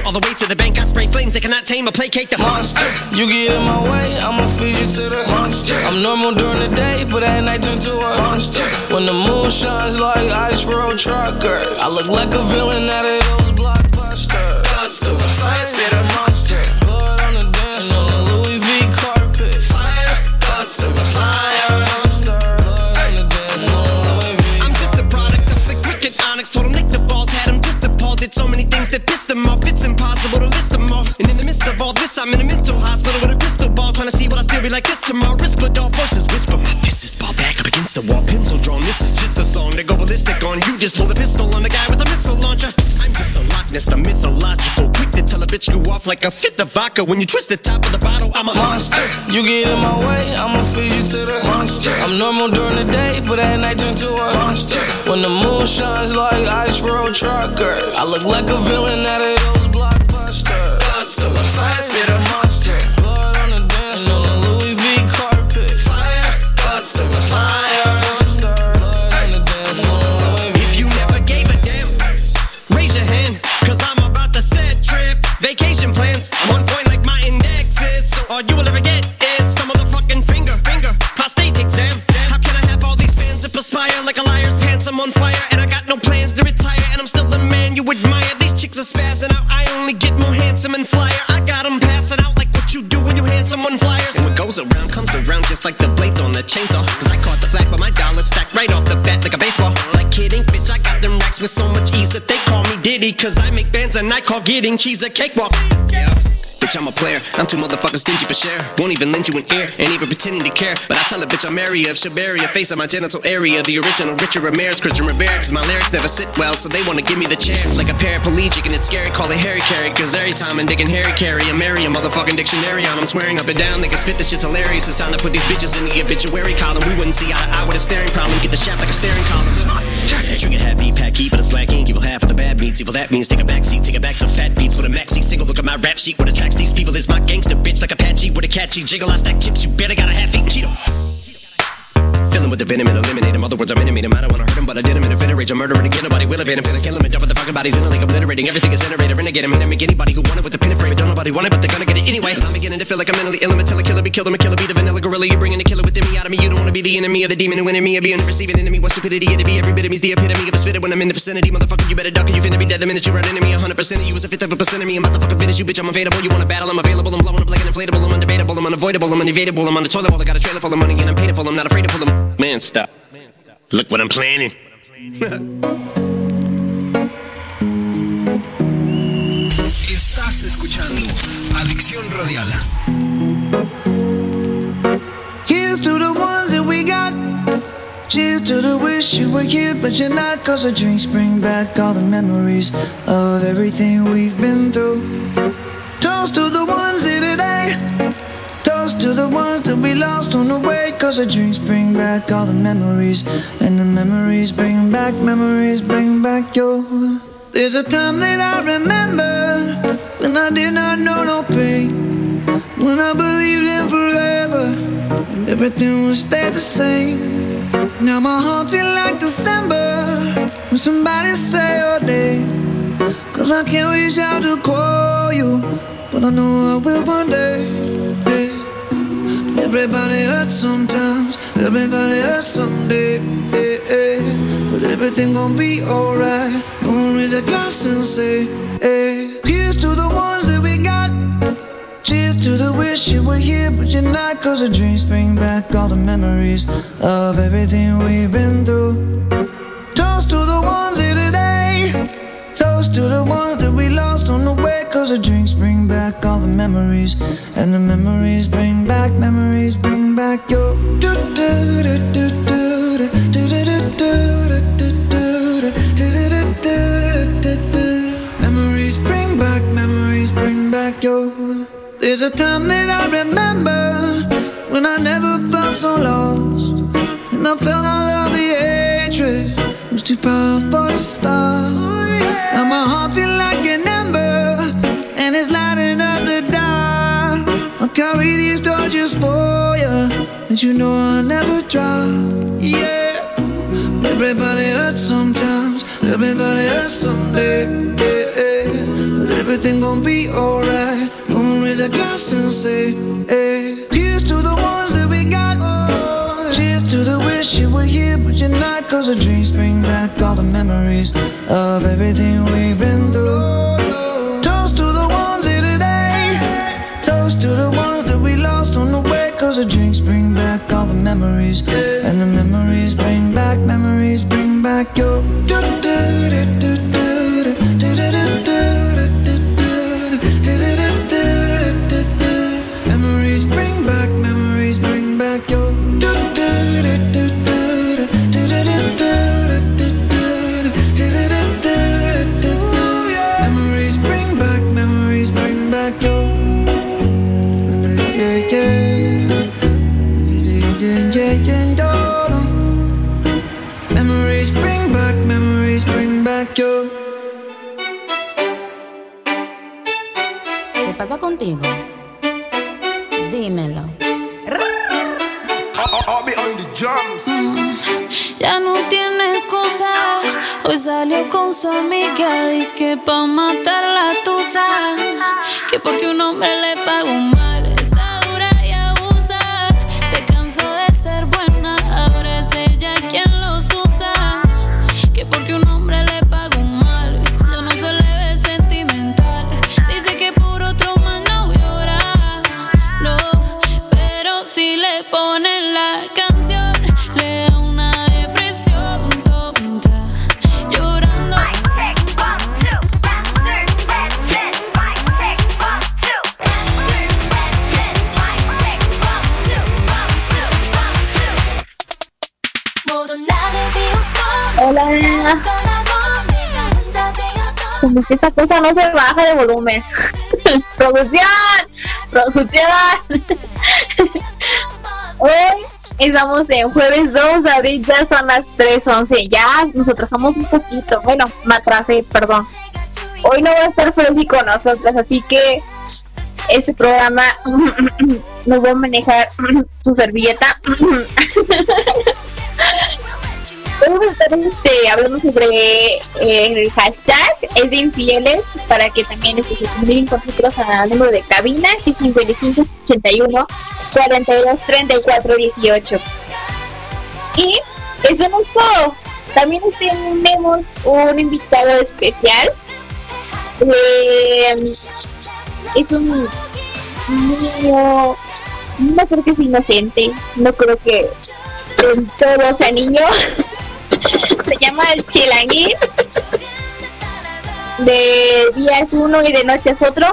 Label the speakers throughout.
Speaker 1: all the way to the bank. I spray flames, they cannot tame or placate the monster.
Speaker 2: You get in my way, I'ma feed you to the monster. I'm normal during the day, but at night turn to a monster. When the moon shines like ice road truckers, I look like a villain out of those blockbusters.
Speaker 1: Blood to the fire, spit a
Speaker 2: monster. Blood on the dance floor, on the Louis V carpet.
Speaker 1: Fire, blood to the fire.
Speaker 2: Monster, blood on the dance floor, Louis V.
Speaker 1: I'm just a product of the wicked onyx. Told him lick the balls, had him just appalled. Did so many things that pissed him off. It's impossible to list them all. And in the midst of all this, I'm in a mental hospital with a crystal ball, trying to see what I still be like this tomorrow. Whisper, dog voices whisper. My fist is ball back up against the wall, pencil drawn. This is just a song to go ballistic on. You just hold a pistol on the guy with a missile launcher. I'm just a Loch Ness, the mythological, quick to tell a bitch you off like a fifth of vodka. When you twist the top of the bottle, I'm a monster.
Speaker 2: You get in my way, I'ma feed you to the monster. I'm normal during the day, but at night turn to a monster. When the moon shines like ice road truckers, I look like a villain out of those blockbusters.
Speaker 1: Blood to the fire, spit a
Speaker 2: monster. Blood on the dance floor, on the Louis V carpet.
Speaker 1: Fire, blood to the fire.
Speaker 2: Monster, blood on the dance floor, Louis V.
Speaker 1: If you never gave a damn, raise your hand, cause I'm about to set trip. Vacation plans, I'm on point like my index is. So all you will ever get is the motherfucking finger. Prostate exam. How can I have all these fans that perspire like a liar's pants? I'm on fire and I got no plans to retire, and I'm still the man you admire. These chicks are spazzing out, I only get more handsome and flyer. I got them passing out like what you do when you hand someone flyers. And what goes around comes around just like the blades on the chainsaw. Cause I caught the flag but my dollar stacked right off the bat like a baseball. Like kidding, bitch, I got them racks with so much ease that they call me Diddy. Cause I make bands and I call getting cheese a cakewalk. Yeah. Bitch, I'm a player, I'm too motherfucking stingy for share. Won't even lend you an ear, ain't even pretending to care. But I tell a bitch I'm area of Shabaria, face of my genital area. The original Richard Ramirez, Christian Rivera. Cause my lyrics never sit well, so they wanna give me the chair. Like a paraplegic and it's scary, call it Harry Carry. Cause every time I'm digging Harry Carry, I'm marry a motherfucking dictionary on. I'm swearing up and down, they can spit, this shit's hilarious. It's time to put these bitches in the obituary column. We wouldn't see eye to eye with a staring problem. Get the shaft like a staring column. Trigger happy, pack heat, but it's black ink. Evil half of the bad meats. Evil that means take a backseat, take it back to fat beats with a maxi single. Look at my rap sheet, what attracts these people is my gangster bitch like Apache with a catchy jiggle. I stack chips, you better got a half-eaten Cheeto. Fill him with the venom and eliminate him. Other words, I'm intimate him. I don't wanna hurt him, but I did him in a fit of rage. I'm murdering again, nobody will evade him. Finna kill him and dump the fucking bodies in a lake, obliterating everything is iterated. Renegade him, hit him, make anybody who want it with the pin and frame. Don't nobody want it, but they're gonna get it anyway. Cause I'm beginning to feel like I'm mentally ill. I'm a killer, be killed, I'm a killer, be the vanilla gorilla. You're bringing the killer within me out of me. You don't wanna be the enemy of the demon who in me. Or being the receiving enemy. What stupidity it'd be. Every bit of me's the epitome of a spitter when I'm in the vicinity. Motherfucker, you better duck or you finna be dead the minute you run into me. 100% of you is a fifth of a percent of me. I'm about to fucking finish you, bitch. I'm available. You wanna battle? I'm available. I'm blowing up like an inflatable. I'm undebatable. I'm unavoidable. I'm unevadable. I'm on the toilet bowl. I got a trailer full of money and I'm paid full. I'm not afraid to pull them. Man, stop. Look what I'm planning.
Speaker 3: Estás escuchando Adicción Radial.
Speaker 4: Here's to the ones that we got. Cheers to the wish you were here, but you're not. Cause the drinks bring back all the memories of everything we've been through. Toast to the ones here today. Toast to the ones that we lost on the way. Cause the drinks bring back all the memories. And the memories bring back your. There's a time that I remember when I did not know no pain, when I believed in forever and everything would stay the same. Now my heart feel like December when somebody say your name. Cause I can't reach out to call you, but I know I will one day. Yeah. Everybody hurts sometimes, everybody hurts someday. Yeah, yeah. But everything gon' be alright. Gonna raise a glass and say, hey. Here's to the ones that we got. Cheers to the wish you were here, but you're not. Cause the drinks bring back all the memories of everything we've been through. Toast to the ones here today. Toast to the ones that we lost on the way. Cause the drinks bring back all the memories. And the memories bring back your. Memories bring back your. There's a time that I remember when I never felt so lost, and I felt all of the hatred was too powerful to stop. Now my heart feel like an ember, and it's lighting up the dark. I'll carry these torches for you, and you know I'll never drop. Yeah. Everybody hurts sometimes, everybody hurts someday. Yeah, yeah. But everything gon' be say, hey. Here's to the ones that we got. Cheers to the wish you were here, but you're not. Cause the drinks bring back all the memories of everything we've been through. Toast to the ones here today. Toast to the ones that we lost on the way. Cause the drinks bring back all the memories. And the memories bring back your memories bring back your memories bring back your memories bring back your.
Speaker 5: ¿Qué pasa contigo? Dímelo.
Speaker 6: Ya no tiene excusa. Hoy salió con su amiga. Dice que pa' matar la tusa. Que porque un hombre le pagó mal. Está dura y abusa. Se cansó de ser buena. Ahora es ella quien los usa. Que porque un hombre le pagó mal. Ya no se le ve sentimental. Dice que por otro más no llora. No, pero si le ponen la canción, le da una depresión tonta. Llorando.
Speaker 7: Hola. Como que esta cosa no se baja de volumen. Producción. Hoy estamos en jueves 2 de abril, ya son las 3:11. Ya nos atrasamos un poquito. Bueno, me atrasé, perdón. Hoy no va a estar Freddy con nosotros, así que este programa nos va a manejar su servilleta. Vamos a estar hablando sobre el hashtag es de infieles, para que también se comuniquen con nosotros al número de cabina, que es 5581 42 34 18. Y eso no es todo, también tenemos un invitado especial. Es un niño, no creo que es inocente, no creo que en todo sea niño. Se llama el Chilanguín. De día es uno y de noche es otro.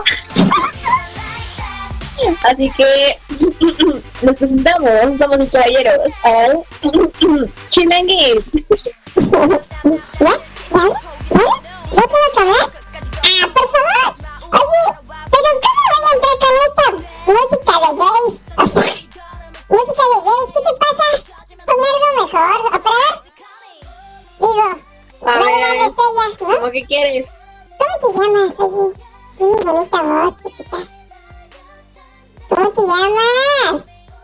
Speaker 7: Así que nos presentamos, somos los caballeros al Chilanguín.
Speaker 8: ¿Ya tengo que hablar? Ah, por favor. Oye, pero ¿cómo voy a entrar con esta música de gays? Música de gays, ¿qué te pasa? Ponme algo mejor, ¿operar? Digo,
Speaker 7: a ver,
Speaker 8: estrella, ¿no?
Speaker 7: ¿Cómo que quieres?
Speaker 8: ¿Cómo te llamas, oye? Tienes bonita voz, chiquita. ¿Cómo te llamas?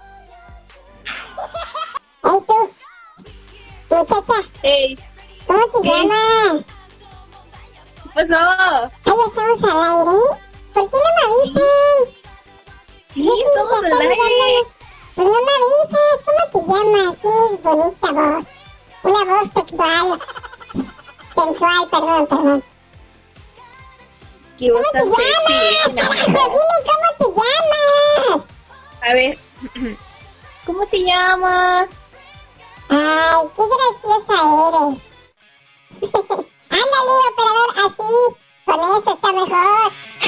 Speaker 8: Hey, tú, muchacha.
Speaker 7: Hey.
Speaker 8: ¿Cómo te llamas?
Speaker 7: ¿Qué pasó?
Speaker 8: Ay, estamos al aire. ¿Por qué no me avisan?
Speaker 7: Sí, estamos al aire.
Speaker 8: Pues no me avisas. ¿Cómo te llamas? Tienes bonita voz. Una voz sexual. Sensual, perdón.
Speaker 7: ¿Qué
Speaker 8: ¿Cómo te llamas? Dime cómo te llamas.
Speaker 7: A ver, ¿cómo te llamas?
Speaker 8: Ay, qué graciosa eres. Ándale, operador, así. Con eso está mejor.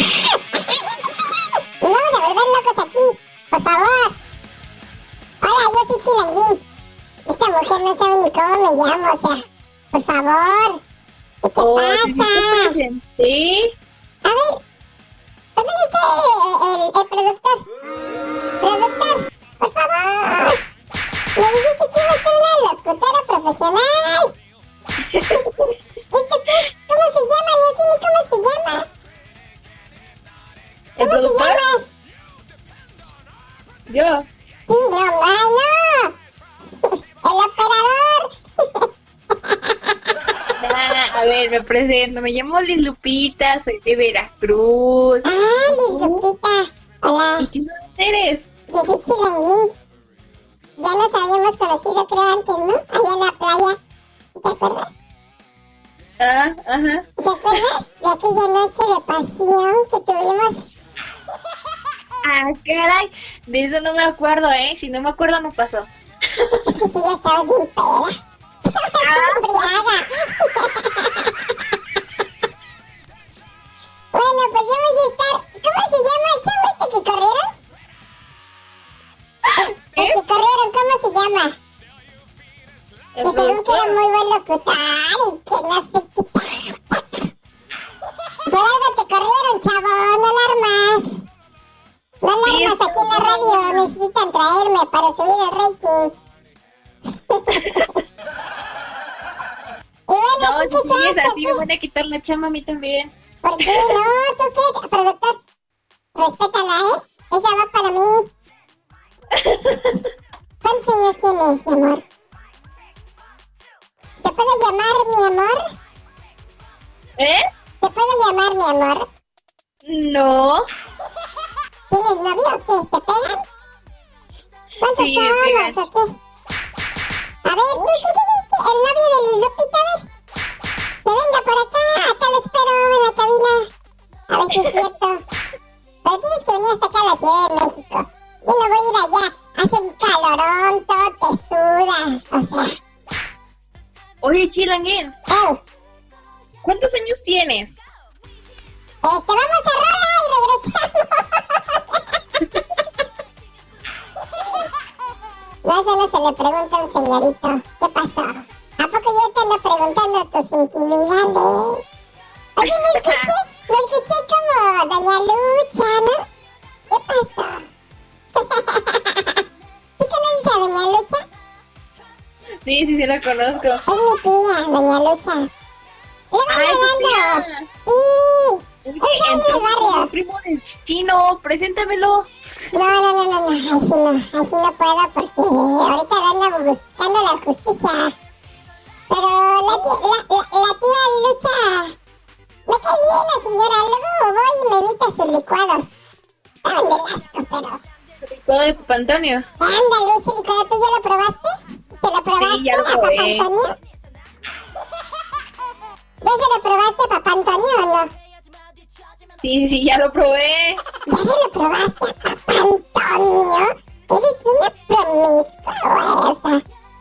Speaker 8: No vamos a volver locos aquí, por favor. Hola, yo soy Chilanguín. Esta mujer no sabe ni cómo me llamo, o sea, por favor. ¿Qué te pasa?
Speaker 7: ¿Sí?
Speaker 8: A ver, ¿dónde está el productor? Productor, por favor. Me dijiste que iba a ser una locutora profesional. ¿Esto qué? ¿Cómo se llama? No sé ni cómo se llama.
Speaker 7: ¿El
Speaker 8: ¿Cómo
Speaker 7: productor?
Speaker 8: te llamas?
Speaker 7: Yo.
Speaker 8: Sí, no, ay, no. El operador.
Speaker 7: A ver, me presento. Me llamo Liz Lupita, soy de Veracruz.
Speaker 8: Ah, Liz Lupita. Hola.
Speaker 7: ¿Y tú? eres?
Speaker 8: Yo soy Chilanguín. Ya nos habíamos conocido, creo, antes, ¿no? Allá en la playa. ¿Te acuerdas?
Speaker 7: Ah, ajá.
Speaker 8: ¿Te acuerdas de aquella noche de pasión que tuvimos?
Speaker 7: Ah, caray. De eso no me acuerdo, ¿eh? Si no me acuerdo, no pasó.
Speaker 8: Es que sí, ya estabas bien peda. Embriaga. Bueno, pues yo voy a estar... ¿Cómo se llama el chavo este que corrieron? El que corrieron, ¿cómo se llama? Que según que era muy buen locutor y que no sé qué. Por algo te corrieron, chavo, no alarmas. No alarmas aquí en la radio, necesitan traerme para subir el rating. Y bueno,
Speaker 7: No,
Speaker 8: ¿tú
Speaker 7: si
Speaker 8: qué
Speaker 7: sigues
Speaker 8: sabes?
Speaker 7: así, me van a quitar la chamba a mí también.
Speaker 8: ¿Por qué no? ¿Tú qué? Productor, respétala, ¿eh? Esa va para mí. ¿Cuántos años tienes, mi amor? ¿Te puedo llamar, mi amor?
Speaker 7: ¿Eh?
Speaker 8: ¿Te puedo llamar, mi amor?
Speaker 7: No.
Speaker 8: ¿Tienes novio o qué? ¿Te pegan? ¿Cuántos
Speaker 7: Sí, me pegan.
Speaker 8: somos o qué? A ver, tú, el novio de Lupita, a ver. Que venga por acá, acá lo espero en la cabina. A ver si es cierto. Pero tienes que venir hasta acá a la Ciudad de México. Yo no voy a ir allá. Hace un calorón, todo te suda. O sea...
Speaker 7: Oye, Chilanguín,
Speaker 8: ¡Ew!
Speaker 7: ¿cuántos años tienes?
Speaker 8: Vamos a rola y regresamos. No, eso no se le pregunta a un señorito. ¿Qué pasó? ¿A poco yo te ando preguntando tus intimidades? Oye, me escuché como Doña Lucha, ¿no? ¿Qué pasó? ¿Sí conoces a Doña Lucha?
Speaker 7: Sí, la conozco.
Speaker 8: Es mi tía, Doña Lucha.
Speaker 7: ¡Ay, tu tía!
Speaker 8: Sí.
Speaker 7: Oye,
Speaker 8: Es ahí en el
Speaker 7: entonces,
Speaker 8: barrio.
Speaker 7: el primo del chino, preséntamelo.
Speaker 8: No, ahí sí no puedo porque ahorita ando buscando la justicia. Pero la tía Lucha, me cae bien la señora, luego voy y me invita a sus licuados. Estaban de asco, pero...
Speaker 7: Todo de Papá Antonio.
Speaker 8: Ándale, ese licuado, ¿tú ya lo probaste? ¿Se lo probaste
Speaker 7: Sí, ya lo
Speaker 8: a Papá
Speaker 7: probé.
Speaker 8: Antonio? ¿Ya se lo probaste a Papá Antonio o no?
Speaker 7: Sí, ya lo probé.
Speaker 8: ¿Ya se lo probaste a Papá Antonio? Eres una promiscua esa.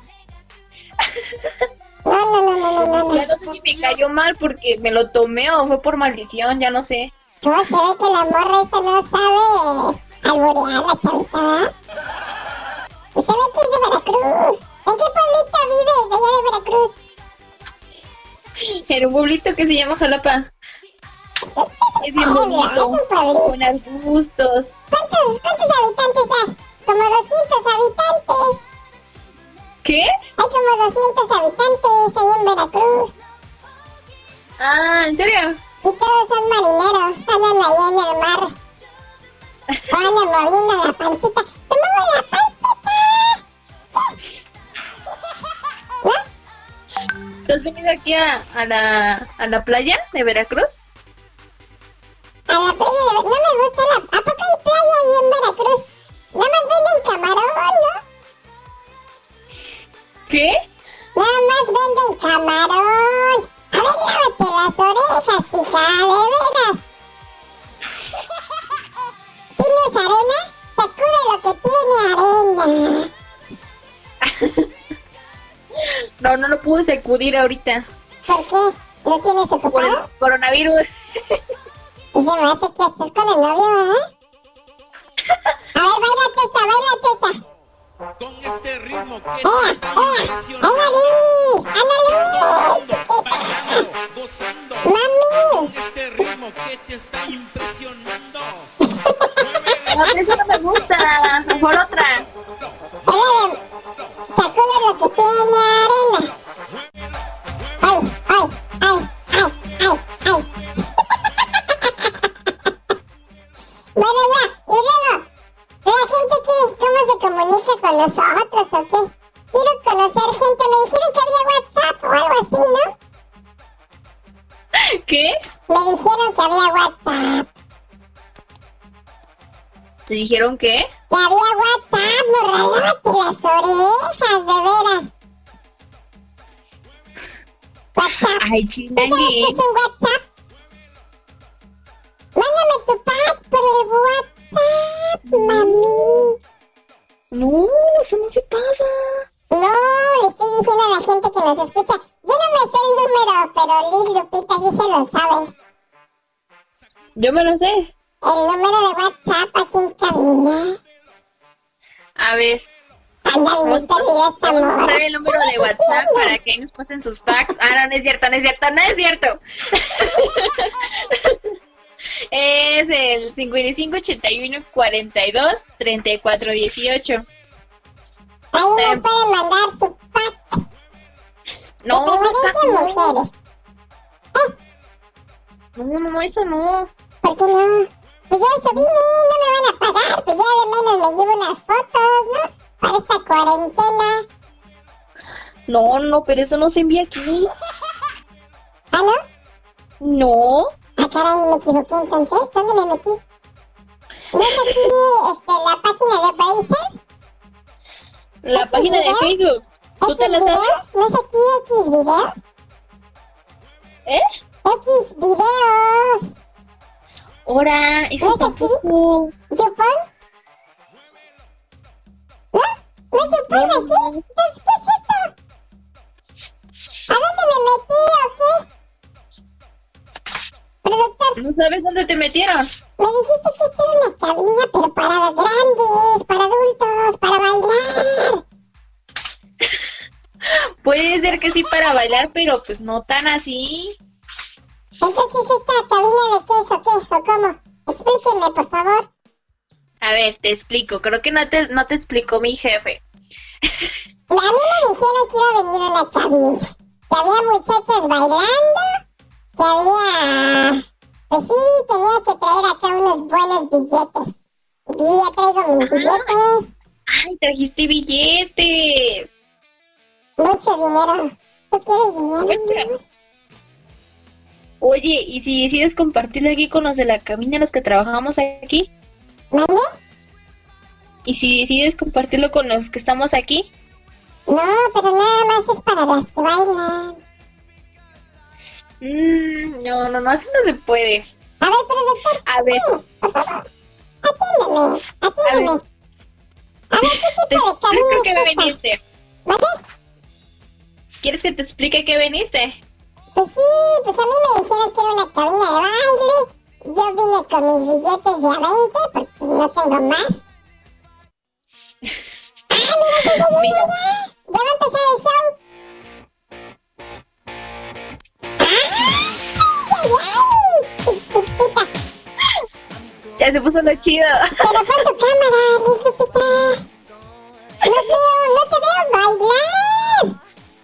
Speaker 8: No.
Speaker 7: Ya no sé si me cayó mal porque me lo tomé o fue por maldición, ya no sé.
Speaker 8: No, se ve que la morra esa no sabe alborear la chavita, ¿verdad? Y se ve que es de Veracruz. ¿En qué pueblito vives de allá de Veracruz?
Speaker 7: En un pueblito que se llama Jalapa. Es bien bonito,
Speaker 8: Es un pueblito.
Speaker 7: con arbustos.
Speaker 8: ¿Cuántos habitantes hay? Como 200 habitantes.
Speaker 7: ¿Qué?
Speaker 8: Hay como 200 habitantes ahí en Veracruz.
Speaker 7: Ah, ¿en serio?
Speaker 8: Y todos son marineros. Andan ahí en el mar. Andan moviendo la pancita. ¡Te muevo la pancita! ¿No?
Speaker 7: ¿Tú has venido aquí a la playa de Veracruz?
Speaker 8: A la playa de... No me gusta la... ¿A poco hay playa ahí en Veracruz? Nada más venden camarón, ¿no?
Speaker 7: ¿Qué?
Speaker 8: Nada más venden camarón. A ver, lávate las orejas, hija, de veras. ¿Tienes arena? Sacude lo que tiene arena.
Speaker 7: No lo pude sacudir ahorita.
Speaker 8: ¿Por qué? ¿Lo tienes
Speaker 7: Por el
Speaker 8: ocupado?
Speaker 7: coronavirus.
Speaker 8: Y se me hace que estás con el novio, ¿eh? A ver, baila testa.
Speaker 5: Con este ritmo que te está impresionando.
Speaker 8: ¡Ándale!
Speaker 5: Bailando, gozando.
Speaker 8: ¡Mami!
Speaker 5: Con este ritmo que te está impresionando.
Speaker 7: No, eso no me gusta. Por otra.
Speaker 8: Sacude lo que tiene arena. ¡Ay! Bueno, ya, y luego, la gente que, ¿cómo se comunica con nosotros o qué? Quiero conocer gente, me dijeron que había WhatsApp o algo así, ¿no?
Speaker 7: ¿Qué?
Speaker 8: Me dijeron que había WhatsApp.
Speaker 7: ¿Te dijeron qué?
Speaker 8: Que había WhatsApp, morra, lávate las orejas, de veras. WhatsApp.
Speaker 7: Ay,
Speaker 8: ¿Tú sabes qué
Speaker 7: Chinangui.
Speaker 8: es un WhatsApp? Mándame tu pack por el WhatsApp, mami.
Speaker 7: No, eso no se pasa.
Speaker 8: No, le estoy diciendo a la gente que nos escucha. Yo no me sé el número, pero Liz Lupita sí se lo sabe.
Speaker 7: Yo me lo sé.
Speaker 8: El número de WhatsApp aquí en cabina.
Speaker 7: A ver,
Speaker 8: Anda bien perdida esta
Speaker 7: vamos a
Speaker 8: morra.
Speaker 7: buscar el número de WhatsApp para que nos pasen sus packs. Ah, no, no es cierto, no es cierto, no es cierto. Es el 55 81 42 34 18.
Speaker 8: Ahí nos pueden mandar su pack.
Speaker 7: No,
Speaker 8: De preferencia mujeres.
Speaker 7: no, eso no.
Speaker 8: ¿Por qué no? Pues ya eso vine, no me van a pagar. Pues ya de menos me llevo unas fotos, ¿no? Para esta cuarentena.
Speaker 7: No, pero eso no se envía aquí.
Speaker 8: ¿Ah, no?
Speaker 7: No.
Speaker 8: Ah, caray, me equivoqué entonces. ¿Dónde me metí? ¿No es aquí la página de Brazers?
Speaker 7: La página de Facebook. ¿Tú te la sabes?
Speaker 8: ¿No es aquí X videos?
Speaker 7: ¿Eh?
Speaker 8: X videos.
Speaker 7: Ahora,
Speaker 8: ¿No
Speaker 7: eso
Speaker 8: es aquí?
Speaker 7: tampoco.
Speaker 8: ¿Yupon? ¿No? ¿No es Yupon
Speaker 7: No,
Speaker 8: aquí?
Speaker 7: no.
Speaker 8: Entonces, ¿qué es esto? ¿A dónde me metí o qué? Productor,
Speaker 7: ¿No sabes dónde te metieron?
Speaker 8: me dijiste que esta era una cabina, pero para grandes, para adultos, para bailar.
Speaker 7: Puede ser que sí para bailar, pero pues no tan así.
Speaker 8: Entonces, ¿esta cabina de qué es o qué? ¿O cómo? Explíquenme, por favor.
Speaker 7: A ver, te explico. Creo que no te explicó mi jefe.
Speaker 8: A mí me dijeron que iba a venir a la cabina. Que había muchachas bailando. Que había... Pues sí, tenía que traer acá unos buenos billetes. Y ya traigo mis billetes.
Speaker 7: ¡Ay, trajiste billete!
Speaker 8: Mucho dinero. ¿Tú quieres dinero?
Speaker 7: Oye, ¿y si decides compartirlo aquí con los de la cabina, los que trabajamos aquí?
Speaker 8: ¿Mande?
Speaker 7: ¿Y si decides compartirlo con los que estamos aquí?
Speaker 8: No, pero nada más es para las que bailan.
Speaker 7: No, así no se puede.
Speaker 8: A ver, productor.
Speaker 7: A ver,
Speaker 8: Por favor. Atiéndeme. A ver, ¿qué
Speaker 7: te
Speaker 8: tipo de cabina
Speaker 7: explico qué
Speaker 8: es esta?
Speaker 7: veniste.
Speaker 8: ¿Mande?
Speaker 7: ¿Quieres que te explique qué veniste?
Speaker 8: Pues sí, pues a mí me dijeron que era una cabina de baile. Yo vine con mis billetes de a 20 porque no tengo más.
Speaker 7: Mira,
Speaker 8: Ya va a empezar el show. ¡Ay! Chiquitita.
Speaker 7: ya se puso lo chido.
Speaker 8: Pero pon tu cámara, Lupita. No te veo bailar.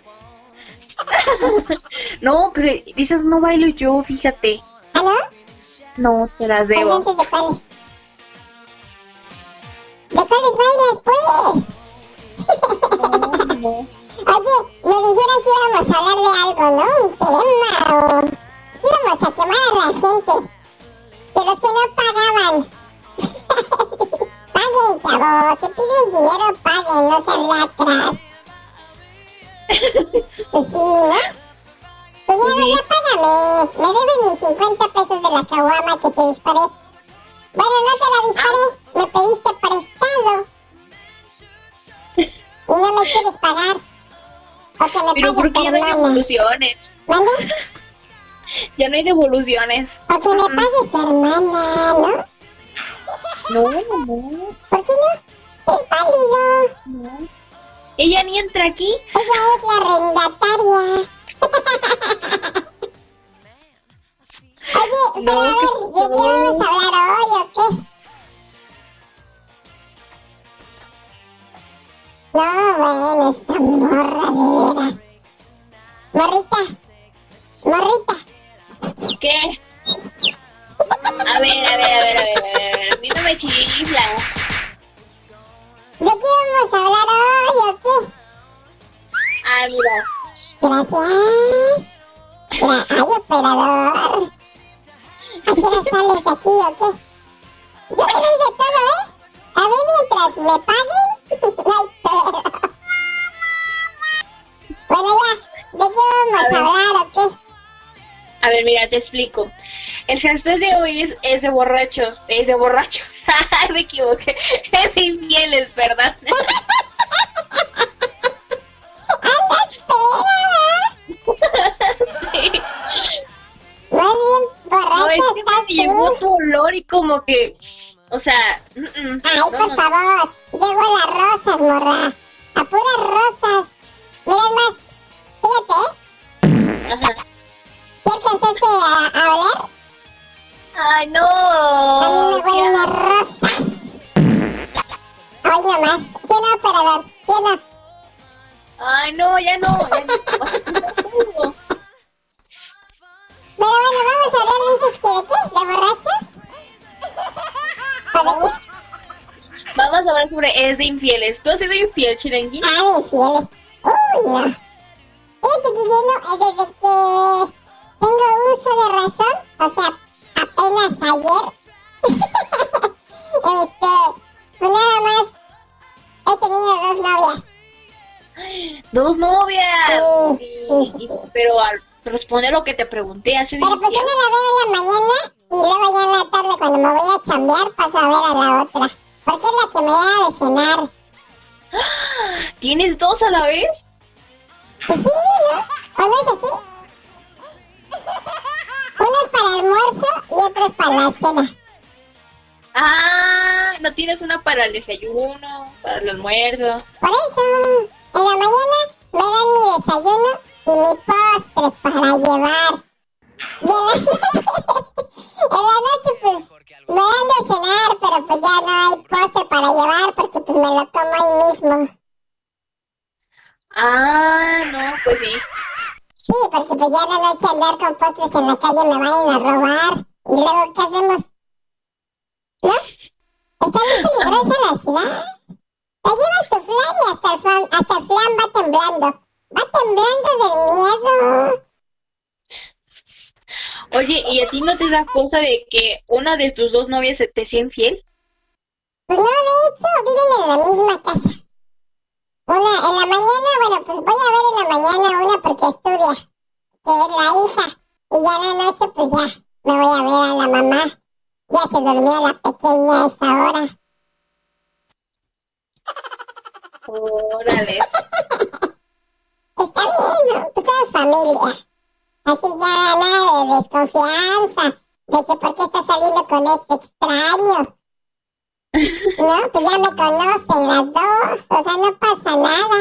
Speaker 7: No, pero dices no bailo yo, fíjate.
Speaker 8: ¿Ah, no?
Speaker 7: No, te las debo.
Speaker 8: Entonces, ¿de cuáles? ¿De cuáles bailas, pues?
Speaker 7: No.
Speaker 8: Oye, me dijeron que íbamos a hablar de algo, ¿no? Un tema o... íbamos a quemar a la gente. Que los que no pagaban. Paguen, chavos. Si piden dinero, paguen, no sean lacras. Pues sí, ¿no? Pues ya págame. Me debes mis 50 pesos de la caguama que te disparé. Bueno, no te la disparé. Me pediste prestado. Y no me quieres pagar. O que me
Speaker 7: Pero
Speaker 8: pagues
Speaker 7: ¿por qué ya no hay
Speaker 8: hermana.
Speaker 7: devoluciones?
Speaker 8: ¿Vale?
Speaker 7: Ya no hay devoluciones.
Speaker 8: O que me pagues hermana, ¿no?
Speaker 7: No.
Speaker 8: ¿Por qué no? Es válido.
Speaker 7: Ella ni entra aquí.
Speaker 8: Ella es la arrendataria. Oye, pero
Speaker 7: No,
Speaker 8: a ver, ¿de qué vamos a hablar hoy o qué? No, bueno, esta morra, de veras. Morrita.
Speaker 7: ¿Qué? A ver. A mí no me chiflas.
Speaker 8: ¿De qué vamos a hablar hoy o qué?
Speaker 7: Ah, mira.
Speaker 8: Gracias. Ay, operador. ¿A qué hora sales de aquí o qué? Yo le doy de todo, ¿eh? A mí mientras me paguen, no hay pedo. Bueno, ya, ¿de qué vamos a hablar o qué?
Speaker 7: A ver, mira, te explico. El hashtag de hoy es de borrachos. Es de borrachos. Me equivoqué. Es de infieles, ¿verdad? Sí.
Speaker 8: Más bien borracha
Speaker 7: No, es que
Speaker 8: estás
Speaker 7: me llegó
Speaker 8: tú.
Speaker 7: tu olor y como que... O sea...
Speaker 8: Ay, por favor, llegó las rosas, morra. A puras rosas. Mira, es más, fíjate,
Speaker 7: Ajá.
Speaker 8: ¿sí alcanzaste a oler?
Speaker 7: Ay, no.
Speaker 8: A mí me huelen las rosas. Ay, nomás. ¿Sí o no, operador? ¿Sí o no?
Speaker 7: Ay, no, ya no. Ya no.
Speaker 8: Pero bueno, vamos a hablar, dices que de qué, ¿de borrachos? ¿O de qué?
Speaker 7: Vamos a hablar sobre es de infieles. ¿Tú has sido infiel, Chirenguín?
Speaker 8: Ah, de infieles. Uy, no. Fíjate que yo no, desde que tengo uso de razón, o sea, apenas ayer, pues nada más he tenido 2 novias.
Speaker 7: Dos novias.
Speaker 8: Sí.
Speaker 7: Pero responde lo que te pregunté. ¿Has sido
Speaker 8: Pero pues
Speaker 7: infiel?
Speaker 8: una la veo en la mañana y luego ya en la tarde cuando me voy a chambear paso a ver a la otra. Porque es la que me da de cenar.
Speaker 7: ¿Tienes dos a la vez?
Speaker 8: Pues sí, ¿no? ¿O no es así? Una es para el almuerzo y otra es para la cena.
Speaker 7: Ah, ¿no tienes una para el desayuno, para el almuerzo?
Speaker 8: Por eso, en la mañana me dan mi desayuno y mi postre para llevar. Y en la noche pues me dan de cenar, pero pues ya no hay postre para llevar porque pues me lo como ahí mismo.
Speaker 7: Ah, no, pues sí.
Speaker 8: Sí, porque pues ya en la noche andar con postres en la calle me vayan a robar. ¿Y luego qué hacemos? ¿No? Está bien peligrosa la ciudad. Te llevas tu flan y hasta el flan va temblando. Va temblando del miedo.
Speaker 7: Oye, ¿y a ti no te da cosa de que una de tus dos novias te sea infiel?
Speaker 8: Pues no, de hecho, viven en la misma casa. Una, en la mañana, bueno, pues voy a ver en la mañana una porque estudia, que es la hija. Y ya en la noche, pues ya, me voy a ver a la mamá. Ya se dormía la pequeña a esa hora.
Speaker 7: Órale.
Speaker 8: Está bien, ¿no? Pues somos familia. Así ya nada de desconfianza, de que por qué está saliendo con este extraño. No, pues ya me conocen las dos, o sea, no pasa nada.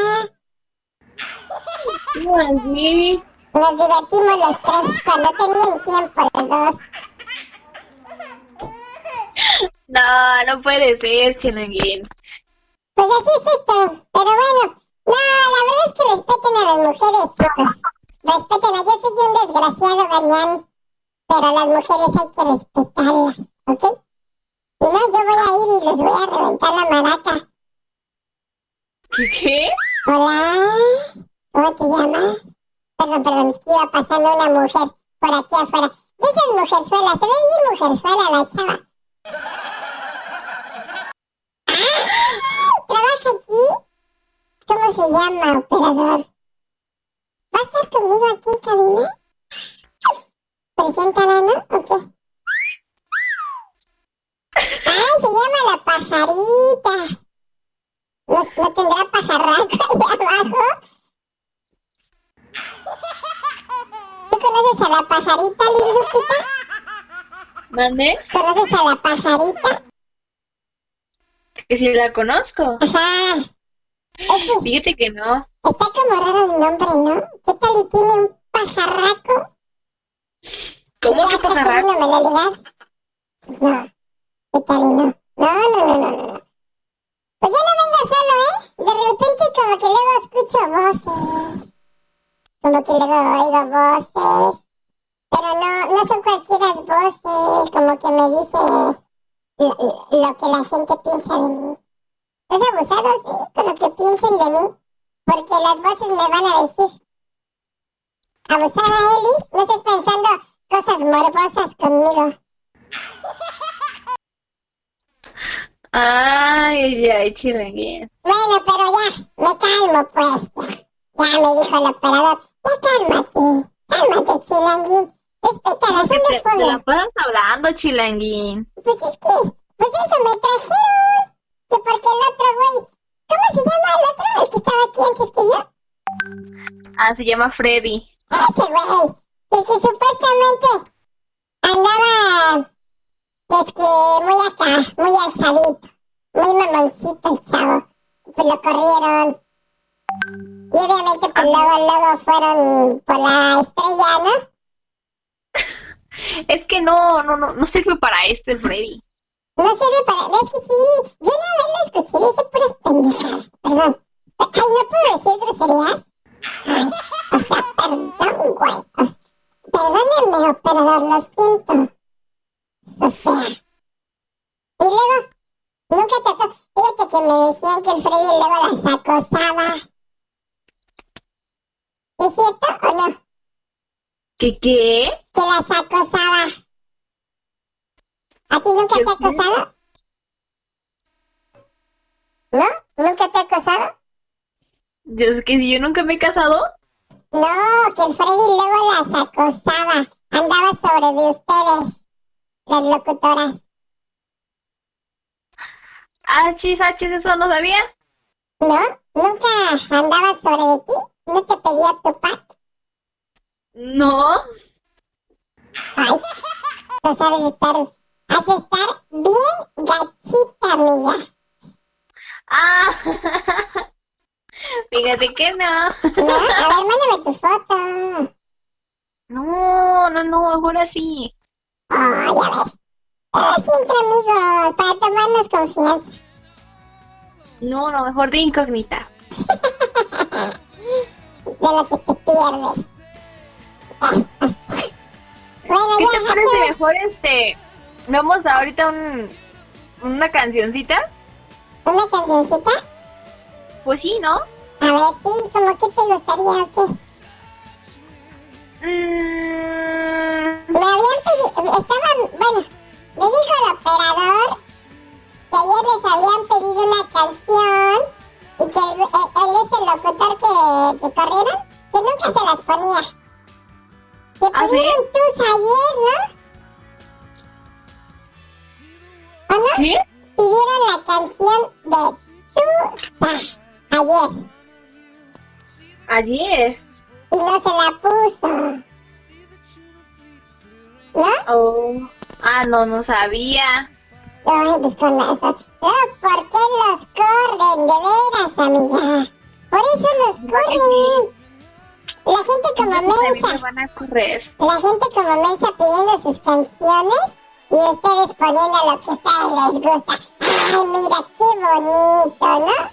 Speaker 7: Sí.
Speaker 8: Nos divertimos los tres cuando tenían tiempo los dos.
Speaker 7: No, no puede ser, Chilenguín.
Speaker 8: Pues así es esto, pero bueno, no, la verdad es que respeten a las mujeres, chicos. Respeten, yo soy un desgraciado gañán, pero a las mujeres hay que respetarlas, ¿ok? Si no, yo voy a ir y les voy a reventar la maraca.
Speaker 7: ¿Qué?
Speaker 8: Hola, ¿cómo te llamas? Perdón, es que iba pasando una mujer por aquí afuera. De esas mujerzuelas, se ve bien mujerzuela la chava. ¿Trabaja aquí? ¿Cómo se llama, operador? ¿Va a estar conmigo aquí en cabina? Preséntala, ¿no? ¿O qué? ¡Ay, se llama la pajarita! ¿No tendrá pajarraco ahí abajo? ¿Tú conoces a la pajarita, Liz Lupita?
Speaker 7: ¿Mande?
Speaker 8: ¿Conoces a la pajarita?
Speaker 7: Que si la conozco.
Speaker 8: Ajá. Es que
Speaker 7: Fíjate que no.
Speaker 8: está como raro el nombre, ¿no? ¿Qué tal y tiene un pajarraco?
Speaker 7: ¿Cómo que pajarraco?
Speaker 8: ¿No me lo digas? No. ¿Qué tal y no? No. Pues ya no vengo solo, ¿eh? De repente como que luego escucho voces. Como que luego oigo voces. Pero no son cualquiera voces. Como que me dice lo que la gente piensa de mí. Es abusado, sí, con lo que piensen de mí. Porque las voces me van a decir. Abusada, Elis, no estés pensando cosas morbosas conmigo.
Speaker 7: Ay, ay, chilanguín.
Speaker 8: Bueno, pero ya, me calmo pues. Ya me dijo el operador. Ya cálmate, chilanguín. Respeta la zona
Speaker 7: Te la
Speaker 8: pueblo.
Speaker 7: pasas hablando, chilanguín.
Speaker 8: Pues es que, pues eso me trajeron. Que porque el otro güey, ¿cómo se llama el otro? El que estaba aquí antes que yo.
Speaker 7: Ah, se llama Freddy.
Speaker 8: Ese güey, el que supuestamente andaba, es que muy acá, muy alzadito, muy mamoncito el chavo. Pues lo corrieron. Y obviamente pues luego fueron por la estrella, ¿no?
Speaker 7: Es que no sirve para esto el Freddy.
Speaker 8: No sirve para... Es que sí, yo una vez lo escuché, dice puras pendejadas, perdón. Ay, ¿no puedo decir groserías? Ay, o sea, perdón, güey. Perdónenme, operador, lo siento. O sea... Y luego, nunca trató... Fíjate que me decían que el Freddy luego las acosaba. ¿Es cierto o no?
Speaker 7: ¿Qué?
Speaker 8: Que las acosaba. ¿A ti nunca te ha acosado? ¿No? ¿Nunca te ha acosado?
Speaker 7: Yo sé que si yo nunca me he casado.
Speaker 8: No, que el Freddy luego las acosaba. Andaba sobre de ustedes, las locutoras.
Speaker 7: Achis, eso no sabía.
Speaker 8: ¿No? ¿Nunca andaba sobre de ti? ¿No te pedía tu pack?
Speaker 7: No.
Speaker 8: Ay, no sabes estar... Has de estar bien gachita, amiga.
Speaker 7: Ah, fíjate que no.
Speaker 8: ¿No? A ver, mándame tu foto.
Speaker 7: No, ahora sí.
Speaker 8: Ay, a ver. Siempre amigos, para tomarnos confianza.
Speaker 7: No, mejor de incógnita.
Speaker 8: De lo que se pierde. Bueno,
Speaker 7: ¿Qué
Speaker 8: ya,
Speaker 7: te parece mejor vamos ahorita una cancioncita?
Speaker 8: ¿Una cancioncita?
Speaker 7: Pues sí, ¿no?
Speaker 8: A ver, sí, ¿cómo qué te gustaría o qué? Me habían pedido, bueno, me dijo el operador que ayer les habían pedido una canción y que él es el locutor que corrieron, que nunca se las ponía. Que
Speaker 7: ¿Ah, sí?
Speaker 8: pidieron tus ayer, ¿no? ¿O no?
Speaker 7: ¿Sí?
Speaker 8: Pidieron la canción de Tusa ayer
Speaker 7: Ayer.
Speaker 8: y no se la puso. ¿No?
Speaker 7: Oh. Ah, no sabía.
Speaker 8: Ay, pues con eso. No, ¿por qué los corren? De veras, amiga. Por eso los corren. La gente como
Speaker 7: Entonces, me
Speaker 8: mensa.
Speaker 7: van a correr.
Speaker 8: La gente como mensa pidiendo sus canciones y ustedes poniendo lo que a ustedes les gusta. Ay, mira, qué bonito, ¿no?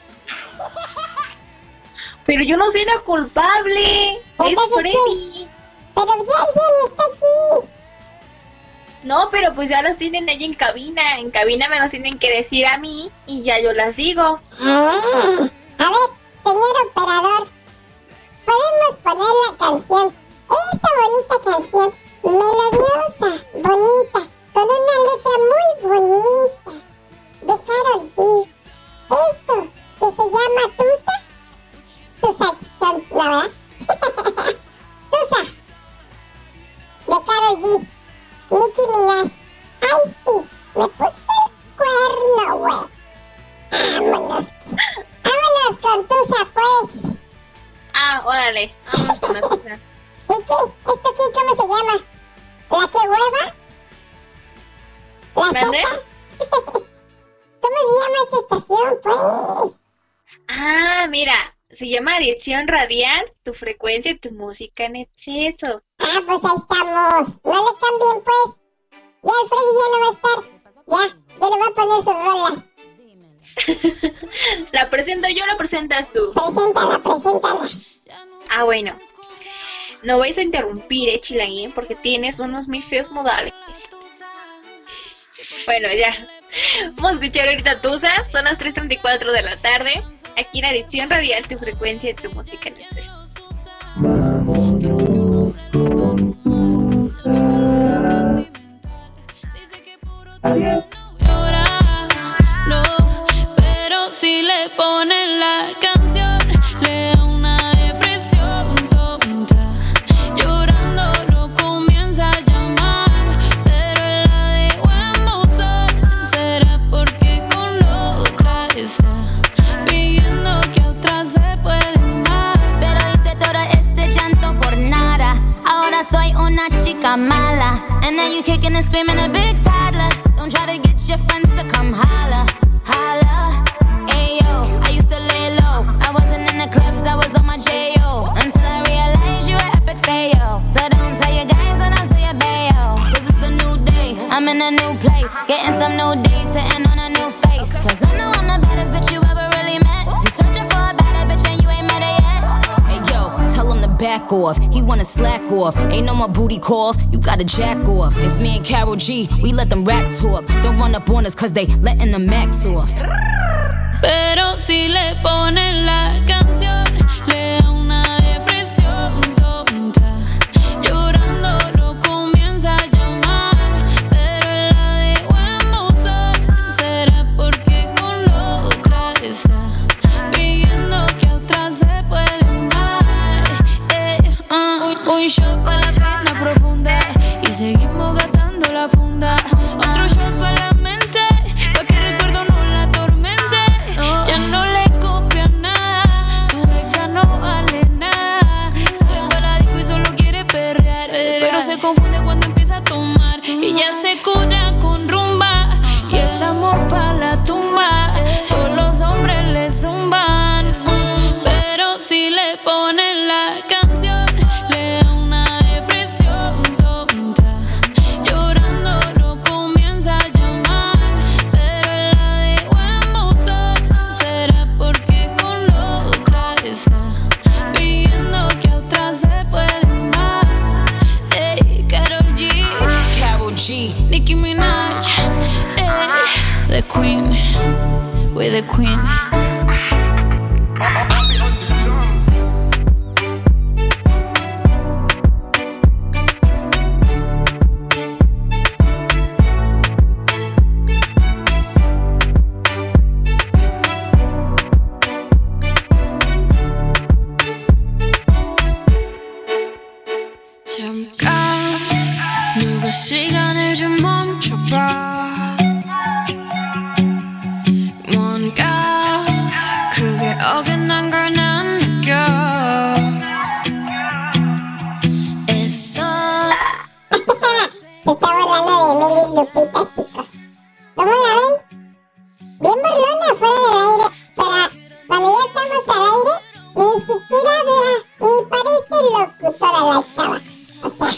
Speaker 7: Pero yo no soy la culpable. Es
Speaker 8: Entonces,
Speaker 7: Freddy.
Speaker 8: Pero ya está aquí.
Speaker 7: No, pero pues ya las tienen ahí en cabina. En cabina me las tienen que decir a mí y ya yo las digo.
Speaker 8: Ah, a ver, señor operador, podemos poner la canción, esta bonita canción, melodiosa, bonita, con una letra muy bonita, de Karol G. Esto, que se llama Tusa Chichón, ¿no, verdad? Tusa, de Karol G. Nicki Minaj. Ay, sí, me puse el cuerno, güey. Vámonos con Tusa, pues.
Speaker 7: Ah, órale. Vamos con la cosa.
Speaker 8: ¿Y qué? ¿Esto aquí cómo se llama? ¿La que hueva? ¿La
Speaker 7: ¿Mande?
Speaker 8: seta? ¿Cómo se llama esta estación, pues?
Speaker 7: Ah, mira. Se llama Adicción Radial, tu frecuencia y tu música en exceso.
Speaker 8: Ah, pues ahí estamos. No le cambien, pues. Ya el Freddy ya no va a estar. Ya, yo le voy a poner sus rolas.
Speaker 7: ¿La presento yo o la presentas tú?
Speaker 8: Preséntala.
Speaker 7: Ah, bueno. No vais a interrumpir, Chilanguín, porque tienes unos muy feos modales. Bueno, ya. Vamos a escuchar ahorita Tusa. Son las 3:34 de la tarde. Aquí en Adicción Radial, tu frecuencia y tu música en exceso.
Speaker 6: No le ponen la canción, le da una depresión tonta. Llorando lo comienza a llamar, pero él la dejó en buzón. ¿Será porque con otra está fingiendo que a otra se puede amar?
Speaker 9: Pero hice todo este llanto por nada. Ahora soy una chica mala. And now you kicking and screaming a big toddler. Don't try to get your friends to come holla, holla. Ayo, I used to lay low. I wasn't in the clubs, I was on my J.O. Until I realized you were epic fail. So don't tell your guys and I'll say your bayo. Cause it's a new day, I'm in a new place. Getting some new days, sitting on a new face. Cause I know I'm the baddest bitch you ever really met. You searching for a better bitch and you ain't met her yet. Hey yo, tell him to back off. He wanna slack off. Ain't no more booty calls, you gotta jack off. It's me and Karol G, we let them racks talk. Don't run up on us cause they letting the max off.
Speaker 6: Pero si le ponen la canción, le da una depresión tonta. Llorando lo comienza a llamar, pero él la dejó en buzón. ¿Será porque con otra está fingiendo que a otra se puede amar? Un shot para la pena profunda y seguimos gastando la funda. Otro shot para la mente, pa' que el recuerdo no la atormente. Ya no le copia nada, su ex ya no vale nada. Sale para la disco y solo quiere perrear, pero se confunde cuando empieza a tomar. Y ya se cura con rumba y el amor pa' la tumba. Todos los hombres le zumban, pero si le ponen la canción, le da una depresión tonta. Llorando lo comienza a llamar, pero él la dejó en buzón. ¿Será porque con otra está fingiendo que a otra se puede amar? Ey, Karol G, Nicki Minaj, the queen, we're the queen. 잠깐 누가 시간을 좀 멈춰봐. 뭔가 그게 어긋난 걸 난 느껴. Eso.
Speaker 8: Estaba hablando de Mili Lupita, chicos. ¿Cómo la ven? Bien burlona fuera del aire. Pero cuando ya estamos al aire, ni siquiera habla, ni parece locutora la chava. O sea.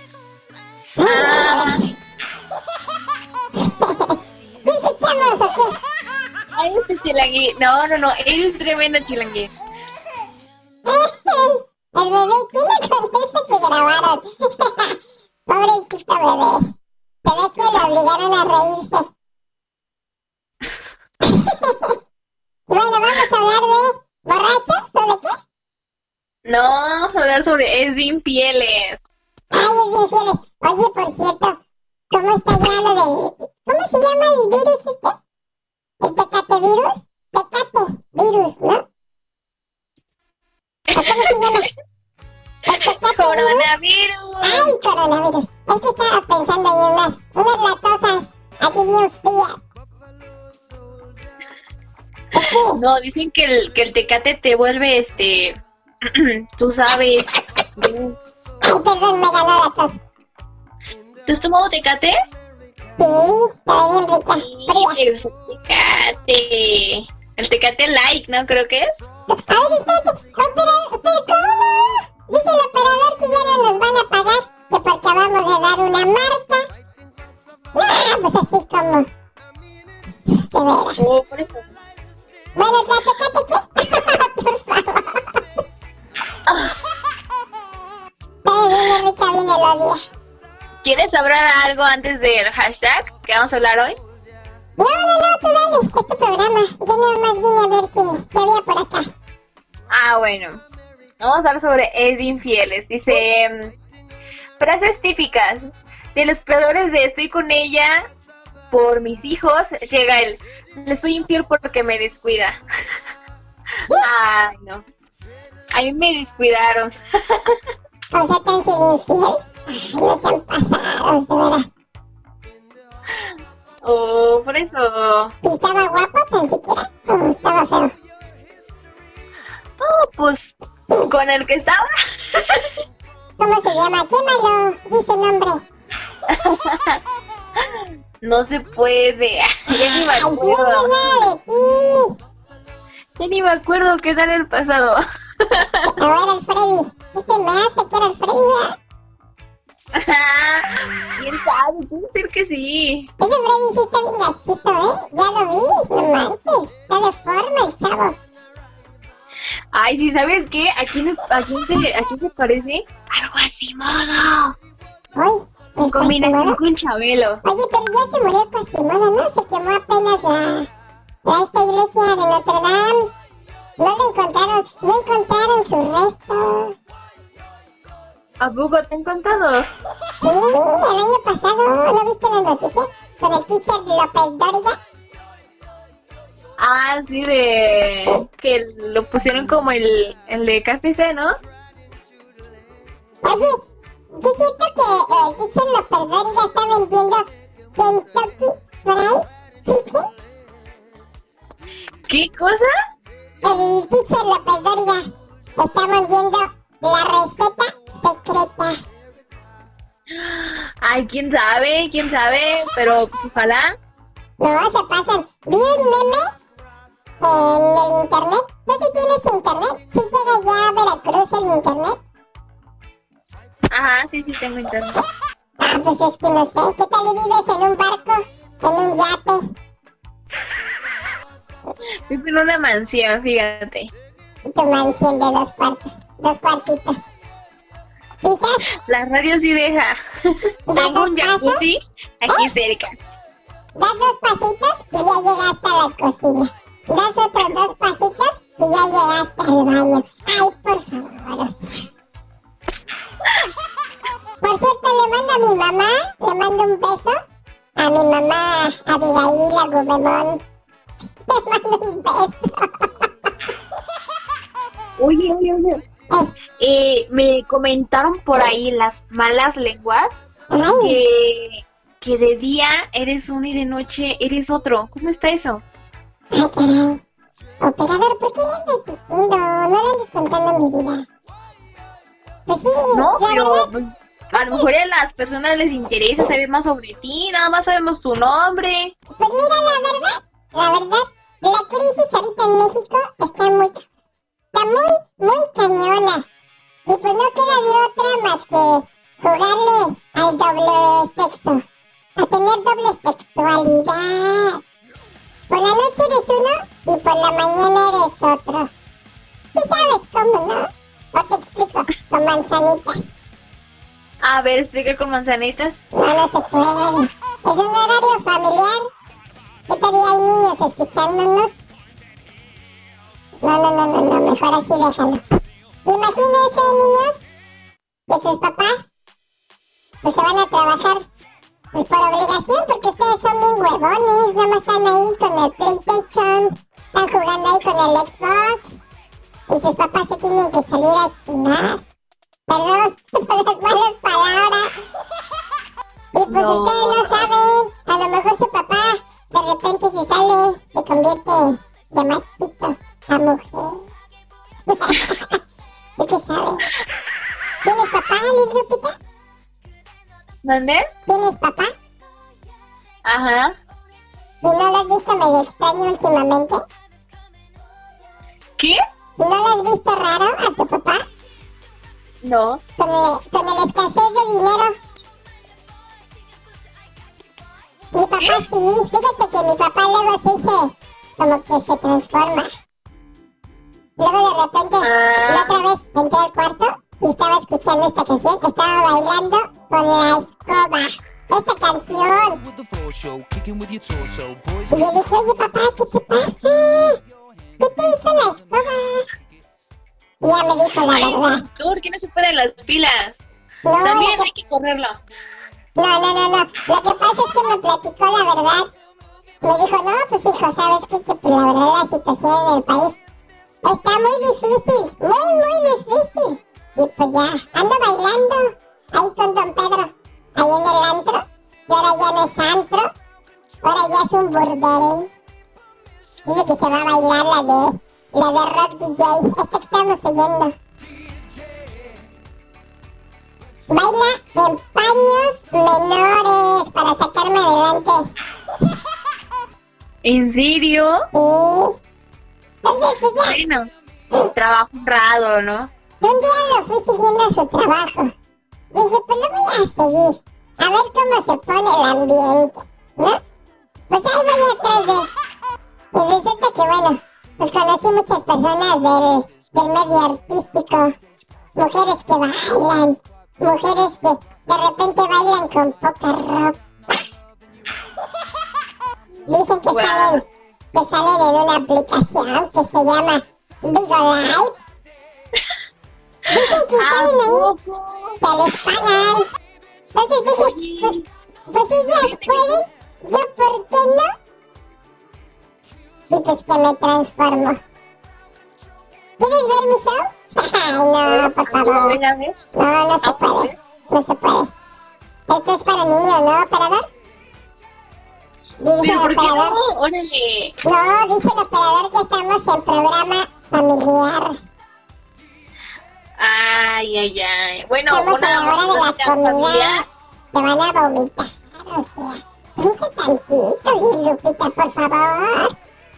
Speaker 8: ¿Quién se echamos o qué?
Speaker 7: Ay, este chilanguín. No, él es tremendo chilanguín.
Speaker 8: El bebé, ¿quién me contesta que grabaron? Pobrecito bebé. Se ve que lo obligaron a reírse. Bueno, vamos a hablar de borrachos, ¿o de qué?
Speaker 7: No, vamos a hablar sobre Es de infieles.
Speaker 8: Ay, es bien fieles. Oye, por cierto, ¿cómo está ya lo del... ¿Cómo se llama el virus este? ¿El Tecate virus? Tecate virus, ¿no? ¿O cómo se llama? ¿El Tecate
Speaker 7: Coronavirus.
Speaker 8: Ay, coronavirus. Es que estaba pensando ahí unas latosas así bien frías.
Speaker 7: No, dicen que el Tecate te vuelve tú sabes.
Speaker 8: Ay, perdón, me ganó la tos.
Speaker 7: ¿Tú has tomado Tecate?
Speaker 8: Sí, está bien rica, fría.
Speaker 7: El Tecate. El Tecate Light, ¿no? Creo que es.
Speaker 8: A ver, espérate. ¿Pero cómo? Dice el operador que ya no nos van a pagar, que porque vamos a dar una marca. No, pues así como... De veras.
Speaker 7: Oh, por eso.
Speaker 8: Bueno, ¿la Tecate qué? Por favor. Está bien rica, bien melodía.
Speaker 7: ¿Quieres hablar algo antes del hashtag que vamos a hablar hoy?
Speaker 8: No, tú dale, es tu programa. Yo nada más vine a ver qué había por acá.
Speaker 7: Ah, bueno. Vamos a hablar sobre Es de infieles. Dice, frases típicas de los creadores de Estoy con ella por mis hijos, llega él. Le soy infiel porque me descuida. Ay, no. A mí me descuidaron.
Speaker 8: O sea, te han sido infiel. Ay, no sean pasados, de veras.
Speaker 7: Oh, por eso.
Speaker 8: ¿Y estaba guapo tan siquiera? ¿O estaba feo?
Speaker 7: Oh, pues, con el que estaba.
Speaker 8: ¿Cómo se llama? Quémalo, dice el nombre.
Speaker 7: No se puede. Ya ni me
Speaker 8: ¡Ay,
Speaker 7: acuerdo.
Speaker 8: siempre nada de ti!
Speaker 7: Ya ni me acuerdo qué tal el pasado.
Speaker 8: No era el Freddy. ¿Qué se me hace que era el Freddy, verdad?
Speaker 7: ¿Quién sabe? Puede ser que sí.
Speaker 8: Ese Freddy sí está bien gachito, ¿eh? Ya lo vi, no manches. Está de forma el chavo.
Speaker 7: Ay, sí, ¿sabes qué? ¿A quién se parece? Algo así, modo.
Speaker 8: Uy, el
Speaker 7: Combinación
Speaker 8: Quasimodo.
Speaker 7: con Chabelo.
Speaker 8: Oye, pero ya se murió Quasimodo, ¿no? Se quemó apenas esta iglesia de Notre Dame. No encontraron sus restos.
Speaker 7: ¿A poco te han contado?
Speaker 8: Sí, el año pasado, ¿no viste las noticias? Con el teacher López Dóriga.
Speaker 7: Ah, sí, de... que lo pusieron como el de KFC, ¿no?
Speaker 8: Oye, ¿sí es cierto que el teacher López Dóriga está vendiendo Kentucky Fried Chicken?
Speaker 7: ¿Qué cosa?
Speaker 8: El teacher López Dóriga está vendiendo la receta secreta.
Speaker 7: Ay, quién sabe, pero pues ojalá.
Speaker 8: No, se pasan. Vi un meme en el internet. No sé si tienes internet. Si llega ya a Veracruz el internet.
Speaker 7: Ajá, sí, tengo internet.
Speaker 8: Ah, pues es que no sé. ¿Qué tal y vives en un barco? En un yate.
Speaker 7: Vivo en una mansión, fíjate.
Speaker 8: Tu mansión de 2 cuartos. 2 cuartitos. ¿Fijas?
Speaker 7: La radio sí deja. Tengo un jacuzzi aquí cerca.
Speaker 8: Das 2 pasitos y ya llegaste a la cocina. Das otros 2 pasitos y ya llegaste al baño. Ay, por favor. Por cierto, le mando a mi mamá, le mando un beso a mi mamá Abigail Agumemón. Le mando un beso.
Speaker 7: Oye. Me comentaron por ahí las malas lenguas que de día eres uno y de noche eres otro. ¿Cómo está eso?
Speaker 8: Ay, caray. Operador, ¿por qué le andas diciendo? No le andes contando mi vida. Pues sí,
Speaker 7: No, pero
Speaker 8: verdad.
Speaker 7: pues, a lo mejor a las personas les interesa saber más sobre ti. Nada más sabemos tu nombre.
Speaker 8: Pues mira, la verdad, la crisis ahorita en México está muy cañona. Y pues no queda de otra más que jugarle al doble sexo. A tener doble sexualidad. Por la noche eres uno y por la mañana eres otro. ¿Sí sabes cómo, no? O te explico, con manzanitas.
Speaker 7: A ver, explica con manzanitas.
Speaker 8: No se puede. Es un horario familiar. ¿Qué tal y hay niños escuchándonos? No, mejor así déjalo. Imagínense, niños, que sus papás pues se van a trabajar pues por obligación, porque ustedes son bien huevones, nada más están ahí con el PlayStation, están jugando ahí con el Xbox, y sus papás se tienen que salir a chingar. Perdón por las malas palabras. Y pues ustedes no saben, a lo mejor su papá de repente se sale, se convierte de machito a mujer. ¿De qué sabe? ¿Tienes papá, Liz Lupita?
Speaker 7: ¿Dónde?
Speaker 8: ¿Tienes papá?
Speaker 7: Ajá.
Speaker 8: ¿Y no lo has visto medio extraño últimamente?
Speaker 7: ¿Qué?
Speaker 8: ¿No lo has visto raro a tu papá?
Speaker 7: No.
Speaker 8: Con el escasez de dinero. Mi papá sí, fíjate que mi papá luego sí como que se transforma. Luego de repente, la otra vez entré al cuarto y estaba escuchando esta canción, estaba bailando con la escoba. Esta canción. Y yo dije, oye papá, ¿qué te pasa? ¿Qué te hizo la escoba? Y ya me dijo la verdad.
Speaker 7: ¿Por qué no se ponen las pilas?
Speaker 8: No,
Speaker 7: También hay que correrlo.
Speaker 8: No. Lo que pasa es que me platicó la verdad. Me dijo, no, pues hijo, ¿sabes qué? Que pues, la verdad la situación en el país está muy difícil, muy difícil. Y pues ya, ando bailando ahí con Don Pedro, ahí en el antro. Y ahora ya no es antro, ahora ya es un burdel. Dice que se va a bailar la de Rock DJ, esta que estamos oyendo. Baila en paños menores para sacarme adelante.
Speaker 7: ¿En serio?
Speaker 8: Sí. Entonces, pues ya.
Speaker 7: Bueno, trabajo honrado, ¿no?
Speaker 8: Un día lo fui siguiendo a su trabajo. Dije, pues lo voy a seguir. A ver cómo se pone el ambiente, ¿no? Pues ahí voy atrás de él. Y resulta que, bueno, pues conocí muchas personas del medio artístico. Mujeres que bailan. Mujeres que de repente bailan con poca ropa. Dicen que salen en una aplicación que se llama Vigo Live. Dicen que salen ahí, que les pagan. Entonces dije, pues si ellas pueden, ¿yo por qué no? Y pues que me transformo. ¿Quieres ver mi show? Ay, no, por favor. No se puede. No se puede. Esto es para niños, ¿no, operador? Dice el operador.
Speaker 7: No, órale.
Speaker 8: No, dice el operador que estamos en programa familiar.
Speaker 7: Ay. Bueno,
Speaker 8: estamos a la hora de la comida. Te van a vomitar. O sea, piensa tantito, Lupita, por favor.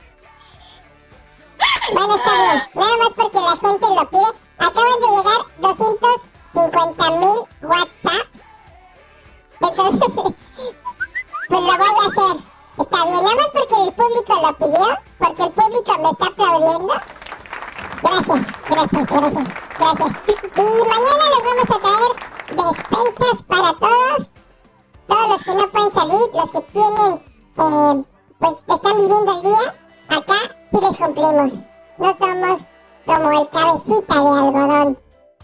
Speaker 8: Bueno, está bien. Nada más porque la gente lo pide. Acaban de llegar 250,000 WhatsApp. Entonces, pues lo voy a hacer. Está bien, nada más porque el público lo pidió, porque el público me está aplaudiendo. Gracias. Y mañana les vamos a traer despensas para todos los que no pueden salir, los que tienen, pues están viviendo el día. Acá sí les cumplimos. No somos como el cabecita de algodón.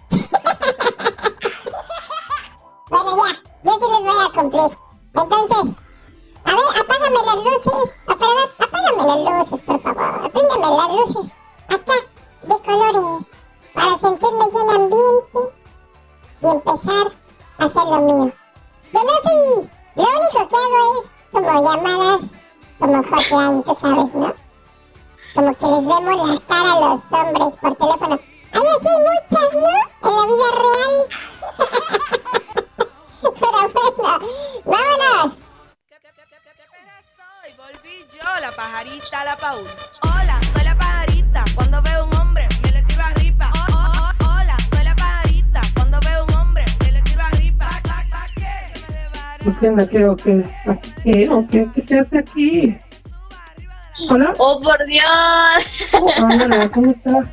Speaker 8: Bueno, ya, yo sí les voy a cumplir. Entonces, a ver, apágame las luces. Operador, apágame las luces, por favor. Préndame las luces. Acá, de colores. Para sentirme ya en ambiente y empezar a hacer lo mío. Yo no soy... Lo único que hago es como llamadas, como hotline, tú sabes, ¿no? Como que les vemos la cara a los hombres por teléfono. Hay así muchas, ¿no? En la vida real. Pero bueno, vámonos.
Speaker 10: Volví yo, la pajarita, la Paul. Hola, soy la pajarita. Cuando veo un hombre, me le tiro arriba. Hola, soy la pajarita. Cuando veo un hombre, me le tiro arriba.
Speaker 11: Pues ¿qué se hace aquí? Hola.
Speaker 7: Oh, por Dios.
Speaker 11: Hola, ¿cómo estás?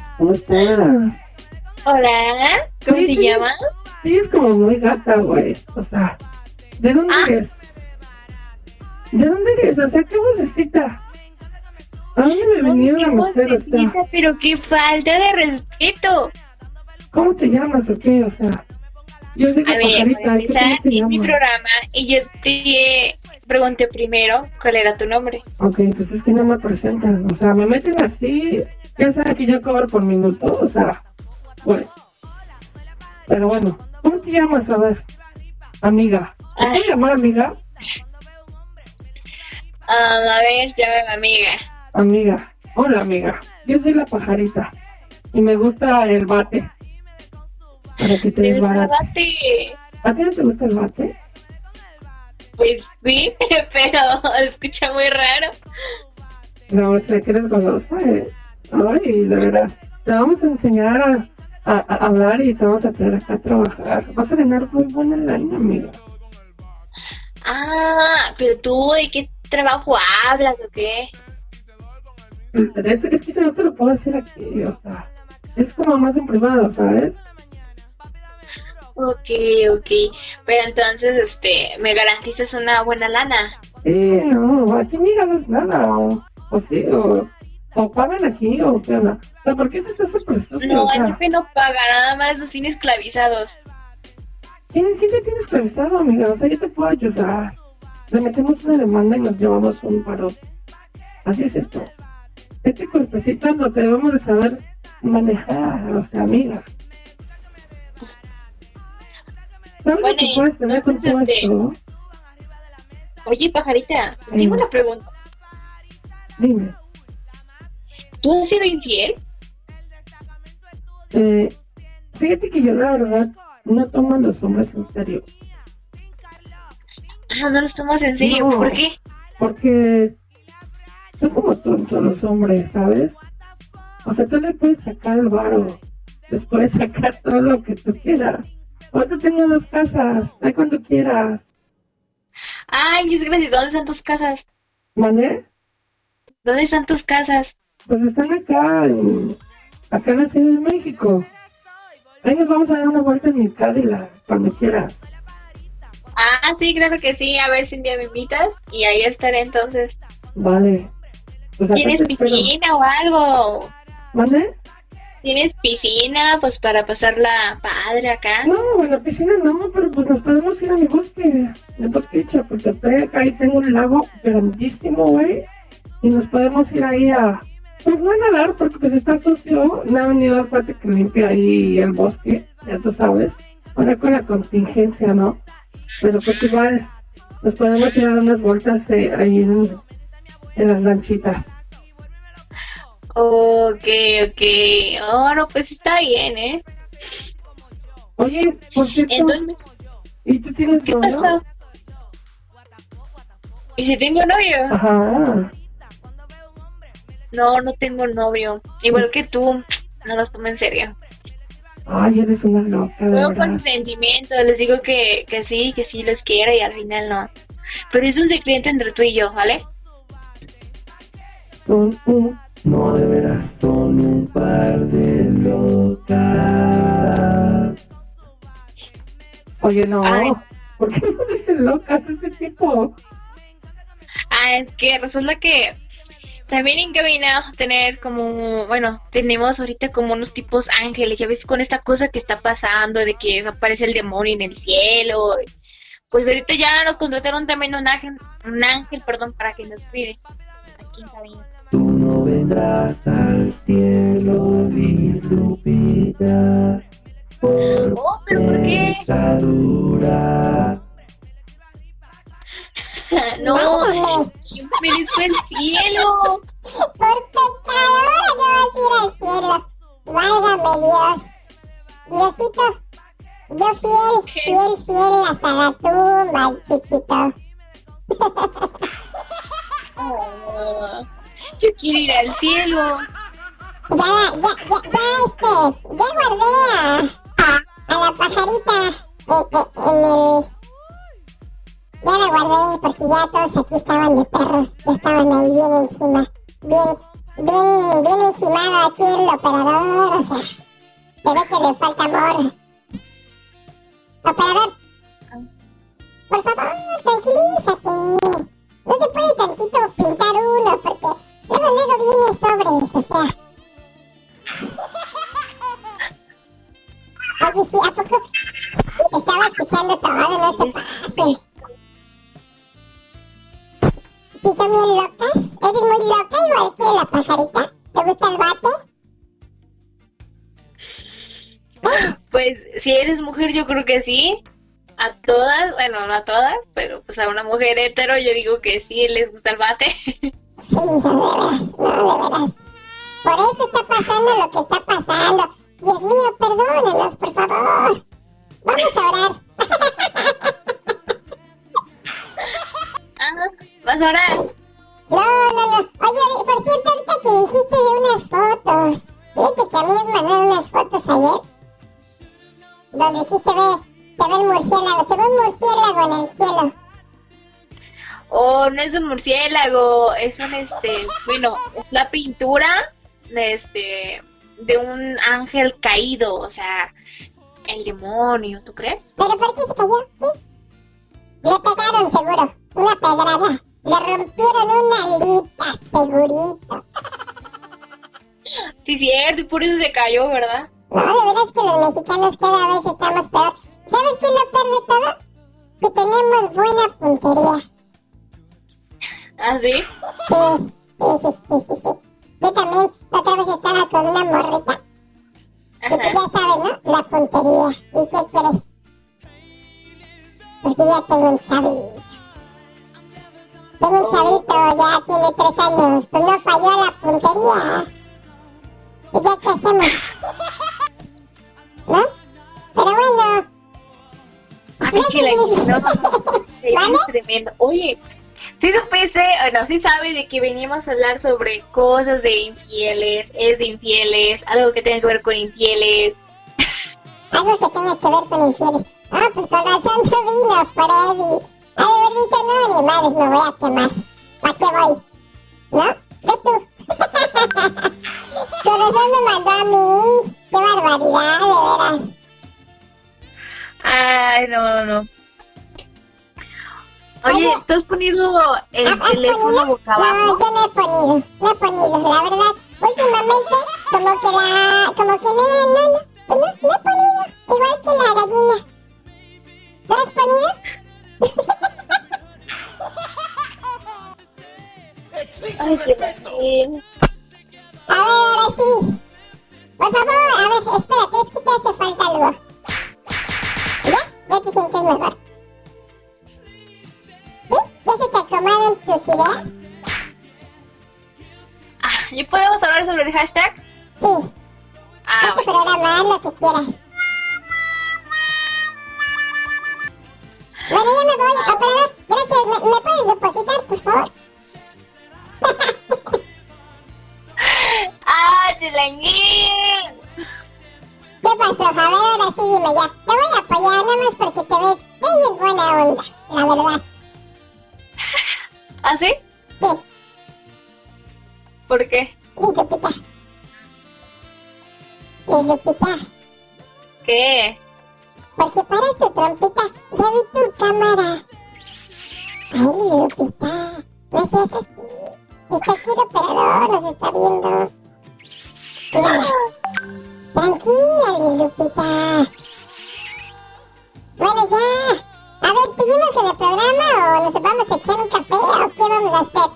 Speaker 7: Hola, ¿cómo se llama?
Speaker 11: Sí, es como muy gata, güey. O sea, ¿de dónde eres? ¿De dónde eres? O sea, ¿qué vocecita? ¿A dónde me vinieron a meter? O sea,
Speaker 7: pero qué falta de respeto.
Speaker 11: ¿Cómo te llamas o qué? O sea, yo soy la pajarita.
Speaker 7: Es mi programa y yo te pregunté primero cuál era tu nombre.
Speaker 11: Ok, pues es que no me presentan. O sea, me meten así. Ya saben que yo cobro por minuto. O sea, bueno. Pero bueno, ¿cómo te llamas? A ver, amiga. ¿Te puedo llamar amiga?
Speaker 7: A ver, llámame amiga.
Speaker 11: Amiga, hola amiga. Yo soy la pajarita y me gusta el bate. Para que te desbarate. ¿A ti no te gusta el bate?
Speaker 7: Pues sí, pero escucha muy raro.
Speaker 11: No, sé que eres golosa, Ay, de verdad. Te vamos a enseñar a hablar y te vamos a traer acá a trabajar. Vas a ganar muy buena lana, amiga.
Speaker 7: Ah, pero tú, ¿de qué trabajo hablas o qué?
Speaker 11: Es que eso no te lo puedo decir aquí, o sea, es como más en privado, ¿sabes?
Speaker 7: Ok, pero entonces, ¿me garantizas una buena lana?
Speaker 11: No, aquí ni ganas nada, o sí, o pagan aquí, o qué onda. O sea, ¿por qué te estás súper sucio?
Speaker 7: No,
Speaker 11: o sea,
Speaker 7: el jefe no paga, nada más nos tiene esclavizados.
Speaker 11: ¿Quién te tiene esclavizado, amiga? O sea, yo te puedo ayudar. Le metemos una demanda y nos llevamos un paro. Así es esto. Este cuerpecito lo debemos de saber manejar, o sea, amiga. ¿Sabes lo que puedes tener con todo esto?
Speaker 7: Oye, pajarita, tengo una pregunta.
Speaker 11: Dime.
Speaker 7: ¿Tú has sido infiel?
Speaker 11: Fíjate que yo la verdad no tomo a los hombres en serio.
Speaker 7: Ah, no los tomas en serio,
Speaker 11: No,
Speaker 7: ¿por qué?
Speaker 11: Porque son como tontos los hombres, ¿sabes? O sea, tú le puedes sacar el varo, les puedes sacar todo lo que tú quieras. Ahorita tengo 2 casas, ahí cuando quieras.
Speaker 7: Ay, Dios gracias, ¿dónde están tus casas?
Speaker 11: ¿Mané?
Speaker 7: ¿Dónde están tus casas?
Speaker 11: Pues están acá en la Ciudad de México. Ahí nos vamos a dar una vuelta en mi Cadillac, cuando quieras.
Speaker 7: Ah, sí, claro que sí, a ver si un día me invitas y ahí estaré entonces.
Speaker 11: Vale. Pues acá
Speaker 7: ¿Tienes
Speaker 11: te espero.
Speaker 7: piscina o algo?
Speaker 11: ¿Mané?
Speaker 7: ¿Tienes piscina, pues para pasarla padre acá?
Speaker 11: No, en la piscina no, pero pues nos podemos ir a mi bosque. El bosque de Chapultepec, ahí tengo un lago grandísimo, güey. Y nos podemos ir ahí a... Pues no a nadar, porque pues está sucio. No ha venido al cuate que limpia ahí el bosque, ya tú sabes. Ahora con la contingencia, ¿no? Pero pues igual, nos podemos ir a dar unas vueltas ahí en las lanchitas.
Speaker 7: Ok. Oh, no, pues está bien, ¿eh?
Speaker 11: Oye, por cierto,
Speaker 7: Entonces,
Speaker 11: ¿y tú tienes
Speaker 7: ¿qué
Speaker 11: novio?
Speaker 7: pasó? ¿Y si tengo novio?
Speaker 11: Ajá.
Speaker 7: No, no tengo novio. Igual que tú, no los tomo en serio.
Speaker 11: Ay, eres una loca, de
Speaker 7: Juego con
Speaker 11: verdad.
Speaker 7: sus sentimientos, les digo que sí los quiero y al final no. Pero es un secreto entre tú y yo, ¿vale?
Speaker 11: No, de veras, son un par de locas. Oye, no,
Speaker 7: Ay.
Speaker 11: ¿por qué nos dicen locas ese tipo?
Speaker 7: Ah, es que resulta que también en cabina vamos a tener como, bueno, tenemos ahorita como unos tipos ángeles, ya ves con esta cosa que está pasando de que desaparece el demonio en el cielo. Pues ahorita ya nos contrataron también un ángel, perdón, para que nos cuide aquí en cabina.
Speaker 11: Tú no vendrás al cielo, Miss Lupita,
Speaker 7: Oh, pero ¿por qué?
Speaker 11: pecadura.
Speaker 7: No, yo merezco el cielo.
Speaker 8: Por pecadora no vas a ir al cielo. Válgame Dios. Diosito, yo fiel hasta la tumba, Chuchito.
Speaker 7: Oh, yo quiero ir al cielo.
Speaker 8: Ya guardé a la pajarita en el... Ya la guardé porque ya todos aquí estaban de perros, ya estaban ahí bien encima, bien encimado aquí el operador, o sea, se ve que le falta amor. Operador, por favor, tranquilízate, no se puede tantito pintar uno porque luego viene sobres, o sea. Oye, sí, ¿a poco? Estaba escuchando todo, no se pase. ¿Sí son bien locas? ¿Eres muy loca igual que la pajarita? ¿Te gusta el bate?
Speaker 7: Pues si eres mujer yo creo que sí. A todas, bueno, no a todas, pero pues a una mujer hetero yo digo que sí les gusta el bate.
Speaker 8: Sí, de veras. Por eso está pasando lo que está pasando. Dios mío, perdónanos, por favor. Vamos a orar.
Speaker 7: ¿Vas a orar?
Speaker 8: No. Oye, por cierto, ahorita que dijiste de unas fotos. Fíjate que a mí me mandaron unas fotos ayer. Donde sí se ve el murciélago. Se ve un murciélago en el cielo.
Speaker 7: Oh, no es un murciélago, es un bueno, es la pintura de un ángel caído, o sea, el demonio, ¿tú crees?
Speaker 8: ¿Pero por qué se cayó? ¿Sí? Le pegaron seguro, una pedrada. Le rompieron una alita, segurito.
Speaker 7: Sí, cierto, y por eso se cayó, ¿verdad?
Speaker 8: No, de veras que los mexicanos cada vez estamos peor. ¿Sabes qué es lo peor de todo? Que tenemos buena puntería.
Speaker 7: ¿Ah, sí?
Speaker 8: Sí. Yo también otra vez estaba con una morrita. Y pues ya sabes, ¿no? La puntería. ¿Y qué quieres? Pues yo ya tengo un chavito. Ya tiene 3 años. Pues no falló la puntería. Pues ya, ¿qué hacemos? ¿No? Pero bueno.
Speaker 7: Ay, que es tremendo. Oye, ¿sí supiste, no, sí sabes de que veníamos a hablar sobre cosas de infieles, es de infieles, algo que tenga que ver con infieles?
Speaker 8: Algo que tenga que ver con infieles. Ah, pues con razón tú vino, Freddy. Ha de haber dicho, no, ni madres, me voy a quemar. ¿Para qué voy? ¿No? Ve tú. Con razón me mandó a mí. ¡Qué barbaridad, de veras!
Speaker 7: Ay, no. Oye, ¿tú has ponido el teléfono boca abajo?
Speaker 8: No, yo no he ponido, la verdad. Últimamente, como que no he ponido. Igual que la gallina. ¿No has ponido?
Speaker 7: Ay, qué bien.
Speaker 8: A ver, ahora sí. Por favor, a ver, espérate, es que te hace falta algo. ¿Ya te sientes mejor? ¿Sí? ¿Ya se te acomodan tus ideas?
Speaker 7: ¿Y podemos hablar sobre el hashtag?
Speaker 8: Sí. Este programa, haz lo que quieras. Bueno, ya me voy. Operador, gracias. ¿Me puedes depositar, por favor?
Speaker 7: ¡Ah, Chilanguín!
Speaker 8: ¿Qué pasó? A ver, ahora sí dime ya. Te voy a apoyar nada más porque te ves bien buena onda, la verdad.
Speaker 7: ¿Ah, sí?
Speaker 8: Sí.
Speaker 7: ¿Por qué?
Speaker 8: Lupita.
Speaker 7: ¿Qué?
Speaker 8: Porque paras tu trompita. Ya vi tu cámara. Ay, Lupita. No seas así. Está aquí el operador, nos está viendo. Mira. Tranquila, Lupita. Bueno, ya. A ver, ¿seguimos en el programa o nos vamos a echar un café o qué vamos a hacer?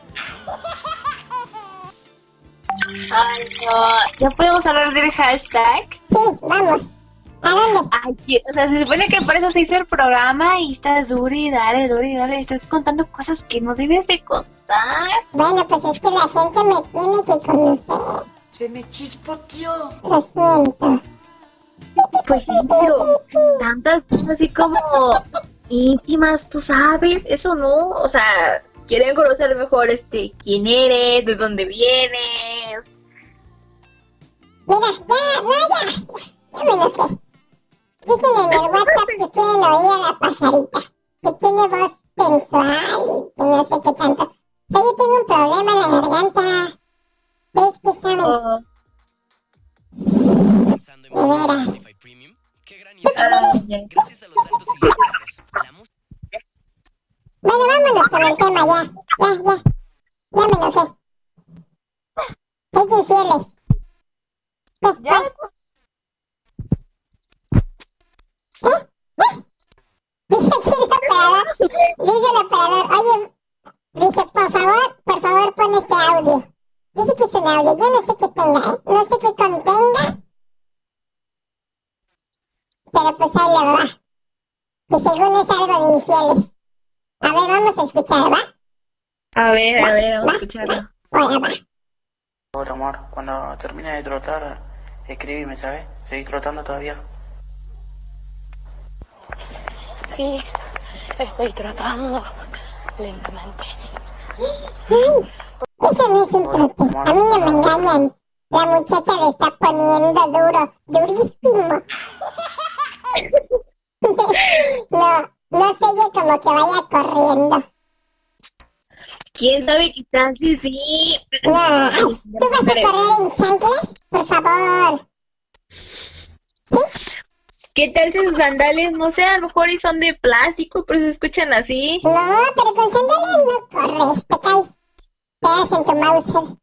Speaker 7: Ay, no. ¿Ya podemos hablar del hashtag?
Speaker 8: Sí, vamos. ¿A dónde?
Speaker 7: Ay, o sea, se supone que por eso se hizo el programa y estás duro y dale. Estás contando cosas que no debes de contar.
Speaker 8: Bueno, pues es que la gente me tiene que conocer.
Speaker 5: Se me chispoteó.
Speaker 8: Lo siento.
Speaker 7: Pues sí, pero tantas cosas así como íntimas, tú sabes, eso no, o sea, quieren conocer mejor quién eres, de dónde vienes.
Speaker 8: Mira, ya me enojé. Dicen en el WhatsApp que quieren oír a la pajarita, que tiene voz sensual y que no sé qué tanto. O sea, yo tengo un problema en la garganta. ¿Ustedes qué saben? De veras. Bueno, vámonos con el tema ya. Ya me enojé. Es de infieles. ¿Ya? Dice aquí el operador, oye, dice, por favor, pon este audio. Dice que es un audio, yo no sé qué tenga, no sé qué contenga, pero pues ahí le va, que según es algo de infieles. A ver, vamos a escuchar, ¿va?
Speaker 7: A ver, vamos a escucharlo.
Speaker 8: Bueno, va.
Speaker 12: Por amor, cuando termine de trotar, escríbeme, ¿sabes? ¿Seguís trotando todavía?
Speaker 13: Sí, estoy trotando lentamente.
Speaker 8: Ay, eso no es un trote. A mí no me engañan. La muchacha le está poniendo duro, durísimo. No se oye como que vaya corriendo.
Speaker 7: ¿Quién sabe qué tal? Sí.
Speaker 8: No, ay, ¿tú vas a correr en chanclas? Por favor. ¿Sí?
Speaker 7: ¿Qué tal si sus sandalias, no sé, a lo mejor y son de plástico, pero se escuchan así?
Speaker 8: No, pero con sandalias no corres, te caes. Te hacen tu Mauser.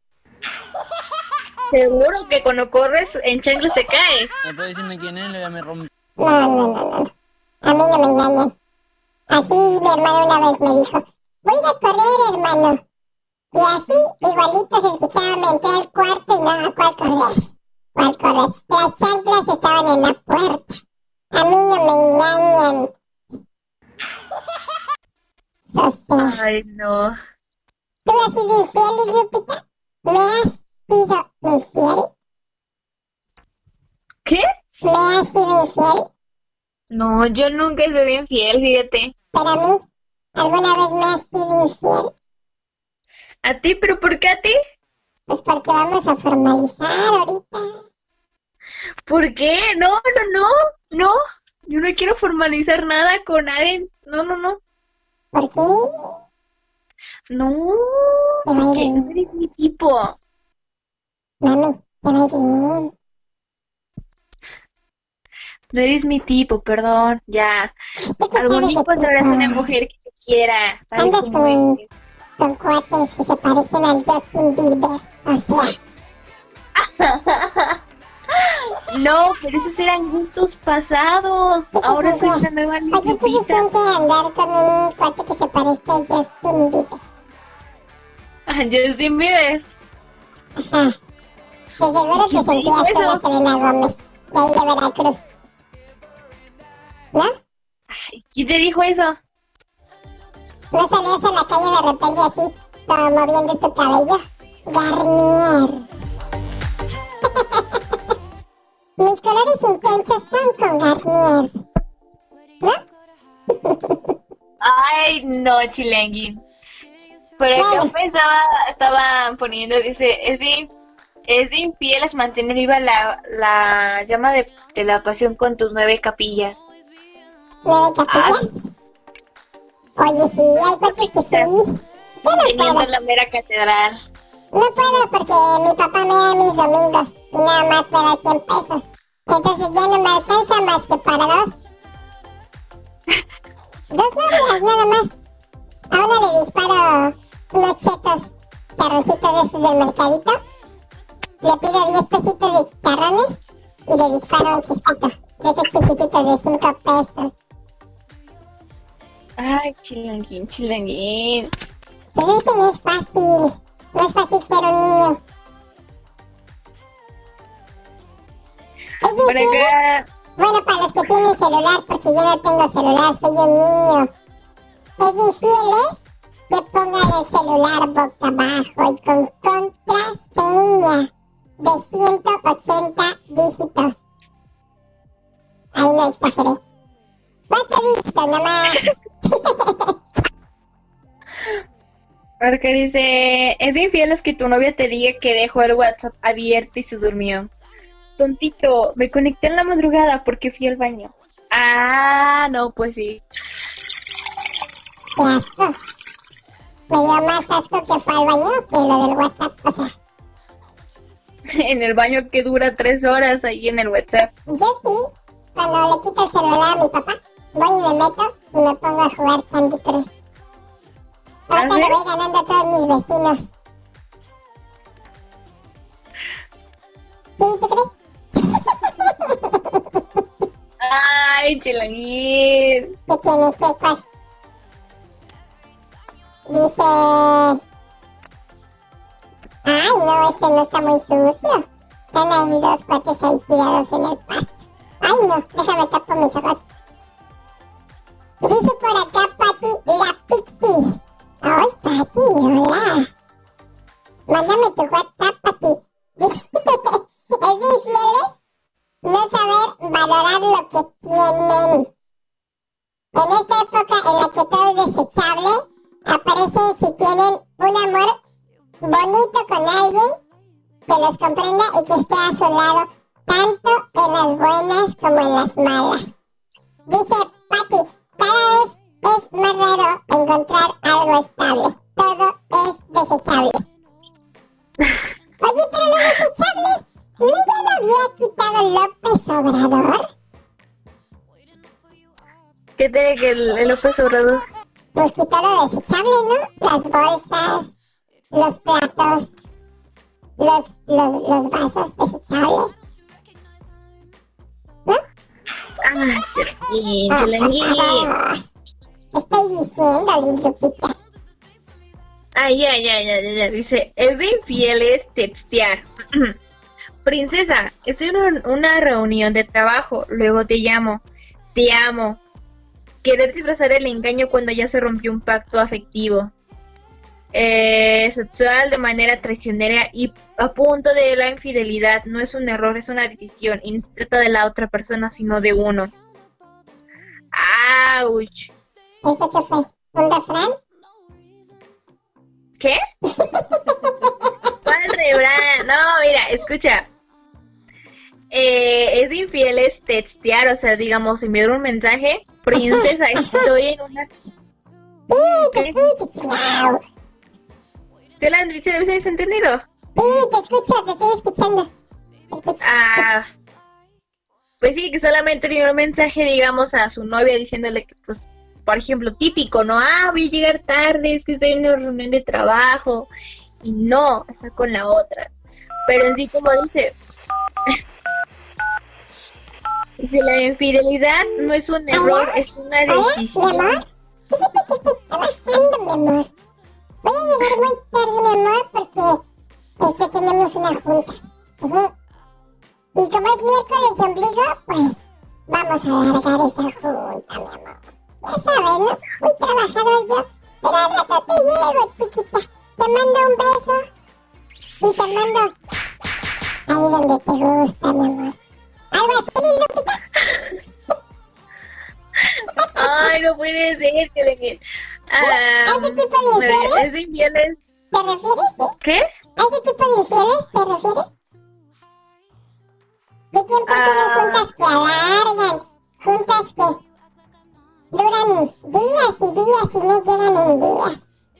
Speaker 7: Seguro que cuando corres en chanclas te caes.
Speaker 12: ¿Me puede decirme quién es? Ya me rompí.
Speaker 8: No. A mí no me engañan. Así mi hermano una vez me dijo, voy a ir a correr, hermano. Y así, igualito se escuchaba, me entré al cuarto y no, ¿cuál correr? ¿Cuál correr? Las chanclas estaban en la puerta. A mí no me engañan.
Speaker 7: Ay, no.
Speaker 8: ¿Tú has sido infiel, Lupita? ¿Me has sido infiel?
Speaker 7: ¿Qué?
Speaker 8: ¿Me has sido infiel?
Speaker 7: No, yo nunca he sido infiel, fíjate.
Speaker 8: Pero a mí, ¿alguna vez me has sido infiel?
Speaker 7: ¿A ti? ¿Pero por qué a ti?
Speaker 8: Pues porque vamos a formalizar ahorita.
Speaker 7: ¿Por qué? No. Yo no quiero formalizar nada con nadie. No.
Speaker 8: ¿Por qué?
Speaker 7: No. Porque no eres mi tipo.
Speaker 8: Mami, te va a ir bien.
Speaker 7: No eres mi tipo, perdón. Ya. Algún día encontrarás una mujer que te quiera. Tal
Speaker 8: Andas
Speaker 7: como eres.
Speaker 8: con cuates que se parecen al Justin Bieber. O sea.
Speaker 7: No, pero esos eran gustos pasados. Ahora soy una nueva
Speaker 8: Oye, ¿qué se
Speaker 7: Lupita.
Speaker 8: siente andar con un cuate que se parece a Justin Bieber?
Speaker 7: Justin Bieber.
Speaker 8: Ajá. De seguro te sentías como Selena Gómez, de ahí de Veracruz. ¿No?
Speaker 7: ¿Quién te dijo eso?
Speaker 8: ¿No salías a la calle de repente así, como moviendo tu cabello? Garnier. Mis colores intensos son con Garnier. ¿No?
Speaker 7: Ay, no, Chilengui. Por acá estaba poniendo, dice, es de infieles mantener viva la llama de la pasión con tus 9 capillas.
Speaker 8: ¿9 capillas? Oye, sí, hay cuerpos que sí. Yo no
Speaker 7: Teniendo
Speaker 8: puedo.
Speaker 7: la mera catedral.
Speaker 8: No puedo porque mi papá me da mis domingos y nada más me da 100 pesos. Entonces ya no me alcanza más que para 2. 2 novias nada más. A una le disparo unos chetos charroncitos de esos del mercadito. Le pido 10 pesitos de chicharrones y le disparo un chispito de esos chiquititos de 5 pesos.
Speaker 7: Ay, Chilanguín.
Speaker 8: Pero es que no es fácil. No es fácil ser un niño. ¿Es
Speaker 7: Por
Speaker 8: difícil?
Speaker 7: acá,
Speaker 8: Bueno, para los que tienen celular, porque yo no tengo celular, soy un niño. Es infieles que pongan el celular boca abajo y con contraseña de 180 dígitos. Ahí no exageré. ¿Cuánto visto, mamá?
Speaker 7: porque dice, es de infieles que tu novia te diga que dejó el WhatsApp abierto y se durmió. Tontito, me conecté en la madrugada porque fui al baño. Ah, no, pues sí.
Speaker 8: ¡Qué asco! Me dio más asco que fue al baño que lo del WhatsApp, o sea.
Speaker 7: En el baño que dura 3 horas ahí en el WhatsApp.
Speaker 8: Yo sí, cuando le quito el celular a mi papá, voy y me meto y me pongo a jugar Candy Crush. Ahorita le voy ganando a todos mis vecinos. ¿Sí, tú crees?
Speaker 7: Ay, Chilanguín.
Speaker 8: ¿Qué tiene? ¿Qué? ¿Cuál? Dice... Ay, no, este no está muy sucio. Están ahí 2 cuates ahí tirados en el pasto. Ay, no, déjame tapar mis ojos. Dice por acá Pati la Pixie. Ay, Pati, hola. Mándame tu WhatsApp, Pati. Es de infieles no saber valorar lo que tienen. En esta época en la que todo es desechable, aparecen si tienen un amor bonito con alguien que los comprenda y que esté a su lado, tanto en las buenas como en las malas. Dice Pati, cada vez es más raro encontrar algo estable. Todo es desechable. Oye, pero lo desechable, ¿no ya lo había quitado López Obrador?
Speaker 7: ¿Qué tiene que el López Obrador?
Speaker 8: Pues quitó lo desechable, ¿no? Las bolsas, los platos, los vasos desechables. ¿No?
Speaker 7: Ah, Chilanguín.
Speaker 8: Estoy diciendo, Lupita.
Speaker 7: Ay, ya. Dice, es de infieles textear. Princesa, estoy en una reunión de trabajo, luego te llamo. Te amo. Querer disfrazar el engaño cuando ya se rompió un pacto afectivo. Sexual de manera traicionera y a punto de la infidelidad. No es un error, es una decisión. Y no se trata de la otra persona, sino de uno. ¡Auch!
Speaker 8: ¿Eso qué fue? ¿Un refrán?
Speaker 7: ¿Qué? ¿Cuál refrán? No, mira, escucha. Es de infieles textear, o sea, digamos, enviar un mensaje. Princesa, estoy en una... ¿Qué? ¿Se la habéis entendido?
Speaker 8: Sí, te escucho, te estoy escuchando.
Speaker 7: Ah, pues sí, que solamente envió un mensaje, digamos, a su novia diciéndole que, pues, por ejemplo, típico, ¿no? Voy a llegar tarde, es que estoy en una reunión de trabajo. Y no, está con la otra. Pero en sí, como dice... Dice, la infidelidad no es un error, es una decisión.
Speaker 8: Mi amor, fíjate que estoy trabajando, mi amor. Voy a llegar muy tarde, mi amor, porque tenemos una junta. Y como es miércoles de ombligo, pues vamos a alargar esa junta, mi amor. Ya sabes, ¿no? Muy trabajador yo, pero al rato te llego, chiquita. Te mando un beso y te mando ahí donde te gusta, mi amor. ¿Algo así, Lupita?
Speaker 7: Ay, no puede ser, que le...
Speaker 8: ¿Ese tipo de infieles?
Speaker 7: Es de infieles.
Speaker 8: ¿Te refieres? ¿Sí?
Speaker 7: ¿Qué?
Speaker 8: ¿A ese tipo de infieles te refieres? ¿Qué tiempo tienen juntas que alargan? Juntas que duran días y días y no llegan en días.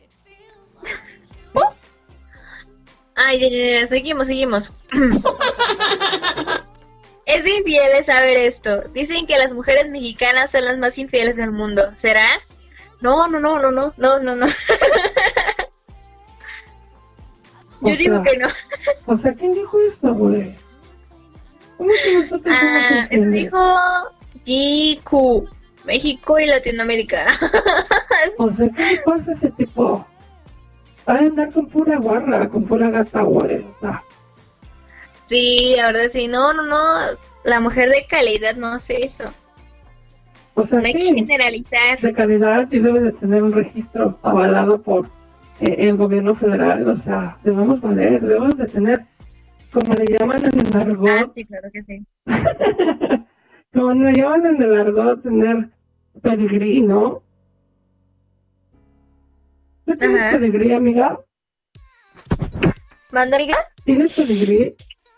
Speaker 8: ¿Sí?
Speaker 7: Ay, ya, seguimos. Es de infieles saber esto. Dicen que las mujeres mexicanas son las más infieles del mundo. ¿Será? No. Yo digo que no.
Speaker 11: O sea, ¿quién dijo esto, güey? ¿Cómo que nosotros somos
Speaker 7: Eso
Speaker 11: infieles?
Speaker 7: dijo GQ, México y Latinoamérica.
Speaker 11: O sea, ¿qué le pasa a ese tipo? Va a andar con pura guarra, con pura gata, güey.
Speaker 7: Sí, la verdad sí. No. La mujer de calidad no hace eso.
Speaker 11: O sea,
Speaker 7: No hay que
Speaker 11: sí,
Speaker 7: generalizar.
Speaker 11: de calidad y debe de tener un registro avalado por el gobierno federal. O sea, debemos de tener, como le llaman en el argot,
Speaker 7: Sí, claro que sí.
Speaker 11: como le llaman en el argot, tener pedigrí, ¿no? ¿Tú tienes pedigrí, amiga?
Speaker 7: ¿Manda, amiga?
Speaker 11: ¿Tienes pedigrí?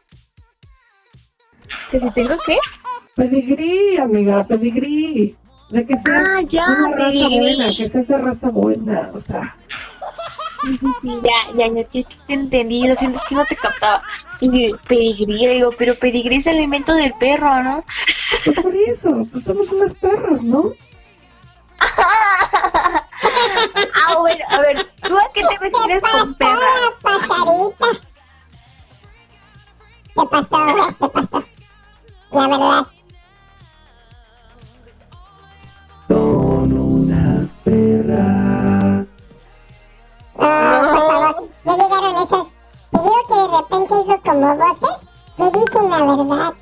Speaker 7: ¿Que si tengo qué?
Speaker 11: Pedigrí, amiga, pedigrí. De que sea una raza
Speaker 7: pedigrí.
Speaker 11: buena, que sea esa raza buena, o sea.
Speaker 7: Sí, ya te entendí, lo siento, es que no te captaba. Y sí, pedigrí, digo, pero pedigrí es el alimento del perro, ¿no?
Speaker 11: Pues por eso, pues somos unas perras, ¿no?
Speaker 7: Bueno, a ver, ¿tú a qué te refieres con perra?
Speaker 8: Pacharita. Te pasó. La verdad.
Speaker 11: Son unas perras.
Speaker 8: Por favor, ya llegaron esas. Te digo que de repente hizo como voces que dicen la verdad.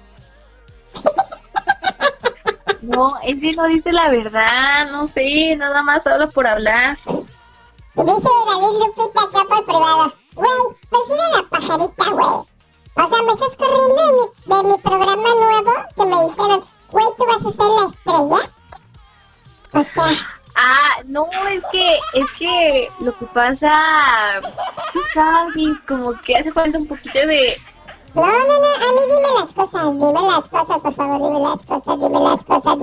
Speaker 7: No, en sí no dice la verdad, no sé, nada más habla por hablar.
Speaker 8: Dice David Lupita acá por privado. Güey, prefiero la pajarita, güey. O sea, me estás corriendo de mi programa nuevo que me dijeron, güey, ¿tú vas a ser la estrella? O sea...
Speaker 7: No, es que lo que pasa, tú sabes, como que hace falta un poquito de...
Speaker 8: No, a mí dime las cosas, por favor, dime las cosas.
Speaker 11: Dime las cosas.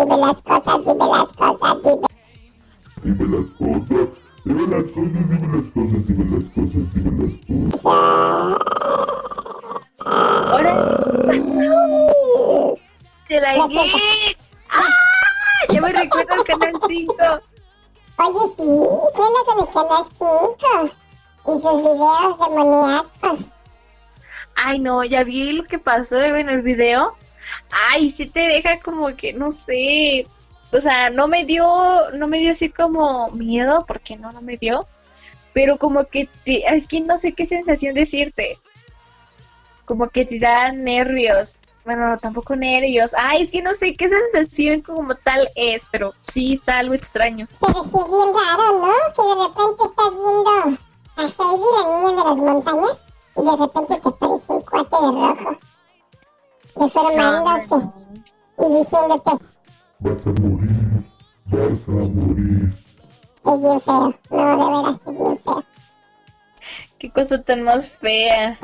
Speaker 7: Ahora, ¿qué pasó? ¡Te la gué! Ya me recuerdo el Canal 5.
Speaker 8: Oye, sí, ¿qué onda con el Canal 5? Y sus videos demoníacos.
Speaker 7: Ay, no, ya vi lo que pasó en el video. ay, sí te deja como que, no sé, o sea, no me dio así como miedo, porque no me dio, pero como que es que no sé qué sensación decirte, como que te da nervios, bueno, tampoco nervios, ay, es que no sé qué sensación como tal es, pero sí está algo extraño.
Speaker 8: Pero sí es bien raro, ¿no? Que de repente estás viendo a Heidi, la niña de las montañas, y de repente te aparece un cuate de rojo, deformándose y diciéndote:
Speaker 14: vas a morir, vas a morir.
Speaker 8: Es bien feo, no, de veras, es bien feo.
Speaker 7: Qué cosa tan más fea.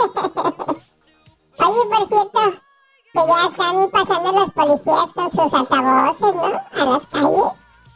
Speaker 8: Oye, por cierto, que ya están pasando los policías con sus altavoces, ¿no? A las calles.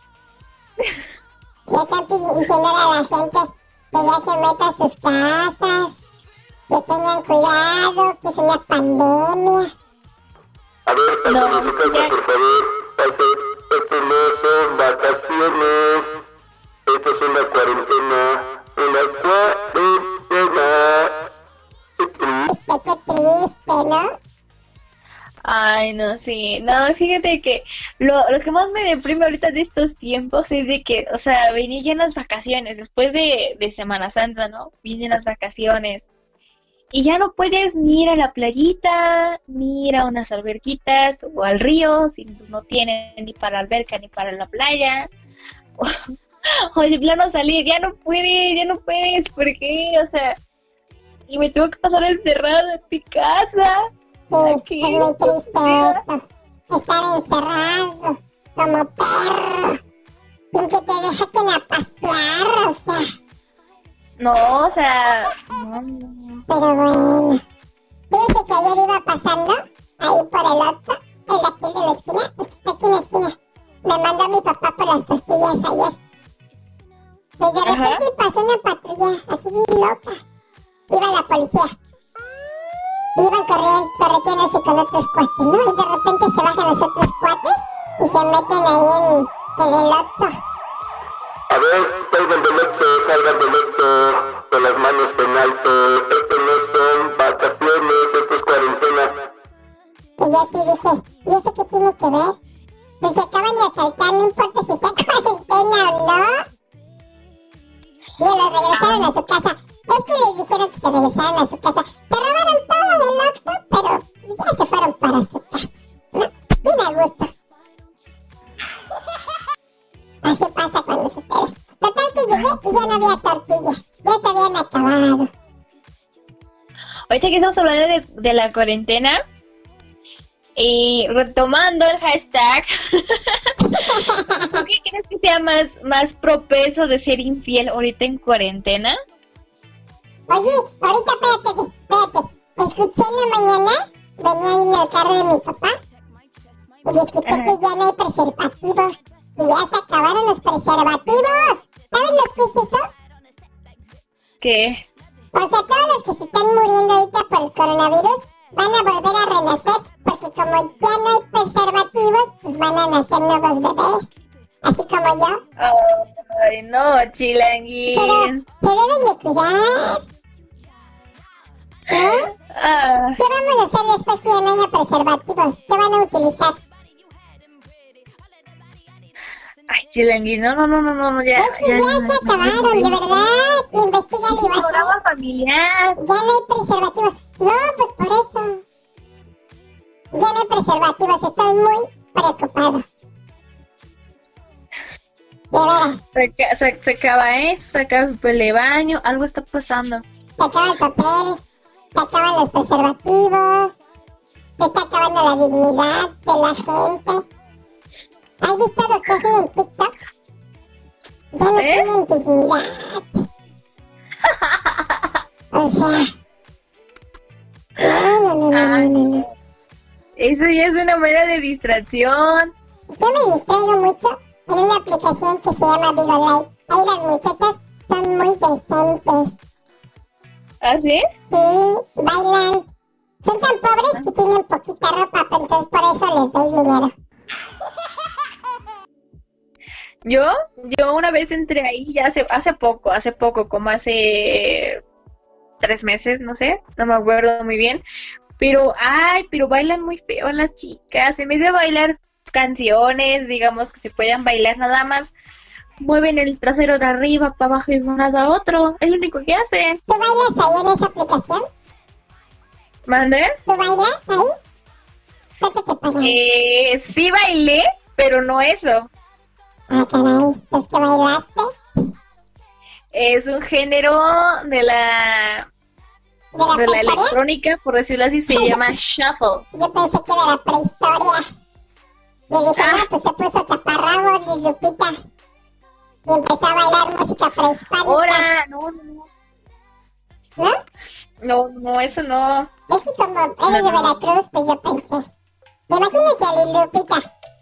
Speaker 8: Ya están diciéndole a la gente que ya se meta a sus casas, que tengan cuidado, que es una pandemia.
Speaker 14: A ver, pasen a su casa, por favor. Pasen. Esto no son vacaciones. Esto es una cuarentena. Una cuarentena.
Speaker 8: Qué triste, ¿no?
Speaker 7: Ay, no, sí. No, fíjate que lo que más me deprime ahorita de estos tiempos es de que, o sea, venían las vacaciones, después de Semana Santa, ¿no? Vienen las vacaciones. Y ya no puedes ni ir a la playita, ni ir a unas alberquitas o al río, si pues, no tienen ni para la alberca ni para la playa. O de plano salir, ya no puedes, ¿por qué? O sea, y me tengo que pasar encerrado en mi casa.
Speaker 8: Sí, es muy triste estar encerrado como perro, sin que te dejen a pasear, o sea.
Speaker 7: No, o sea, no.
Speaker 8: Pero bueno, fíjate que ayer iba pasando ahí por el otro, el de aquí de la esquina, el que está aquí en la esquina. Me mandó mi papá por las tortillas ayer. Pues de repente pasó una patrulla así bien loca. Iba la policía. Iban corriéndose con otros cuates, ¿no? Y de repente se bajan los otros cuates y se meten ahí en el otro.
Speaker 14: A ver, salgan del hecho, con las manos en alto. Esto no son vacaciones, esto es cuarentena.
Speaker 8: Y yo sí dije, ¿y eso qué tiene que ver? Pues se acaban de asaltar, no importa si sea cuarentena o no. Y los regresaron a su casa. Es que les dijeron que se regresaran a su casa. Se robaron todo del Oxxo, pero ya se fueron para su casa, ¿no? Bien a gusto. Así pasa cuando se te ve. Total que llegué y ya no había tortilla. Ya se habían acabado.
Speaker 7: Ahorita que estamos hablando de la cuarentena y retomando el hashtag, ¿tú qué crees que sea más propenso de ser infiel ahorita en cuarentena?
Speaker 8: Oye, ahorita espérate. Escuché en la mañana, venía ahí en el carro de mi papá y escuché que ya no hay preservativos. Y ya se acabaron los preservativos. ¿Sabes lo que es eso?
Speaker 7: ¿Qué?
Speaker 8: O sea, todos los que se están muriendo ahorita por el coronavirus van a volver a renacer, porque como ya no hay preservativos, pues van a nacer nuevos bebés. Así como yo.
Speaker 7: Ay, no, chilanguín.
Speaker 8: Pero se deben de cuidar. ¿Eh? ¿Qué vamos a hacer después que ya no haya preservativos? ¿Qué van a utilizar?
Speaker 7: Ay, chilanguín, no, ya.
Speaker 8: Es que ya se acabaron, de verdad. Investigan y vas a
Speaker 7: programa familiar.
Speaker 8: Ya no hay preservativos. No, pues por eso. Ya no hay preservativos, estoy muy preocupado. De veras.
Speaker 7: Se acaba eso, se acaba el papel de baño, algo está pasando.
Speaker 8: Se acaba el papel, se acaban los preservativos, se está acabando la dignidad de la gente. ¿Has visto lo que hacen en TikTok? Ya no tienen dignidad. O sea... No.
Speaker 7: Eso ya es una manera de distracción.
Speaker 8: Yo me distraigo mucho en una aplicación que se llama Vigo Live. Ahí las muchachas son muy decentes.
Speaker 7: ¿Ah, sí?
Speaker 8: Sí, bailan. Son tan pobres que tienen poquita ropa, pero entonces por eso les doy dinero.
Speaker 7: Yo una vez entré ahí ya hace poco, como hace 3 meses, no sé, no me acuerdo muy bien, Pero, pero bailan muy feo las chicas. En vez de bailar canciones, digamos, que se puedan bailar nada más, mueven el trasero de arriba para abajo y de un lado a otro. Es lo único que hacen.
Speaker 8: ¿Tú bailas ahí en esa aplicación?
Speaker 7: ¿Mande?
Speaker 8: ¿Tú bailas ahí? ¿Cuánto te pagan?
Speaker 7: Sí bailé, pero no eso.
Speaker 8: Ah, caray, ¿es que bailaste?
Speaker 7: Es un género de la electrónica, por decirlo así, se llama shuffle.
Speaker 8: Yo pensé que de la prehistoria. Yo dije, pues se puso taparrabos y Lupita. Y empezó a bailar música prehispánica.
Speaker 7: Ahora, no.
Speaker 8: ¿No?
Speaker 7: No, eso no.
Speaker 8: Es que como eres de Veracruz, pues yo pensé. Imagínense a Lupita.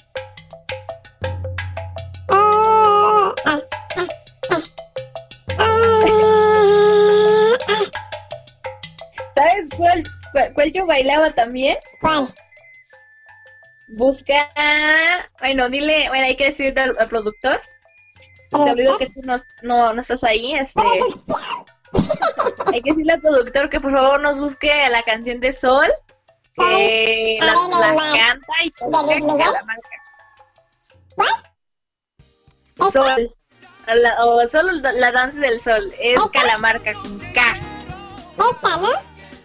Speaker 7: ¿Sabes cuál yo bailaba también?
Speaker 8: ¿Cuál?
Speaker 7: Busca... Bueno, hay que decirle al productor. Te olvido que tú no estás ahí, hay que decirle al productor que por favor nos busque la canción de Sol, que la canta y toca Calamarca. Sol. O solo la danza del sol. Es Calamarca con K.
Speaker 8: Esta, ¿no?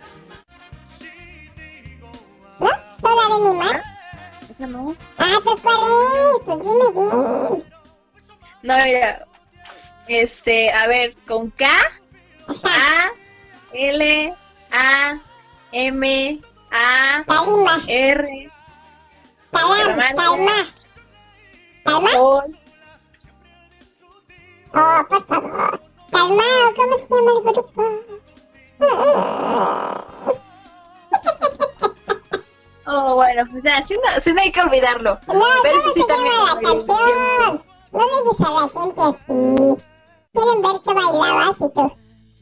Speaker 8: ¿No? ¿Sola de mi mar?
Speaker 7: Esa no.
Speaker 8: Pues ¿cuál es? Pues dime bien.
Speaker 7: No, mira. A ver, con K. A, L, A, M, A, R.
Speaker 8: Calma.
Speaker 7: Sol.
Speaker 8: Oh, por favor. Calmao, ¿cómo se llama el grupo?
Speaker 7: Oh, bueno, pues ya, si no hay que olvidarlo.
Speaker 8: No,
Speaker 7: pero
Speaker 8: ¿cómo se llama la canción? No dejes a la gente así. Quieren ver que bailabas y tú.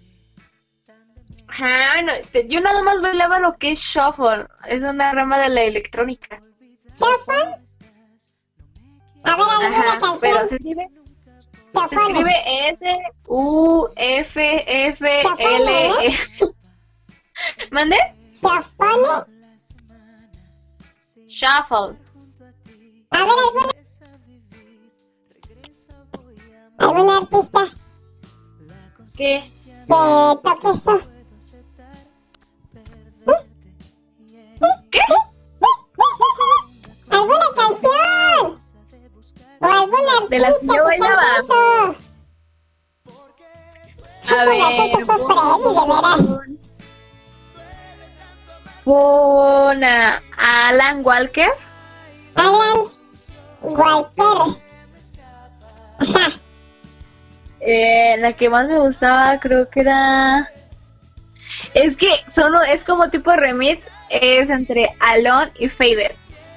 Speaker 7: Bueno, yo nada más bailaba lo que es shuffle. Es una rama de la electrónica.
Speaker 8: ¿Shuffle? A ver, alguna canción.
Speaker 7: Pero se escribe S-U-F-F-L-E. ¿Mande? Shuffle.
Speaker 8: A ver, ¿alguna artista?
Speaker 7: ¿Qué?
Speaker 8: Que toque esto.
Speaker 7: ¿Qué?
Speaker 8: ¿Alguna canción? ¿O alguna artista
Speaker 7: de las que yo bailaba? A ver, pon a Alan Walker.
Speaker 8: Alan Walker. Ajá.
Speaker 7: La que más me gustaba creo que era... Es que es como tipo remix, es entre Alone y Fader.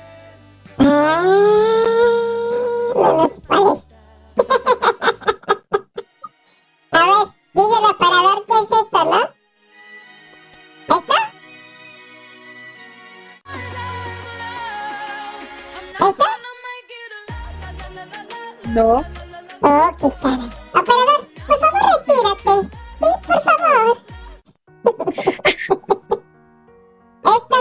Speaker 8: A ver, dice el operador qué es esto, ¿no? ¿Esto? ¿Esto?
Speaker 7: No.
Speaker 8: Oh, qué cara. Operador, por favor, retírate. Sí, por favor. ¿Esto?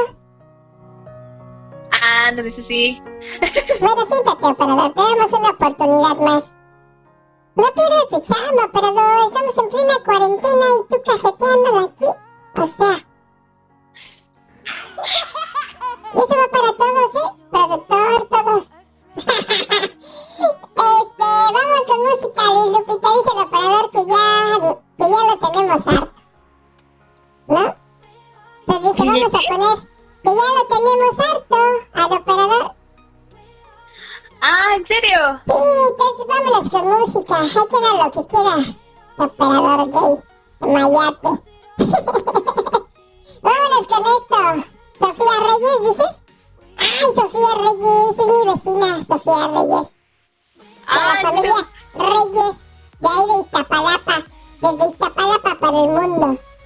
Speaker 7: No dice sí.
Speaker 8: Bueno, siéntate, operador. Te damos una oportunidad más. No pierdas tu chamba, operador. Estamos en plena cuarentena y tú cajeteándola aquí. O sea... Y eso va para todos, ¿eh? Productor, todos. Vamos con música, Lupita. Dice el operador que ya lo tenemos harto. ¿No? Entonces dice, vamos a poner que ya lo tenemos harto al operador.
Speaker 7: ¿En serio?
Speaker 8: Sí, entonces vámonos con música. Hay que dar lo que quiera. Operador gay, mayate. Vámonos con esto. Sofía Reyes, ¿dices? ¡Ay, Sofía Reyes! Es mi vecina, Sofía Reyes. De la familia Reyes, de ahí de Iztapalapa. Desde Iztapalapa para el mundo.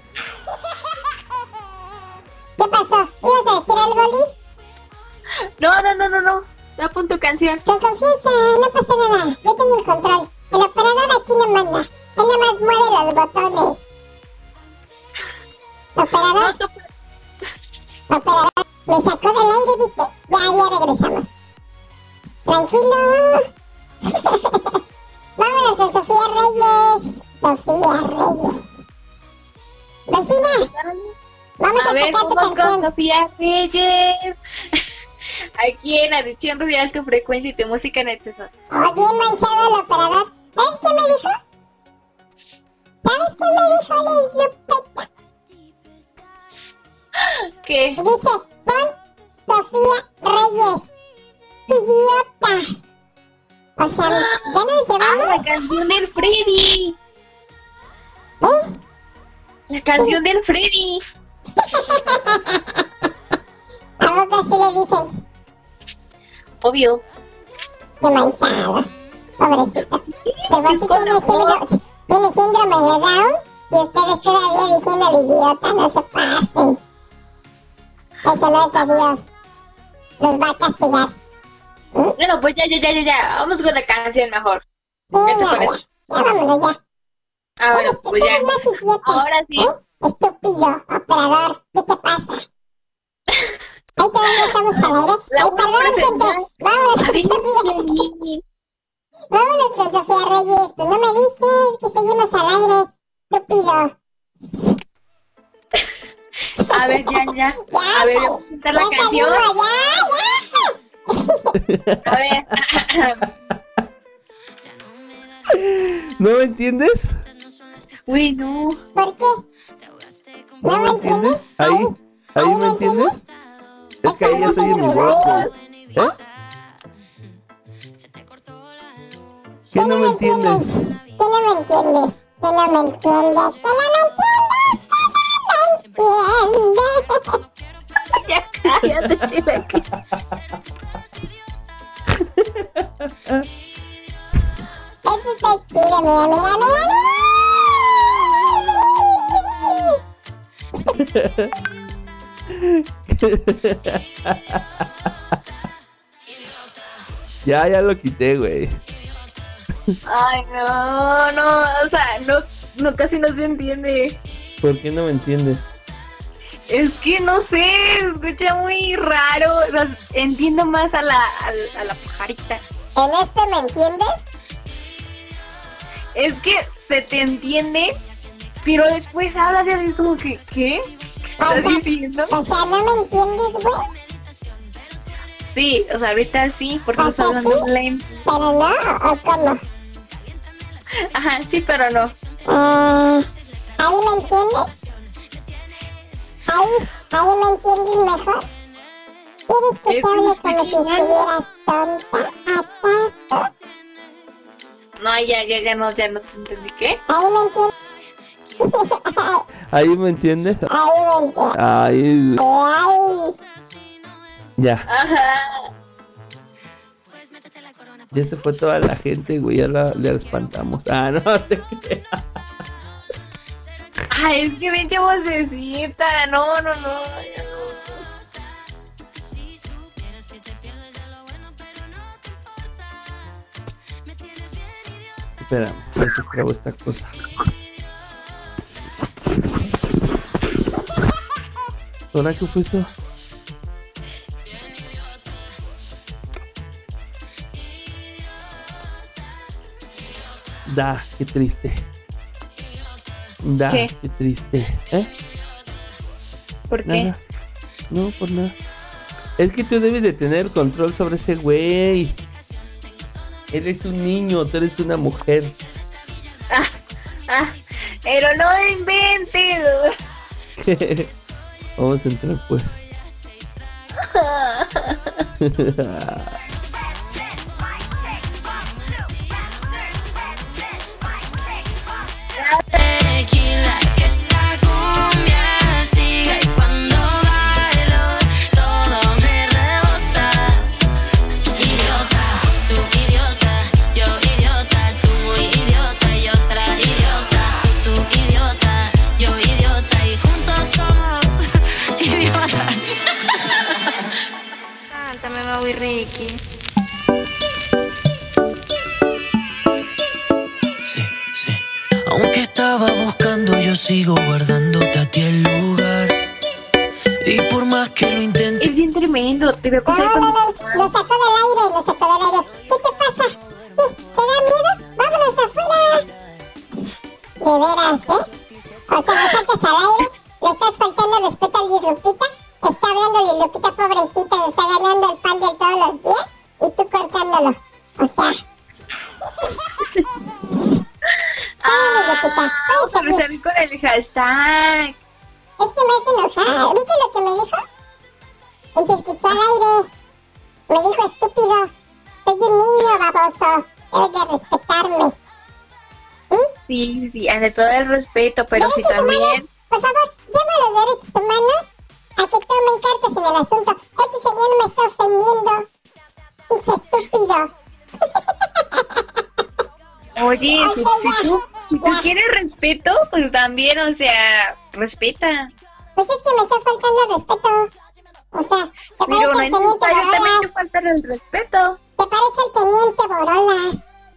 Speaker 8: ¿Qué pasó? ¿Ibas a decir algo, Liz?
Speaker 7: No. Ya pon tu canción.
Speaker 8: Con confianza, no pasa nada. Yo tengo el control. El operador aquí no manda. Él nada más mueve los botones. ¿Operador?
Speaker 7: No,
Speaker 8: Operador, me sacó del aire, ¿viste? Ya regresamos. Tranquilo. Vámonos con Sofía Reyes. Sofía Reyes. Vecina. Vamos a
Speaker 7: ver,
Speaker 8: tocar tu
Speaker 7: vamos con
Speaker 8: canción.
Speaker 7: Sofía Reyes. Aquí en Adicción Radial, tu frecuencia y tu música en exceso.
Speaker 8: Oh, bien manchado el operador. ¿Sabes qué me dijo? ¿Sabes qué me dijo Lupita?
Speaker 7: ¿Qué?
Speaker 8: Dice, pon Sofía Reyes. Idiota. O sea, ¿ya nos llevamos?
Speaker 7: La canción del Freddy.
Speaker 8: ¿Eh?
Speaker 7: La canción del Freddy.
Speaker 8: ¿A poco así le dicen?
Speaker 7: Obvio.
Speaker 8: Qué manchada. Pobrecita. De vos sí tiene síndrome de Down y ustedes todavía diciendo el idiota, no se pasen. Eso no es de Dios. Los va a castigar.
Speaker 7: Bueno, pues ya. Vamos con la canción mejor.
Speaker 8: Sí,
Speaker 7: ¿Qué te parece?
Speaker 8: ya vámonos ya.
Speaker 7: Ah, bueno, pues ya. Ahora sí.
Speaker 8: Estúpido, operador, ¿qué te pasa? Ahí todavía estamos al aire. Ay, perdón, gente. Vámonos con Sofía. Vámonos con Sofía Reyes. Tú no me dices que seguimos al aire, estúpido.
Speaker 7: A ver, ya. A ver, voy a presentar la canción. A ver.
Speaker 15: ¿No me entiendes?
Speaker 7: Uy, no.
Speaker 8: ¿Por qué?
Speaker 15: ¿No me entiendes? ¿Ahí me entiendes? Es que ahí ya soy en mi voz. ¿Eh? ¿Qué no me entiendes?
Speaker 8: ¿Qué no me entiendes? ¿Qué no me entiendes? ¿Qué no me entiendes?
Speaker 7: Ya cállate, chilaquis.
Speaker 8: Eso está chido, mira.
Speaker 15: Ya lo quité, güey.
Speaker 7: Ay, no, o sea, no, casi no se entiende.
Speaker 15: ¿Por qué no me entiendes?
Speaker 7: Es que no sé, se escucha muy raro. O sea, entiendo más a la pajarita.
Speaker 8: ¿En esto me entiendes?
Speaker 7: Es que se te entiende, pero después hablas y así como que, ¿qué? ¿Qué estás diciendo?
Speaker 8: O sea, ¿no me entiendes, güey?
Speaker 7: Sí, o sea, ahorita sí, porque estás hablando lento.
Speaker 8: Pero no, ¿o cómo?
Speaker 7: Ajá, sí, pero no.
Speaker 8: ¿Ahí me entiendes? ¿Ahí me entiendes mejor? ¿Quieres que te hable como si estuvieras tonta? ¿Acaso?
Speaker 7: No, ya no te entendí. ¿Qué?
Speaker 8: ¿Ahí me entiendes?
Speaker 15: ¿Ahí me entiendes? Ahí. Ya.
Speaker 7: Ajá.
Speaker 15: Ya se fue toda la gente, güey. Ya la espantamos. No te creas.
Speaker 7: Ay, es que pinche vocecita. No.
Speaker 15: Espera, ya se trabó esta cosa. ¿Ahora qué fue eso? Qué triste.
Speaker 7: ¿Qué?
Speaker 15: Qué triste.
Speaker 7: ¿Por
Speaker 15: nada.
Speaker 7: qué?
Speaker 15: No, por nada. Es que tú debes de tener control sobre ese güey. Él es un niño, tú eres una mujer.
Speaker 7: Pero no inventes.
Speaker 15: Vamos a entrar pues.
Speaker 6: Tequila, que esta cumbia siga y cuando bailo todo me rebota. Idiota, tú idiota, yo idiota, tú muy idiota y otra idiota. Tú idiota, yo idiota y juntos somos idiotas. Cántame, Bobby Ricky.
Speaker 16: Aunque estaba buscando, yo sigo guardándote a ti el lugar.
Speaker 4: Y por más que lo intente.
Speaker 7: Es bien tremendo. Te voy a pasar
Speaker 8: No, lo sacó del aire. ¿Qué te pasa? ¿Qué? ¿Te da miedo? ¡Vámonos afuera! De veras, ¿eh? O sea, lo sacas al aire, le estás faltando respeto a Liz Lupita, está hablando Liz Lupita, pobrecita, se está ganando el pan de todos los días, y tú cortándolo. O sea...
Speaker 7: Me salí con el hashtag.
Speaker 8: Es que me hace enojar. ¿Viste lo que me dijo? Y se escuchó al aire. Me dijo, estúpido, soy un niño baboso, debes de respetarme.
Speaker 7: Sí, sí, ante todo el respeto, pero si también...
Speaker 8: Humanos, por favor, llama a los derechos humanos a que tomen cartas en el asunto. Este señor me está ofendiendo. Pinche estúpido.
Speaker 7: Oye, si tú quieres respeto, pues también, o sea, respeta.
Speaker 8: Pues es que me está faltando el respeto. O sea, te parece el teniente Borolas.
Speaker 7: También te falta el respeto.
Speaker 8: Te parece el teniente Borolas.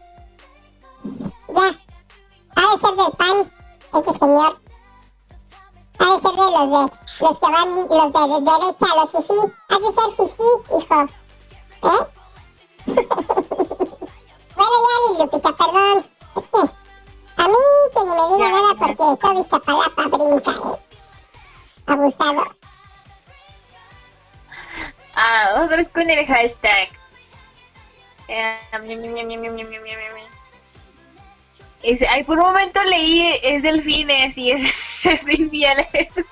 Speaker 8: Ya. Ha de ser del PAN, ese señor. Ha de ser de los que van, los de derecha, los fifí. Ha de ser fifí, hijo. Bueno, ya, Liz Lupita, perdón. Es que a mí que ni me diga nada porque todo Iztapalapa brinca, Abusado.
Speaker 7: Otra vez con el hashtag. Ay, por un momento leí es delfines y es de infieles.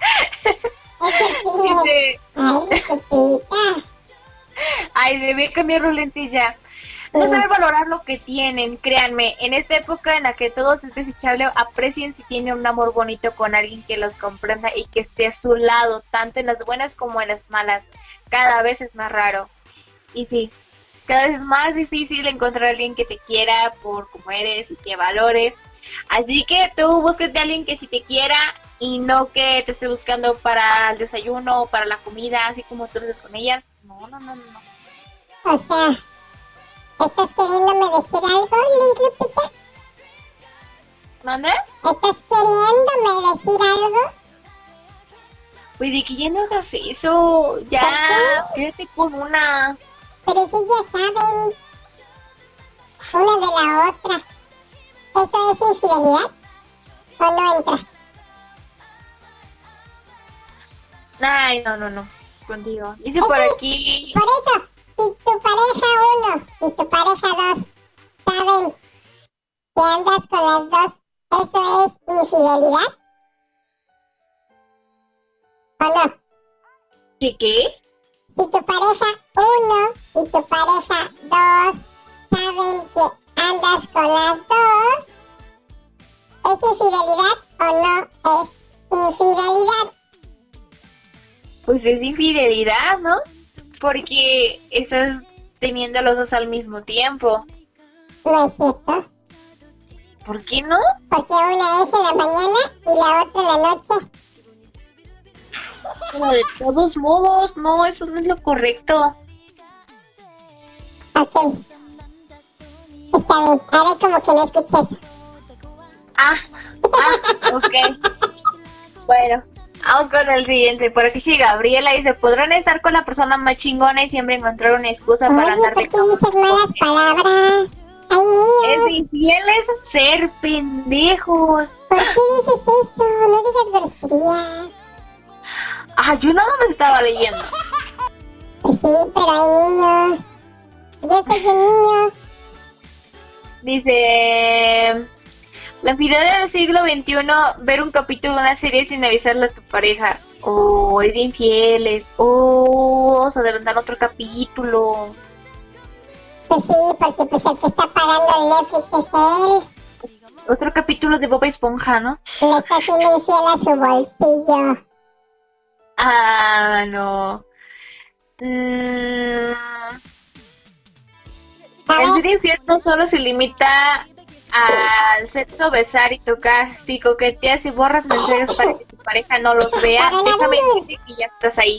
Speaker 7: Ay, debí cambiar los lentes ya. No saber valorar lo que tienen, créanme. En esta época en la que todo es desechable, aprecien si tienen un amor bonito con alguien que los comprenda y que esté a su lado, tanto en las buenas como en las malas. Cada vez es más raro. Y sí, cada vez es más difícil encontrar a alguien que te quiera por como eres y que valore. Así que tú búsquete a alguien que sí te quiera y no que te esté buscando para el desayuno o para la comida, así como tú lo haces con ellas. No.
Speaker 8: O sea, ¿estás queriéndome decir algo, Liz Lupita?
Speaker 7: ¿Mande?
Speaker 8: ¿Estás queriéndome decir algo?
Speaker 7: Pues de que ya no hagas eso, ya, quédate con una.
Speaker 8: Pero si ya saben, una de la otra. ¿Eso es infidelidad? ¿O no entra?
Speaker 7: Ay, no, contigo. Dice por aquí.
Speaker 8: Por eso, si tu pareja 1 y tu pareja 2 saben que andas con las dos, ¿eso es infidelidad? ¿O no?
Speaker 7: ¿Qué?
Speaker 8: Si tu pareja 1 y tu pareja 2 saben que andas con las dos, ¿es infidelidad o no es infidelidad?
Speaker 7: Pues es infidelidad, ¿no? Porque estás teniendo a los dos al mismo tiempo.
Speaker 8: No es cierto.
Speaker 7: ¿Por qué no?
Speaker 8: Porque una es en la mañana y la otra en la noche.
Speaker 7: Pero de todos modos, no, eso no es lo correcto.
Speaker 8: Ok. Está bien, ahora como que no escuché.
Speaker 7: Ok. Bueno, vamos con el siguiente. Por aquí sigue Gabriela, dice, podrán estar con la persona más chingona y siempre encontrar una excusa para andar de
Speaker 8: ¿por qué dices malas palabras? ¡Ay, niña!
Speaker 7: Es de infieles ser pendejos.
Speaker 8: ¿Por qué dices esto? No digas groserías.
Speaker 7: Yo nada más estaba leyendo.
Speaker 8: Pues sí, pero hay niños. Yo soy un niño.
Speaker 7: Dice, la infidelidad del siglo XXI, ver un capítulo de una serie sin avisarle a tu pareja. Es de infieles. Vamos a adelantar otro capítulo.
Speaker 8: Pues sí, porque pues el que está pagando el Netflix es él.
Speaker 7: Otro capítulo de Bob Esponja, ¿no?
Speaker 8: Le está haciendo infiel a su bolsillo.
Speaker 7: No. El ser infiel no solo se limita al sexo, besar y tocar. Si coqueteas y borras mensajes para que tu pareja no los vea, déjame decir que ya estás ahí.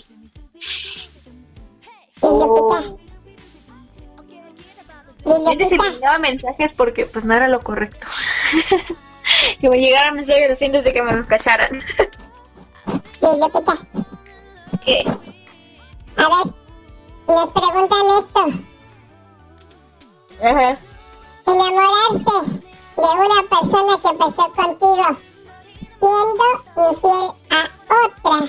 Speaker 7: Yo eliminaba mensajes porque pues no era lo correcto. Que me llegaran mensajes así antes de que me los cacharan. ¿Qué?
Speaker 8: A ver, nos preguntan esto.
Speaker 7: Ajá.
Speaker 8: Enamorarse de una persona que empezó contigo siendo infiel a otra.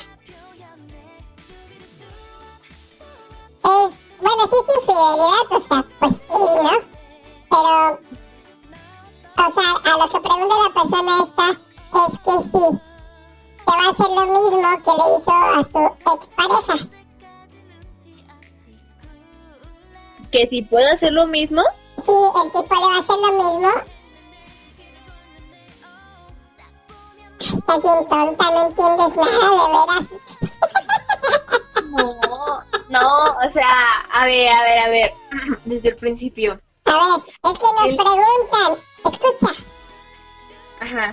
Speaker 8: Bueno, sí es infidelidad, o sea, pues sí, ¿no? Pero, o sea, a lo que pregunta la persona esta es que sí, te va a hacer lo mismo que le hizo a su expareja.
Speaker 7: ¿Que si puedo hacer lo mismo?
Speaker 8: Sí, el tipo le va a hacer lo mismo. Estás bien tonta, no entiendes nada, de veras.
Speaker 7: No, o sea, a ver, desde el principio.
Speaker 8: A ver, es que nos preguntan, escucha.
Speaker 7: Ajá.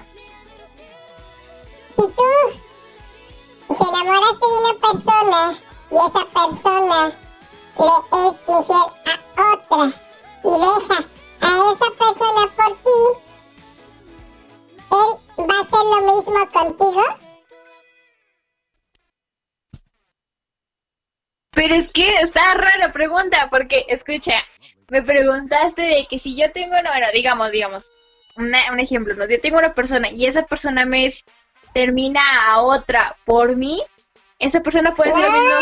Speaker 8: Si tú te enamoraste de una persona y esa persona le es infiel a otra y deja a esa persona por ti, ¿él va a hacer lo mismo contigo?
Speaker 7: Pero es que está rara la pregunta, porque, escucha, me preguntaste de que si yo tengo, bueno, digamos, un ejemplo, ¿no? Yo tengo una persona y esa persona termina a otra por mí, esa persona puede hacer lo mismo.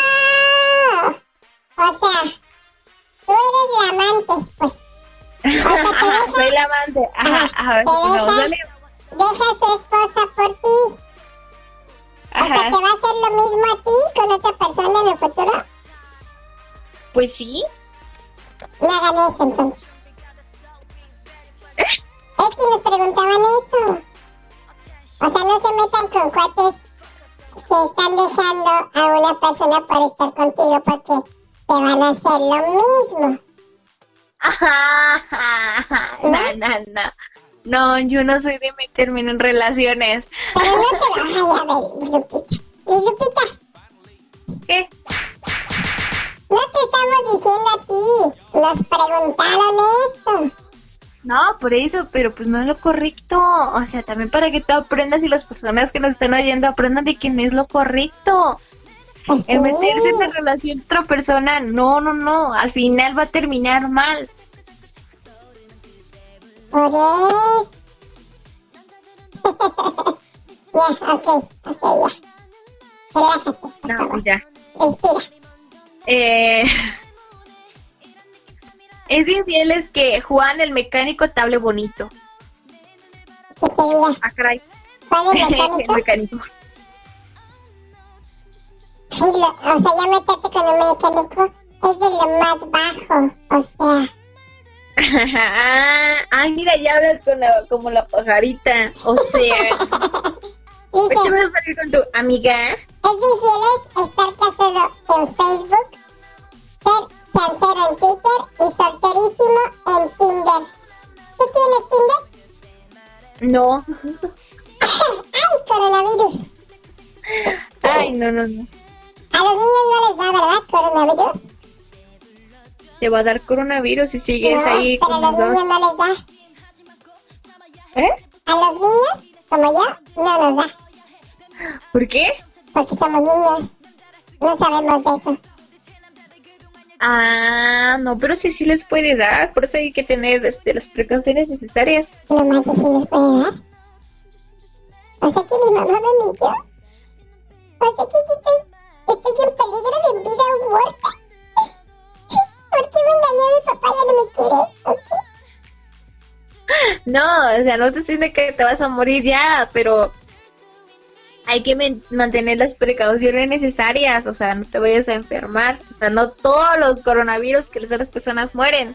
Speaker 8: O sea, tú eres la amante, pues.
Speaker 7: Ajá, soy la amante. Ajá,
Speaker 8: deja a su esposa por ti.
Speaker 7: Ajá.
Speaker 8: O sea, ¿te va a hacer lo mismo a ti con otra persona en el futuro?
Speaker 7: Pues sí.
Speaker 8: No hagan eso, entonces. Es que nos preguntaban eso. O sea, no se metan con cuates que están dejando a una persona por estar contigo porque te van a hacer lo mismo.
Speaker 7: No, yo no soy de meterme en relaciones.
Speaker 8: Pero no te lo... Ay, a ver, Lupita.
Speaker 7: ¿Qué?
Speaker 8: No te estamos diciendo a ti. Nos preguntaron eso.
Speaker 7: No, por eso, pero pues no es lo correcto. O sea, también para que tú aprendas y las personas que nos están oyendo aprendan de que no es lo correcto. El meterse en la relación de otra persona, no. Al final va a terminar mal.
Speaker 8: Por eso. Ya, ok, ya. Relájate.
Speaker 7: No, pues ya.
Speaker 8: Respira.
Speaker 7: Es infiel es que Juan el mecánico te hable bonito.
Speaker 8: ¿Qué te diga?
Speaker 7: Ah, caray.
Speaker 8: ¿Cuál es el mecánico?
Speaker 7: El mecánico.
Speaker 8: Ay, o sea, ya meterte con un mecánico es de lo más bajo, o sea.
Speaker 7: Ay, mira, ya hablas como la pajarita. O sea. ¿Por qué vas a salir con tu amiga?
Speaker 8: Es infieles estar casado en Facebook, ser chancero en Twitter y solterísimo en Tinder. ¿Tú tienes Tinder?
Speaker 7: No.
Speaker 8: ¡Ay, coronavirus!
Speaker 7: Ay, no.
Speaker 8: A los niños no les da, ¿verdad? Coronavirus.
Speaker 7: Te va a dar coronavirus si sigues ahí
Speaker 8: pero
Speaker 7: con
Speaker 8: a los niños no les da. A los niños, como yo, no nos da.
Speaker 7: ¿Por qué?
Speaker 8: Porque somos niños. No sabemos de eso.
Speaker 7: Ah, no, pero sí les puede dar. Por eso hay que tener las precauciones necesarias.
Speaker 8: No manches, sí les puede dar. O sea que mi mamá me mintió. O sea que estoy en peligro de vida o muerte. ¿Por qué me engañó mi papá? Ya no me quiere. ¿O qué?
Speaker 7: No, o sea, no te estoy diciendo que te vas a morir ya, pero hay que mantener las precauciones necesarias. O sea, no te vayas a enfermar. O sea, no todos los coronavirus que les dan a las personas mueren.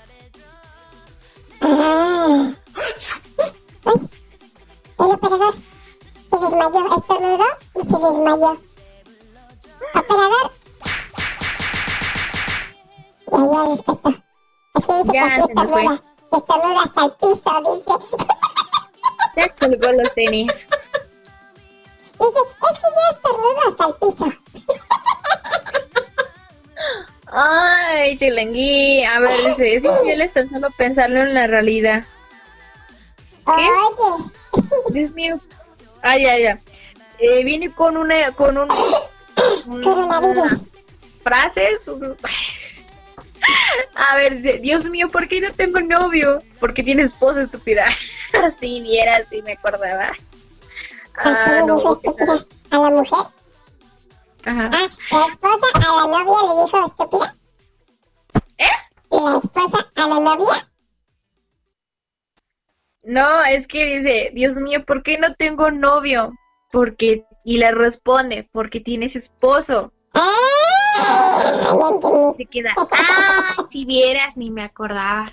Speaker 8: Ah. Ay, el operador se desmayó, estornudó y se desmayó. Operador. Ya despertó. Es que dice
Speaker 7: Ya,
Speaker 8: que
Speaker 7: se me fue.
Speaker 8: estornuda hasta el piso, dice.
Speaker 7: Ya colgó los tenis.
Speaker 8: Dice, es que ya estornuda hasta el piso.
Speaker 7: Ay, chilengui. A ver, dice, es infiel tan solo pensarlo en la realidad. ¿Qué?
Speaker 8: Oye.
Speaker 7: Dios mío. Ah, ya. Viene con un
Speaker 8: Coronavirus.
Speaker 7: Frases. A ver, dice, Dios mío, ¿por qué no tengo novio? Porque tiene esposa, estúpida. Si vieras, si me acordaba. No,
Speaker 8: ¿A la mujer?
Speaker 7: Ajá.
Speaker 8: La esposa a la novia le dijo estúpida. ¿La esposa a la novia?
Speaker 7: No, es que dice, Dios mío, ¿por qué no tengo novio? Y le responde, porque tienes esposo. Se queda, si vieras, ni me acordaba.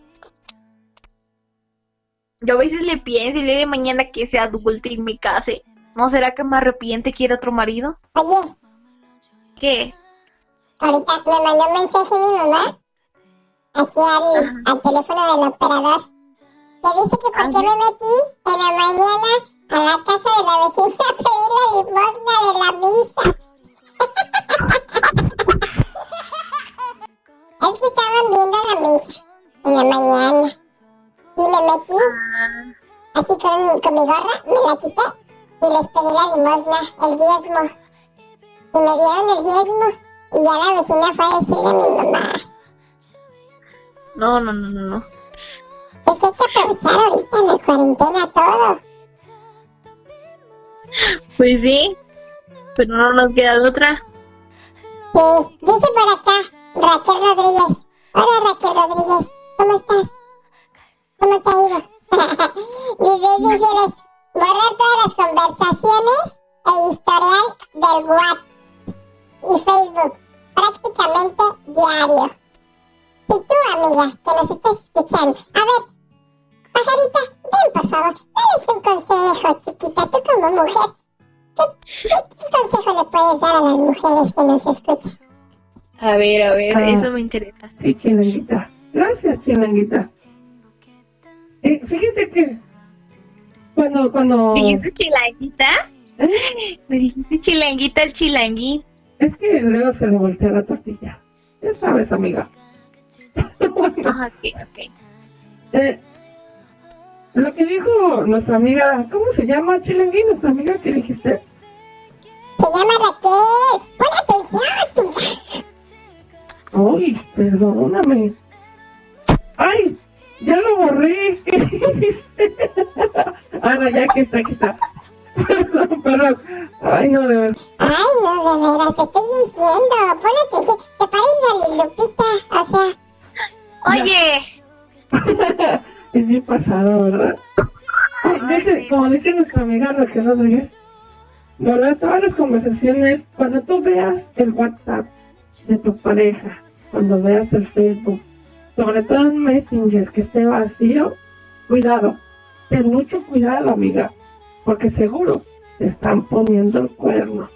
Speaker 7: Yo a veces le pienso y le de mañana que sea adulta y me case. ¿No será que me arrepiente y quiere otro marido?
Speaker 8: Oye.
Speaker 7: ¿Qué?
Speaker 8: Ahorita me mandó un mensaje mi mamá. Aquí al teléfono del operador. Que dice que por qué me metí en la mañana a la casa de la vecina a pedir la limosna de la misa. Es que estaban viendo la misa en la mañana. Y me metí así con mi gorra, me la quité y les pedí la limosna, el diezmo. Y me dieron el diezmo y ya la vecina fue a decirle a mi mamá.
Speaker 7: No.
Speaker 8: Es que hay que aprovechar ahorita en la cuarentena todo.
Speaker 7: Pues sí, pero no nos queda otra.
Speaker 8: Sí, dice por acá Raquel Rodríguez. Hola Raquel Rodríguez, ¿cómo estás? ¿Cómo te ha ido? Dice, borrar todas las conversaciones e historial del WhatsApp y Facebook, prácticamente diario. Si tú, amiga, que nos estás escuchando, a ver, pajarita, ven por favor, dale un consejo, chiquita, tú como mujer, ¿qué consejo le puedes dar a las mujeres que nos escuchan?
Speaker 7: A ver, eso me interesa.
Speaker 11: Sí, Chilanguita. Gracias, Chilanguita. Fíjense que cuando...
Speaker 7: ¿Dijiste chilanguita? ¿Le dijiste chilanguita al chilanguín?
Speaker 11: Es que luego se le voltea la tortilla. Ya sabes, amiga.
Speaker 7: Ok.
Speaker 11: Lo que dijo nuestra amiga, ¿cómo se llama, Chilanguín? Nuestra amiga que dijiste.
Speaker 8: Se llama Raquel. Pon atención, chica.
Speaker 11: Uy, perdóname. ¡Ay! ¡Ya lo borré! ¿Qué dijiste? Ahora ya que está, aquí está. Perdón. Ay, no, de verdad.
Speaker 8: Ay, no, de veras, te estoy diciendo. Pon atención. Te pareces a Lupita, o sea.
Speaker 7: Oye.
Speaker 11: Es bien pasado, ¿verdad? Como dice nuestra amiga Raquel Rodríguez, borrar todas las conversaciones cuando tú veas el WhatsApp de tu pareja, cuando veas el Facebook, sobre todo en Messenger que esté vacío, cuidado, ten mucho cuidado, amiga, porque seguro te están poniendo el cuerno.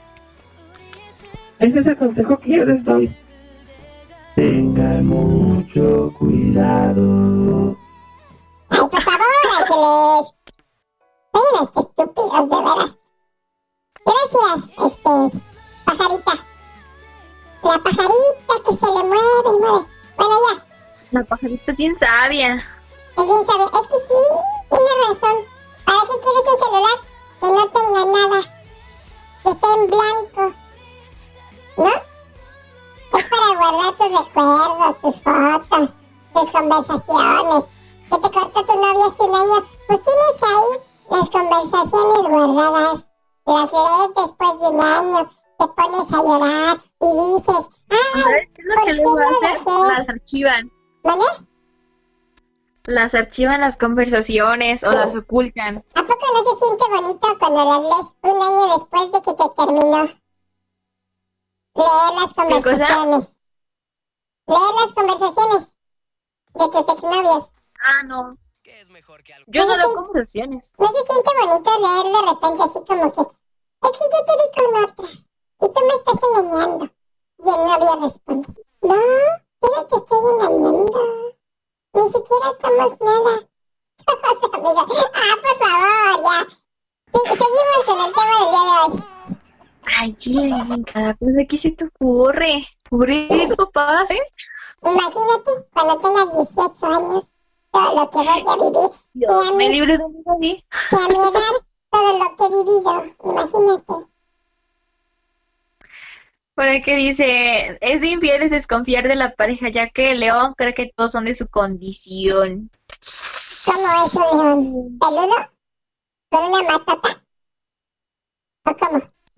Speaker 11: Ese es el consejo que yo les doy. Tengan mucho cuidado.
Speaker 8: Ay, por favor, Ángeles. Oigan, estúpidos, de veras. Gracias, pajarita. La pajarita que se le mueve y mueve. Bueno, ya.
Speaker 7: La pajarita es bien sabia.
Speaker 8: Es bien sabia. Es que sí, tiene razón. ¿Para qué quieres un celular que no tenga nada? Que esté en blanco. ¿No? Es para guardar tus recuerdos, tus fotos, tus conversaciones. Que te cortó tu novia hace un año. Pues tienes ahí las conversaciones guardadas. Las lees después de un año. Te pones a llorar y dices,
Speaker 7: ¿sabes qué es lo que les va a hacer? Las archivan.
Speaker 8: ¿Vale?
Speaker 7: Las archivan las conversaciones o las ocultan.
Speaker 8: ¿A poco no se siente bonito cuando las lees un año después de que te terminó? Leer las conversaciones. Leer las conversaciones de tus exnovios.
Speaker 7: No. Yo no leo conversaciones.
Speaker 8: ¿No se siente bonito leer de repente así como que es que yo te vi con otra y tú me estás engañando? Y el novio responde, no, yo no te estoy engañando. Ni siquiera somos nada. Amiga, por favor, ya. Sí, seguimos con el tema del día de hoy.
Speaker 7: Ay, Chilanguín, cada cosa que se te ocurre. Pobrecito papá, ¿eh?
Speaker 8: Imagínate cuando tengas 18 años, todo lo que voy a vivir.
Speaker 7: Dios, me libre de mí.
Speaker 8: Y a mi edad, todo lo que he vivido. Imagínate.
Speaker 7: Por el que dice, es de infieles desconfiar de la pareja, ya que el león cree que todos son de su condición.
Speaker 8: ¿Cómo es un león? ¿Peludo? ¿Con una matota? ¿O cómo?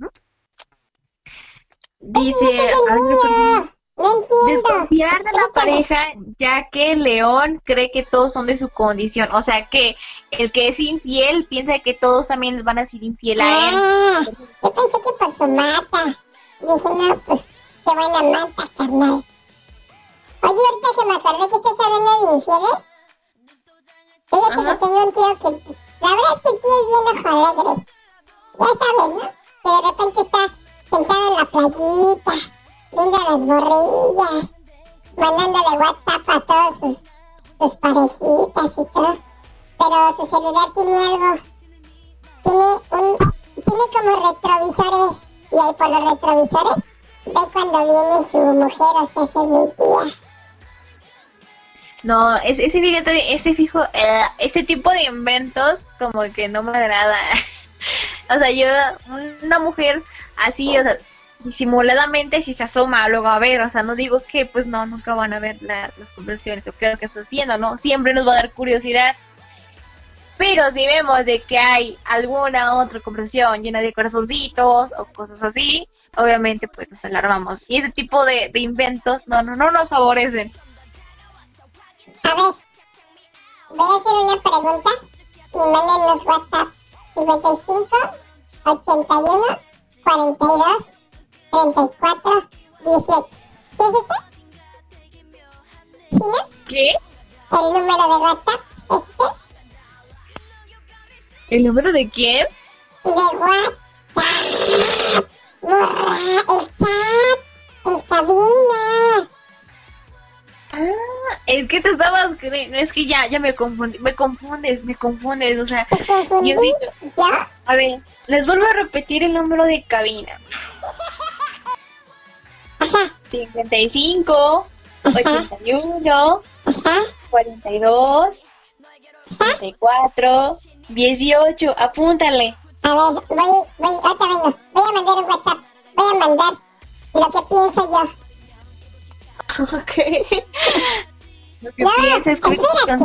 Speaker 7: Dice,
Speaker 8: no entiendo.
Speaker 7: desconfiar de la pareja, ya que el león cree que todos son de su condición. O sea que el que es infiel piensa que todos también les van a ser infiel a él.
Speaker 8: Yo pensé que por su mata. Dije, no, pues, qué buena mata, carnal. Oye, ahorita que me acordé que estás hablando de infieles. Fíjate que tengo un tío que... La verdad es que el tío es bien ojo alegre. Ya sabes, ¿no? Que de repente está sentado en la playita, viendo a las borrillas, mandándole WhatsApp a todos sus parejitas y todo. Pero su celular tiene algo. Tiene como retrovisores. Y ahí por los retrovisores ve cuando viene su mujer, o sea, es mi tía.
Speaker 7: No, ese tipo de inventos como que no me agrada. O sea, yo, una mujer así, o sea, disimuladamente si se asoma luego a ver, o sea, no digo que pues no, nunca van a ver las conversaciones o qué es lo que está haciendo, ¿no? Siempre nos va a dar curiosidad. Pero si vemos de que hay alguna otra conversación llena de corazoncitos o cosas así, obviamente pues nos alarmamos. Y ese tipo de inventos no nos favorecen.
Speaker 8: A ver, voy a hacer una pregunta y mándenos WhatsApp 55 81 42 34 18. ¿Qué es ese? ¿Sí, no?
Speaker 7: ¿Qué?
Speaker 8: El número de WhatsApp es este.
Speaker 7: ¿El número de quién?
Speaker 8: De WhatsApp. Borra el chat en cabina.
Speaker 7: Ah, es que te estabas... Es que ya me confundí. Me confundes. O sea, yo digo...
Speaker 8: ¿Ya?
Speaker 7: A ver, les vuelvo a repetir el número de cabina. 55 81 42 34 18, apúntale.
Speaker 8: A ver, ahorita vengo. Voy a mandar un WhatsApp. Voy a mandar lo que pienso yo.
Speaker 7: Ok. Lo que piensas,
Speaker 8: espérate.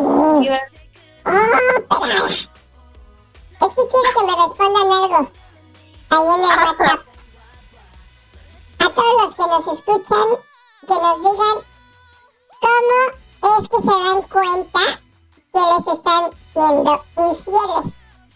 Speaker 8: Espera. Es que quiero que me respondan algo. Ahí en el WhatsApp. A todos los que nos escuchan, que nos digan cómo es que se dan cuenta que les están siendo infieles.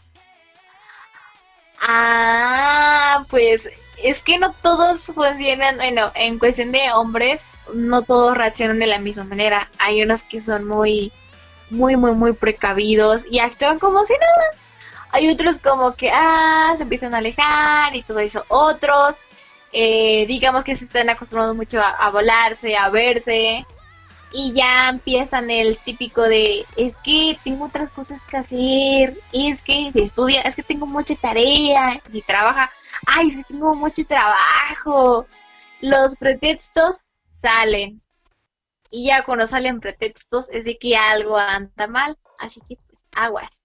Speaker 7: Pues es que no todos funcionan, bueno, en cuestión de hombres, no todos reaccionan de la misma manera. Hay unos que son muy precavidos y actúan como si nada. Hay otros como que, se empiezan a alejar y todo eso. Otros, digamos que se están acostumbrados mucho a volarse, a verse. Y ya empiezan el típico de, es que tengo otras cosas que hacer, es que se estudia, es que tengo mucha tarea, si trabaja, es que tengo mucho trabajo. Los pretextos salen. Y ya cuando salen pretextos es de que algo anda mal. Así que pues, aguas.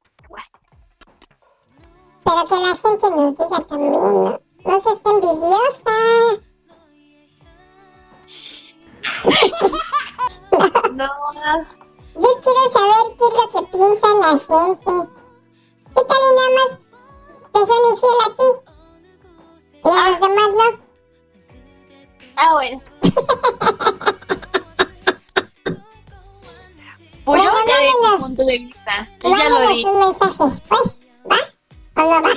Speaker 8: Pero que la gente nos diga también, no seas envidiosa.
Speaker 7: No.
Speaker 8: Yo quiero saber qué es lo que piensa la gente. ¿Qué tal y nada más te son infiel a ti? Y a los demás no.
Speaker 7: Bueno. Pues yo te doy mi punto de vista. Yo ya lo di.
Speaker 8: Un mensaje, pues, ¿va? ¿O no va?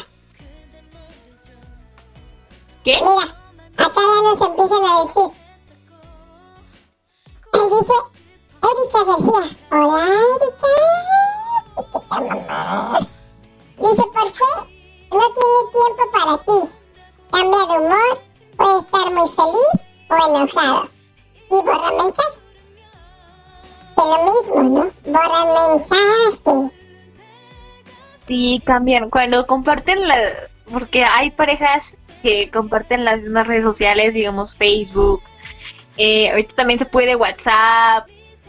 Speaker 7: ¿Qué?
Speaker 8: Mira, acá ya nos empiezan a decir. Dice Erika García. Hola, Erika. Dice, ¿por qué no tiene tiempo para ti? Cambia de humor, puede estar muy feliz o enojado. Y borra mensaje. Que lo mismo, ¿no? Borra mensaje.
Speaker 7: Sí, cambian. Cuando comparten porque hay parejas que comparten las mismas redes sociales, digamos Facebook. Ahorita también se puede WhatsApp,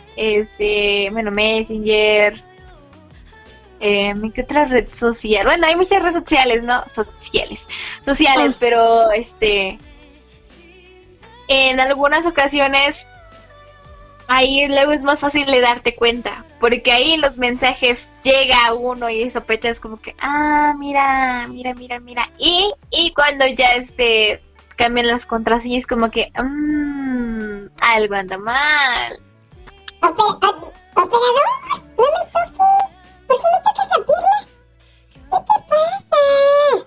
Speaker 7: Messenger, ¿qué otra red social? Bueno, hay muchas redes sociales, ¿no? Sociales, pero en algunas ocasiones ahí luego es más fácil de darte cuenta, porque ahí en los mensajes llega uno y sospechas como que, mira, y cuando ya cambian las contraseñas como que, algo anda mal.
Speaker 8: Operador, no me toques. ¿Por qué me tocas la pierna? ¿Qué te pasa?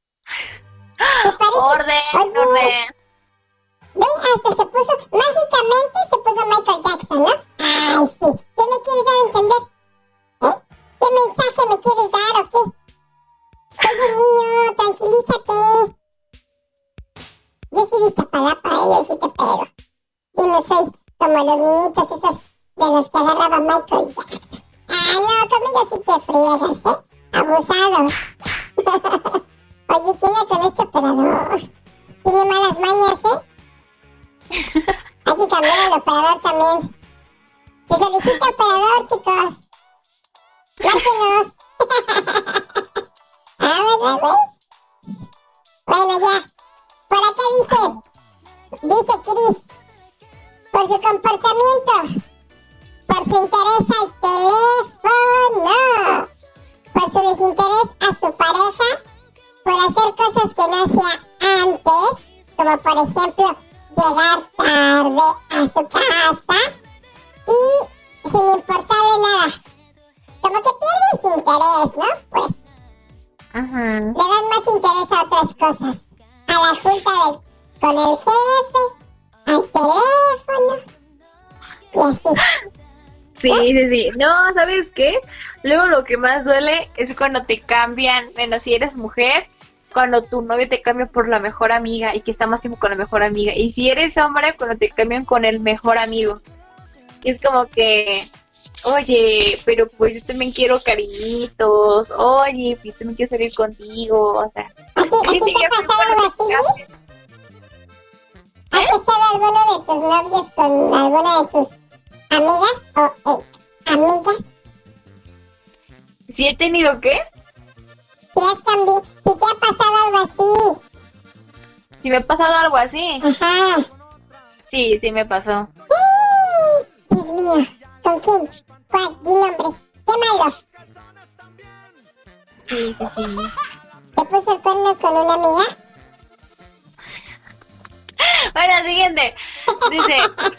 Speaker 7: Orden.
Speaker 8: Ve, hasta mágicamente se puso Michael Jackson, ¿no? Ay, sí. ¿Qué me quieres dar a entender? ¿Qué mensaje me quieres dar o qué? Oye, niño, tranquilízate. Yo soy Iztapalapa, yo sí te pego. Yo no soy como los niñitos esos de los que agarraba Michael Jackson. No, conmigo sí te friegas, abusado. Oye, ¿quién le con este operador? Tiene malas mañas, Hay que cambiar al operador también. Se solicita operador, chicos. Márquenos. ¿Verdad, güey? Bueno, ya. Por acá dice Chris, por su comportamiento, por su interés al teléfono, por su desinterés a su pareja, por hacer cosas que no hacía antes, como por ejemplo llegar tarde a su casa y sin importarle nada. Como que pierdes interés, ¿no? Pues le das más interés a otras cosas. A la junta con el jefe, al teléfono y así.
Speaker 7: Sí. No, ¿sabes qué? Luego lo que más duele es cuando te cambian, bueno, si eres mujer, cuando tu novio te cambia por la mejor amiga y que está más tiempo con la mejor amiga. Y si eres hombre, cuando te cambian con el mejor amigo. Y es como que, oye, pero pues yo también quiero cariñitos, oye, pues yo también quiero salir contigo, o sea.
Speaker 8: ¿A ti te ha pasado algo así? ¿Has echado alguno de tus novios con alguna de tus amigas o amigas?
Speaker 7: ¿Sí he tenido qué?
Speaker 8: Si te ha pasado algo así.
Speaker 7: ¿Si me ha pasado algo así?
Speaker 8: Ajá.
Speaker 7: Sí me pasó.
Speaker 8: Dios mío, ¿con quién? ¿Cuál? Di nombre. Llámalo.
Speaker 7: Sí.
Speaker 8: ¿Te puso el cuerno con una amiga?
Speaker 7: Bueno, siguiente. Dice,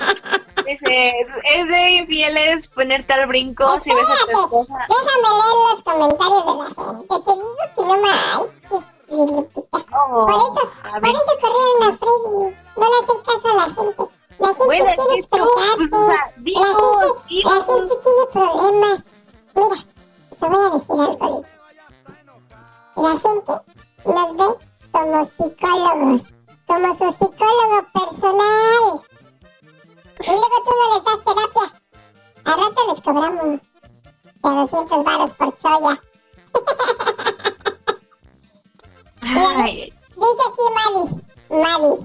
Speaker 7: es de infieles ponerte al brinco si ves a tu esposa.
Speaker 8: Déjame leer los comentarios de la gente. Te digo que no manches. Por eso corrieron a Freddy. No le hacen caso a la gente. La gente quiere expresarse. La gente tiene problemas. Mira, te voy a decir algo. La gente nos ve como psicólogos. Como su psicólogo personal. Y luego tú no les das terapia. Al rato les cobramos de 200 varos por cholla. Dice aquí Madi,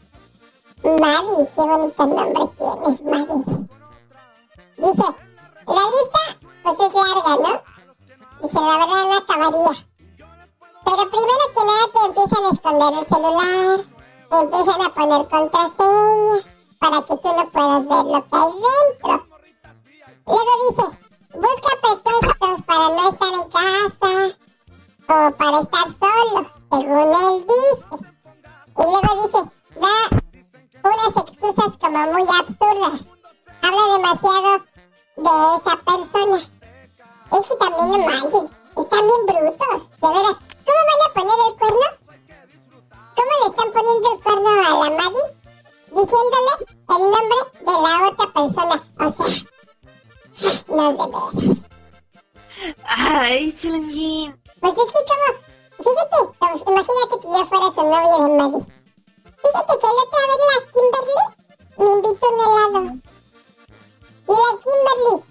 Speaker 8: qué bonito nombre tienes, Madi. Dice, la lista pues es larga, ¿no? Dice, la verdad no acabaría. Pero primero que nada te empiezan a esconder el celular. Empiezan a poner contraseña para que tú no puedas ver lo que hay dentro. Luego dice, busca pretextos para no estar en casa o para estar solo, según él dice. Y luego dice, da unas excusas como muy absurdas. Habla demasiado de esa persona. Es que también no manches, están bien brutos, de veras. ¿Cómo van a poner el cuerno? ¿Cómo le están poniendo el cuerno a la Maddie? Diciéndole el nombre de la otra persona. O sea, no de veras.
Speaker 7: Ay, Chelengin.
Speaker 8: Pues es que fíjate, pues imagínate que yo fuera su novio de Maddie. Fíjate que la otra vez la Kimberly me invitó un helado. Y la Kimberly,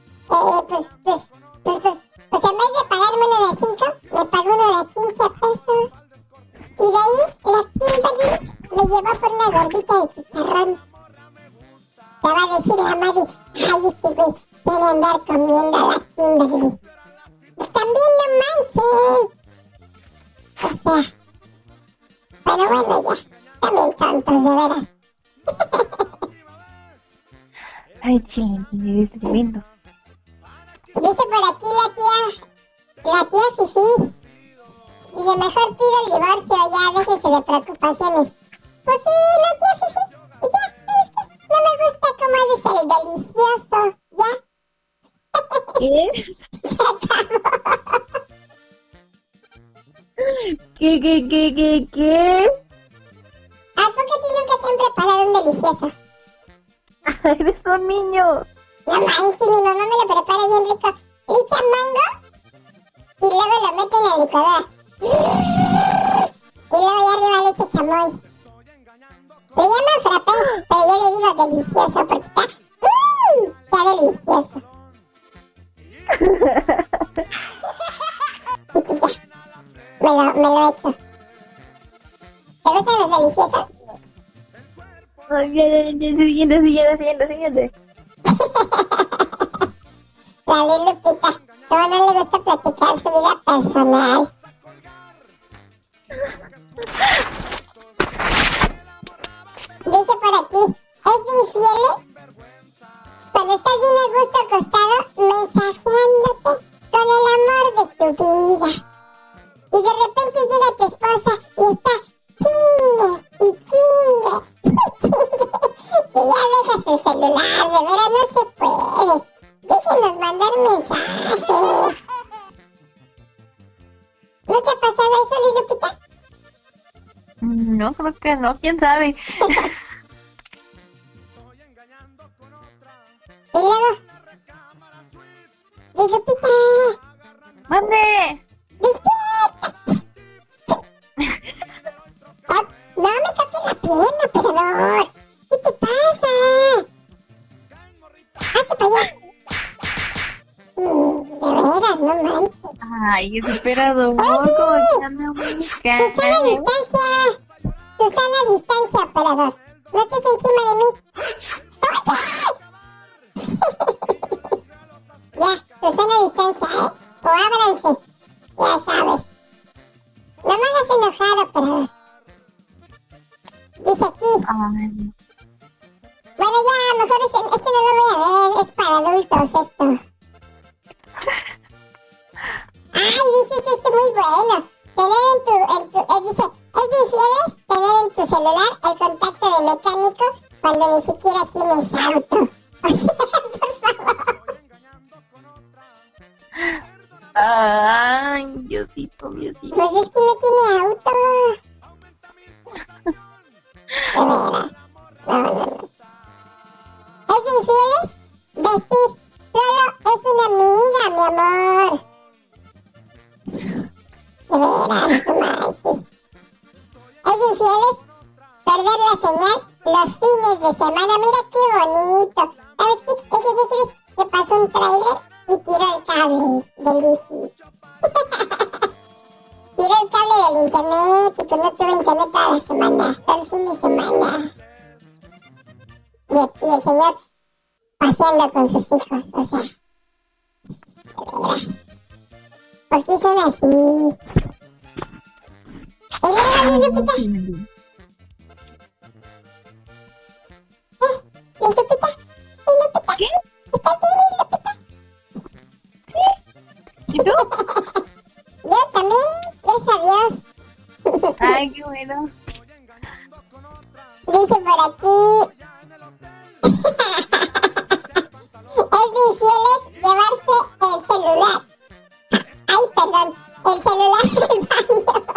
Speaker 8: pues en vez de pagarme uno de 5, me pagó uno de 15 pesos. Y de ahí la Kimberly me llevó por una gordita de chicharrón. Te va a decir la Maddie, ay, este güey quiere andar comiendo a la Kimberly. Pues también no manches. O sea, pero bueno ya, también tontos, de veras.
Speaker 7: Ay, ching, es tremendo.
Speaker 8: Dice por aquí la tía Fifi. Dice, mejor pido el divorcio, ya, déjense de preocupaciones. Pues sí, la tía Fifi. Y ya, ¿sabes qué? No me gusta cómo haces el delicioso, ¿ya?
Speaker 7: ¿Qué? ¿Qué?
Speaker 8: ¿A poco a ti nunca te han preparado un delicioso?
Speaker 7: Eres un niño.
Speaker 8: No manches, mi mamá me lo prepara bien rico. Le echan mango y luego lo mete en la licuadora. Y luego ya arriba le echa chamoy. Le llaman frappé, pero yo le digo delicioso porque está delicioso. Y pues ya, me lo he hecho. ¿Te gustan los deliciosos?
Speaker 7: Siguiente.
Speaker 8: Dale, Lupita. No le gusta platicar su vida personal. Dice por aquí, ¿es infiel? Cuando estás bien a gusto acostado, mensajeándote con el amor de tu vida. Y de repente llega tu esposa y está chingue. Y ya deja su celular, de veras no se puede. Déjenos mandar mensajes. ¿No te ha pasado eso, Lupita?
Speaker 7: No, creo que no, quién sabe.
Speaker 8: Y luego, Lupita,
Speaker 7: ¡mande!
Speaker 8: ¡Despierta! No me toques la pierna, perdón. ¿Qué te pasa? Hazte para allá. De veras, no manches.
Speaker 7: Ay, esperado.
Speaker 8: Oye, Susana distancia, operador. No estés encima de mí. Ya, Susana distancia, ¿eh? O ábranse. Ya sabes. No me hagas enojar, operador. Dice aquí. Bueno, ya, mejor este no lo voy a ver. Es para adultos esto. Ay, dice esto muy bueno. Tener dice, ¿es de infieles tener en tu celular el contacto de mecánico cuando ni siquiera tienes auto? O sea, por favor.
Speaker 7: Ay, Diosito.
Speaker 8: Pues es que no tiene auto. De veras. No. ¿Es de infieles? Decir, solo es una amiga, mi amor. De veras, no manches. ¿Es de infieles? Perder la señal los fines de semana. Mira qué bonito. ¿Sabes qué? ¿Qué crees? Que pasó un tráiler y tiró el cable del Lizzy. Tiró el cable del internet y que no tuve internet toda la semana. Todo el fin de semana. Y el señor paseando con sus hijos. O sea, de veras. ¿Por qué son así? Lupita. Lupita.
Speaker 7: ¿Qué?
Speaker 8: ¿Estás bien, Lupita?
Speaker 7: Sí. ¿Y tú?
Speaker 8: Yo también, gracias a Dios.
Speaker 7: Ay, qué bueno.
Speaker 8: Dice por aquí. Es de infieles llevarse el celular. Ay, perdón, el celular del baño.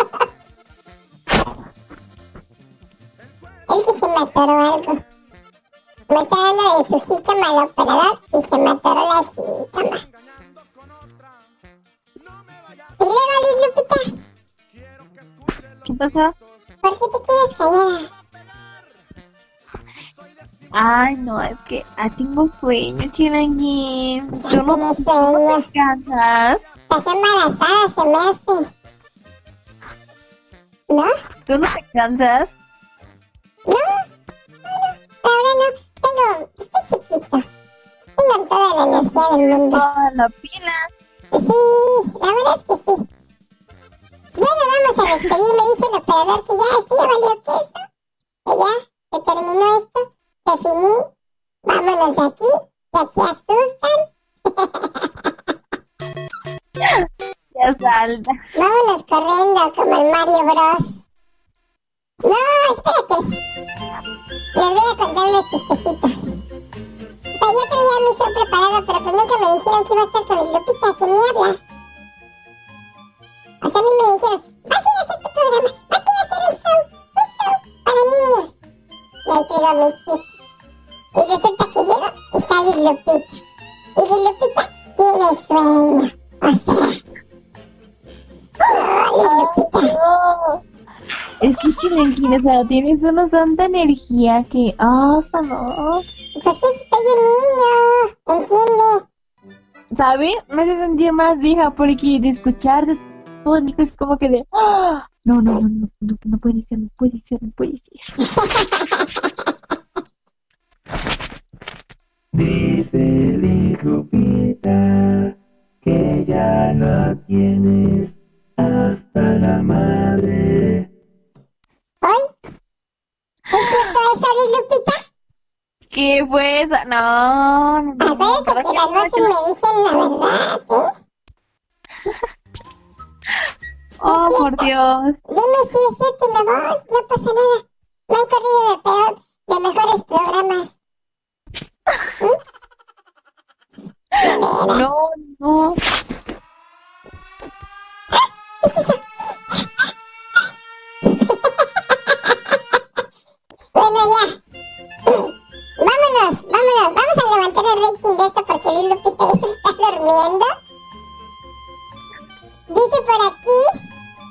Speaker 8: Es que se me atoró algo. Me está dando de su jícama al operador y se me atoró la jícama. Y luego, Lupita,
Speaker 7: ¿Qué pasó?
Speaker 8: ¿por qué te quedas callada?
Speaker 7: Ay, no, es que tengo sueño, Chilanguín.
Speaker 8: Tú no tienes sueño.
Speaker 7: ¿Te cansas?
Speaker 8: Estás embarazada, se me hace. ¿No?
Speaker 7: ¿Tú no te cansas?
Speaker 8: No, ahora no. Estoy chiquita. Tengo toda la energía del mundo.
Speaker 7: Toda la pila.
Speaker 8: Sí, la verdad es que sí. Ya nos vamos a despedir, me dice el operador que ya esto ya valió queso. Que ya se terminó esto. Se finí. Vámonos de aquí. espalda. Vámonos corriendo como el Mario Bros. No, espérate. Les voy a contar unos chistecitos. O sea, yo traía mi show preparado, pero pues nunca me dijeron que iba a estar con el Lupita, que ni habla. O sea, a mí me dijeron, vas a ir a hacer tu programa, vas a ir a hacer un show para niños. Y ahí traigo mi chiste. Y resulta que llego y está Lil Lupita. Y Lil Lupita tiene sueño. O sea...
Speaker 16: No. Es que Chilenquín, o sea, tienes una santa energía que... no.
Speaker 8: Pues que soy un niño, ¿entiendes?
Speaker 16: ¿Sabes? Me hace sentir más vieja porque de escuchar de todo es como que de... No puede ser.
Speaker 15: Dice Lil Lupita que ya lo tienes hasta la madre.
Speaker 8: ¿Hoy? ¿Es cierto eso, Lil Lupita?
Speaker 16: ¿Qué fue eso? No.
Speaker 8: Acuérdate que las voces me dicen la verdad,
Speaker 16: Oh, por Dios.
Speaker 8: Dime si es cierto y me voy, no pasa nada. Me han corrido de mejores programas.
Speaker 16: No.
Speaker 8: Bueno, ya. Vámonos. Vamos a levantar el rating de esto porque Lil Lupita ya está durmiendo. Dice por aquí: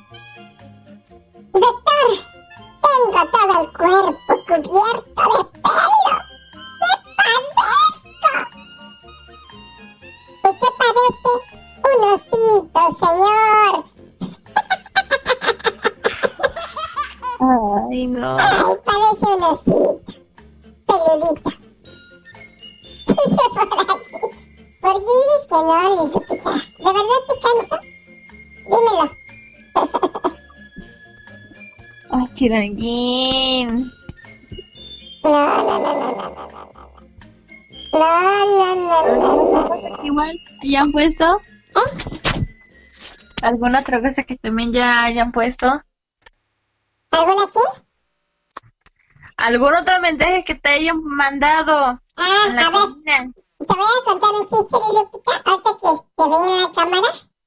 Speaker 8: doctor, tengo todo el cuerpo cubierto de pelo. ¡Qué padezco! Usted parece un osito, señor.
Speaker 16: Ay, no.
Speaker 8: Ay, parece un osito. Peludito. Dice por aquí: ¿por qué dices que no, Lil Lupita? ¿De verdad te cansa? Dímelo.
Speaker 16: Ay, Chilenquín.
Speaker 8: No.
Speaker 16: Igual, ¿ya han puesto? ¿Alguna otra cosa que también ya hayan puesto?
Speaker 8: ¿Alguna qué?
Speaker 16: ¿Algún otro mensaje que te hayan mandado? En la cabina?
Speaker 8: Te voy a contar un chiste, Lil Lupita, ahorita que te veía en la cámara.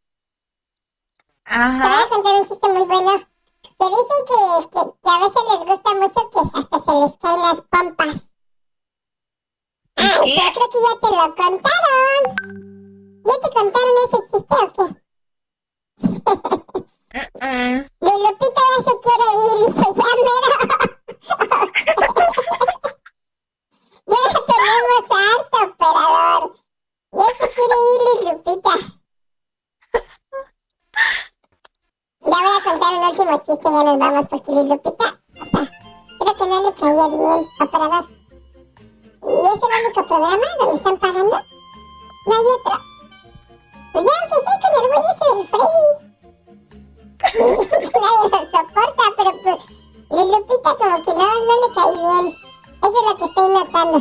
Speaker 16: Ajá.
Speaker 8: Te voy a contar un chiste muy bueno. Que dicen que a veces les gusta mucho que hasta se les caen las pompas. Ay, pero creo que ya te lo contaron. ¿Ya te contaron ese chiste o qué? Lil Lupita ya se quiere ir, dice, ya mero. Ya tenemos harto, operador. Ya se quiere ir, Lil Lupita. Ya voy a contar un último chiste y ya nos vamos porque Lil Lupita, o sea, creo que no le caía bien, operador. ¿Y es el único programa donde están pagando? ¿No hay otro? Pues ya empecé con el güey ese del Freddy. Nadie lo soporta, pero pues Lil Lupita como que no le caí bien. Eso es lo que estoy notando.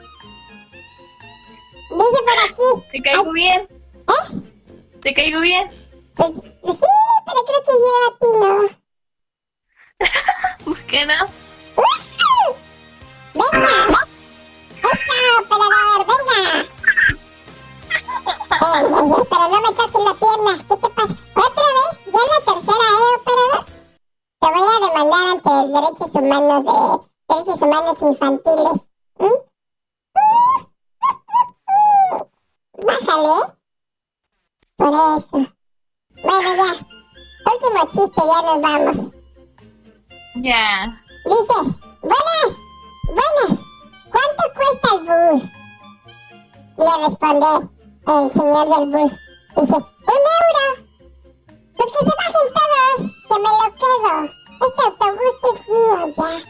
Speaker 8: Dice por aquí.
Speaker 16: ¿Te caigo bien? ¿Te caigo bien?
Speaker 8: Pues sí, pero creo que yo a ti no.
Speaker 16: ¿Por qué no?
Speaker 8: ¡Venga! ¡Eso, operador! ¡Venga! Pero no me toques la pierna. ¿Qué te pasa? ¿Otra vez? ¿Ya la tercera, operador? Te voy a demandar ante derechos humanos infantiles. Bájale. Por eso. Bueno, ya. Último chiste, ya nos vamos.
Speaker 16: Ya.
Speaker 8: Dice: buenas. ¿Cuánto cuesta el bus? Le responde el señor del bus. Dice: €1. ¿Por qué se bajen todos? Que me lo quedo. Este autobús es mío ya.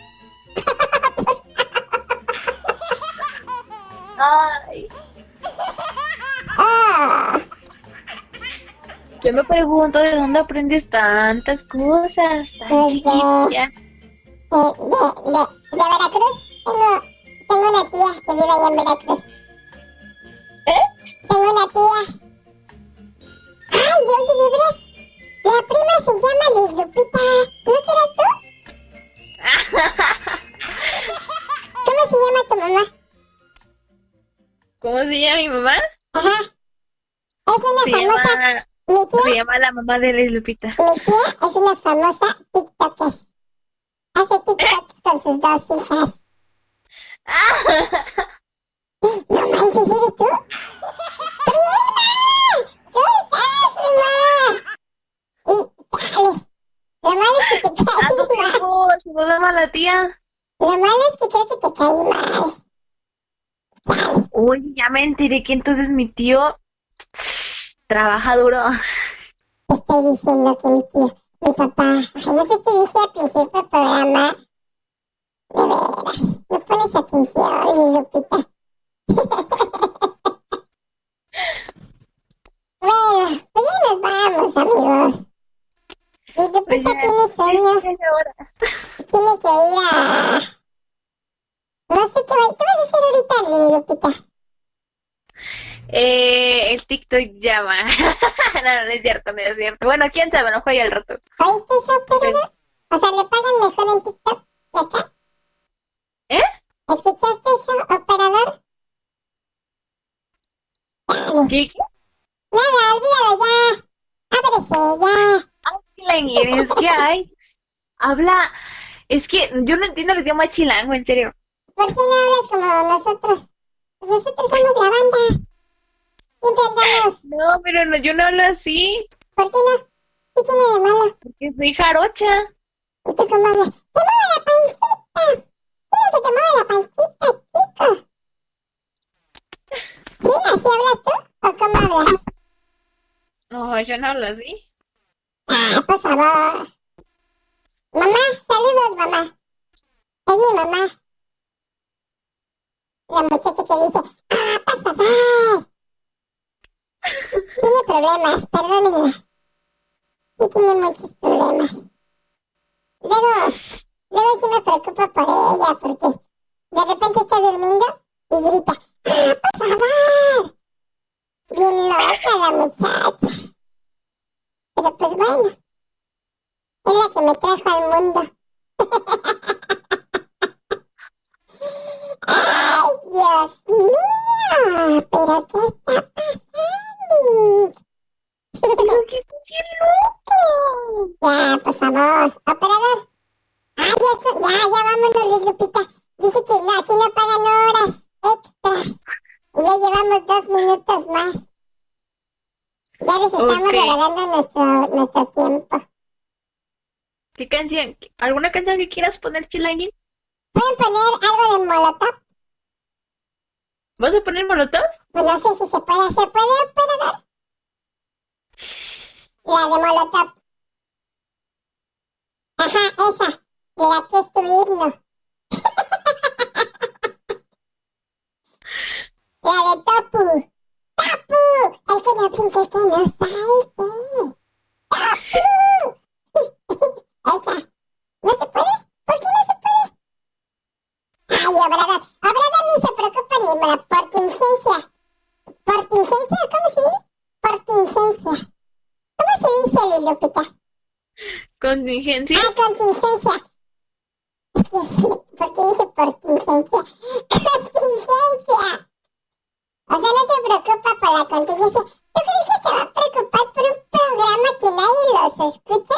Speaker 16: Ay.
Speaker 8: Oh.
Speaker 16: Yo me pregunto de dónde aprendes tantas cosas, tan chiquita.
Speaker 8: De Veracruz. Tengo una tía que vive allá en Veracruz. Tengo una tía. Ay, oye, de veras. La prima se llama Liz Lupita. ¿No serás tú? ¿Cómo se llama tu mamá?
Speaker 7: ¿Cómo se llama mi mamá?
Speaker 8: Ajá. Es una famosa... Mi tía...
Speaker 7: Se llama la mamá de Liz Lupita.
Speaker 8: Mi tía es una famosa TikToker. Hace TikToks con sus 2 hijas. No manches, ¿eres tú? ¡Prima! ¿Cómo estás, prima? Y, chale, lo malo es que te caí mal.
Speaker 7: ¿Se me llama la tía?
Speaker 8: Lo malo es que creo que te caí mal. Chale.
Speaker 7: Uy, ya me enteré que entonces mi tío trabaja duro.
Speaker 8: Te estoy diciendo que mi tío, mi papá... Ay, no te dije al principio del programa. De veras, no pones atención, Lupita. Bueno, pues ya nos vamos, amigos. Lupita
Speaker 7: Pues ya,
Speaker 8: tiene sueño. Tiene que ir a... No sé qué vas a hacer ahorita, Lupita.
Speaker 7: El TikTok llama. No, no es cierto, no es cierto. Bueno, quién sabe, no juega al rato.
Speaker 8: ¿Oíste eso, operador? O sea, ¿le pagan mejor en TikTok que acá?
Speaker 7: ¿Eh?
Speaker 8: ¿Escuchaste eso, operador? Dale.
Speaker 7: ¿Qué?
Speaker 8: Nada, olvídalo ya. Ábrese ya.
Speaker 7: Es que hay. Habla. Es que yo no entiendo el idioma chilango, en serio.
Speaker 8: ¿Por qué no hablas como nosotros? Nosotros somos la banda. Siempre andamos.
Speaker 7: No, pero no, yo no hablo así.
Speaker 8: ¿Por qué no? ¿Qué tiene de malo?
Speaker 7: Porque soy jarocha.
Speaker 8: ¿Y tú cómo hablas? ¡Te mueve la pancita! ¡Dile que te mueve la pancita, chico! ¿Sí? ¿Así hablas tú? ¿O cómo hablas?
Speaker 7: No, yo no hablo así.
Speaker 8: Ah, por favor. Mamá, saludos, mamá. Es mi mamá. La muchacha que dice, por favor. Tiene problemas, perdónenla. Sí tiene muchos problemas. Luego sí me preocupo por ella, porque de repente está durmiendo y grita, por favor. Bien loca la muchacha. Pero pues bueno, es la que me trajo al mundo. ¡Ay, Dios mío! ¿Pero qué está pasando?
Speaker 7: ¡Pero qué loco!
Speaker 8: Ya, por favor. Operador. Ya vámonos, Liz Lupita. Dice que no, aquí no pagan horas extras. Y ya llevamos 2 minutos más. Ya les estamos regalando nuestro tiempo.
Speaker 7: ¿Qué canción? ¿Alguna canción que quieras poner, Chilanguín?
Speaker 8: ¿Pueden poner algo de Molotov?
Speaker 7: ¿Vas a poner Molotov?
Speaker 8: Pues no sé si se puede. ¿Se puede, operador? La de Molotov. Ajá, esa. De la que es tu himno. La de Topu. ¡Topu! El que no brinca, el que no salte. ¡Topu! Esa. ¿No se puede? ¿Por qué no se puede? Ay, Obrador. Obrador ni se preocupa ni por tingencia. ¿Por tingencia? ¿Cómo se dice? Por tingencia. ¿Cómo se dice, Liz Lupita?
Speaker 7: ¿Contingencia?
Speaker 8: Ah, contingencia. ¿Por qué dije por tingencia? ¡Contingencia! O sea, no se preocupa por la contingencia. ¿Tú crees que se va a preocupar por un programa que nadie los escucha?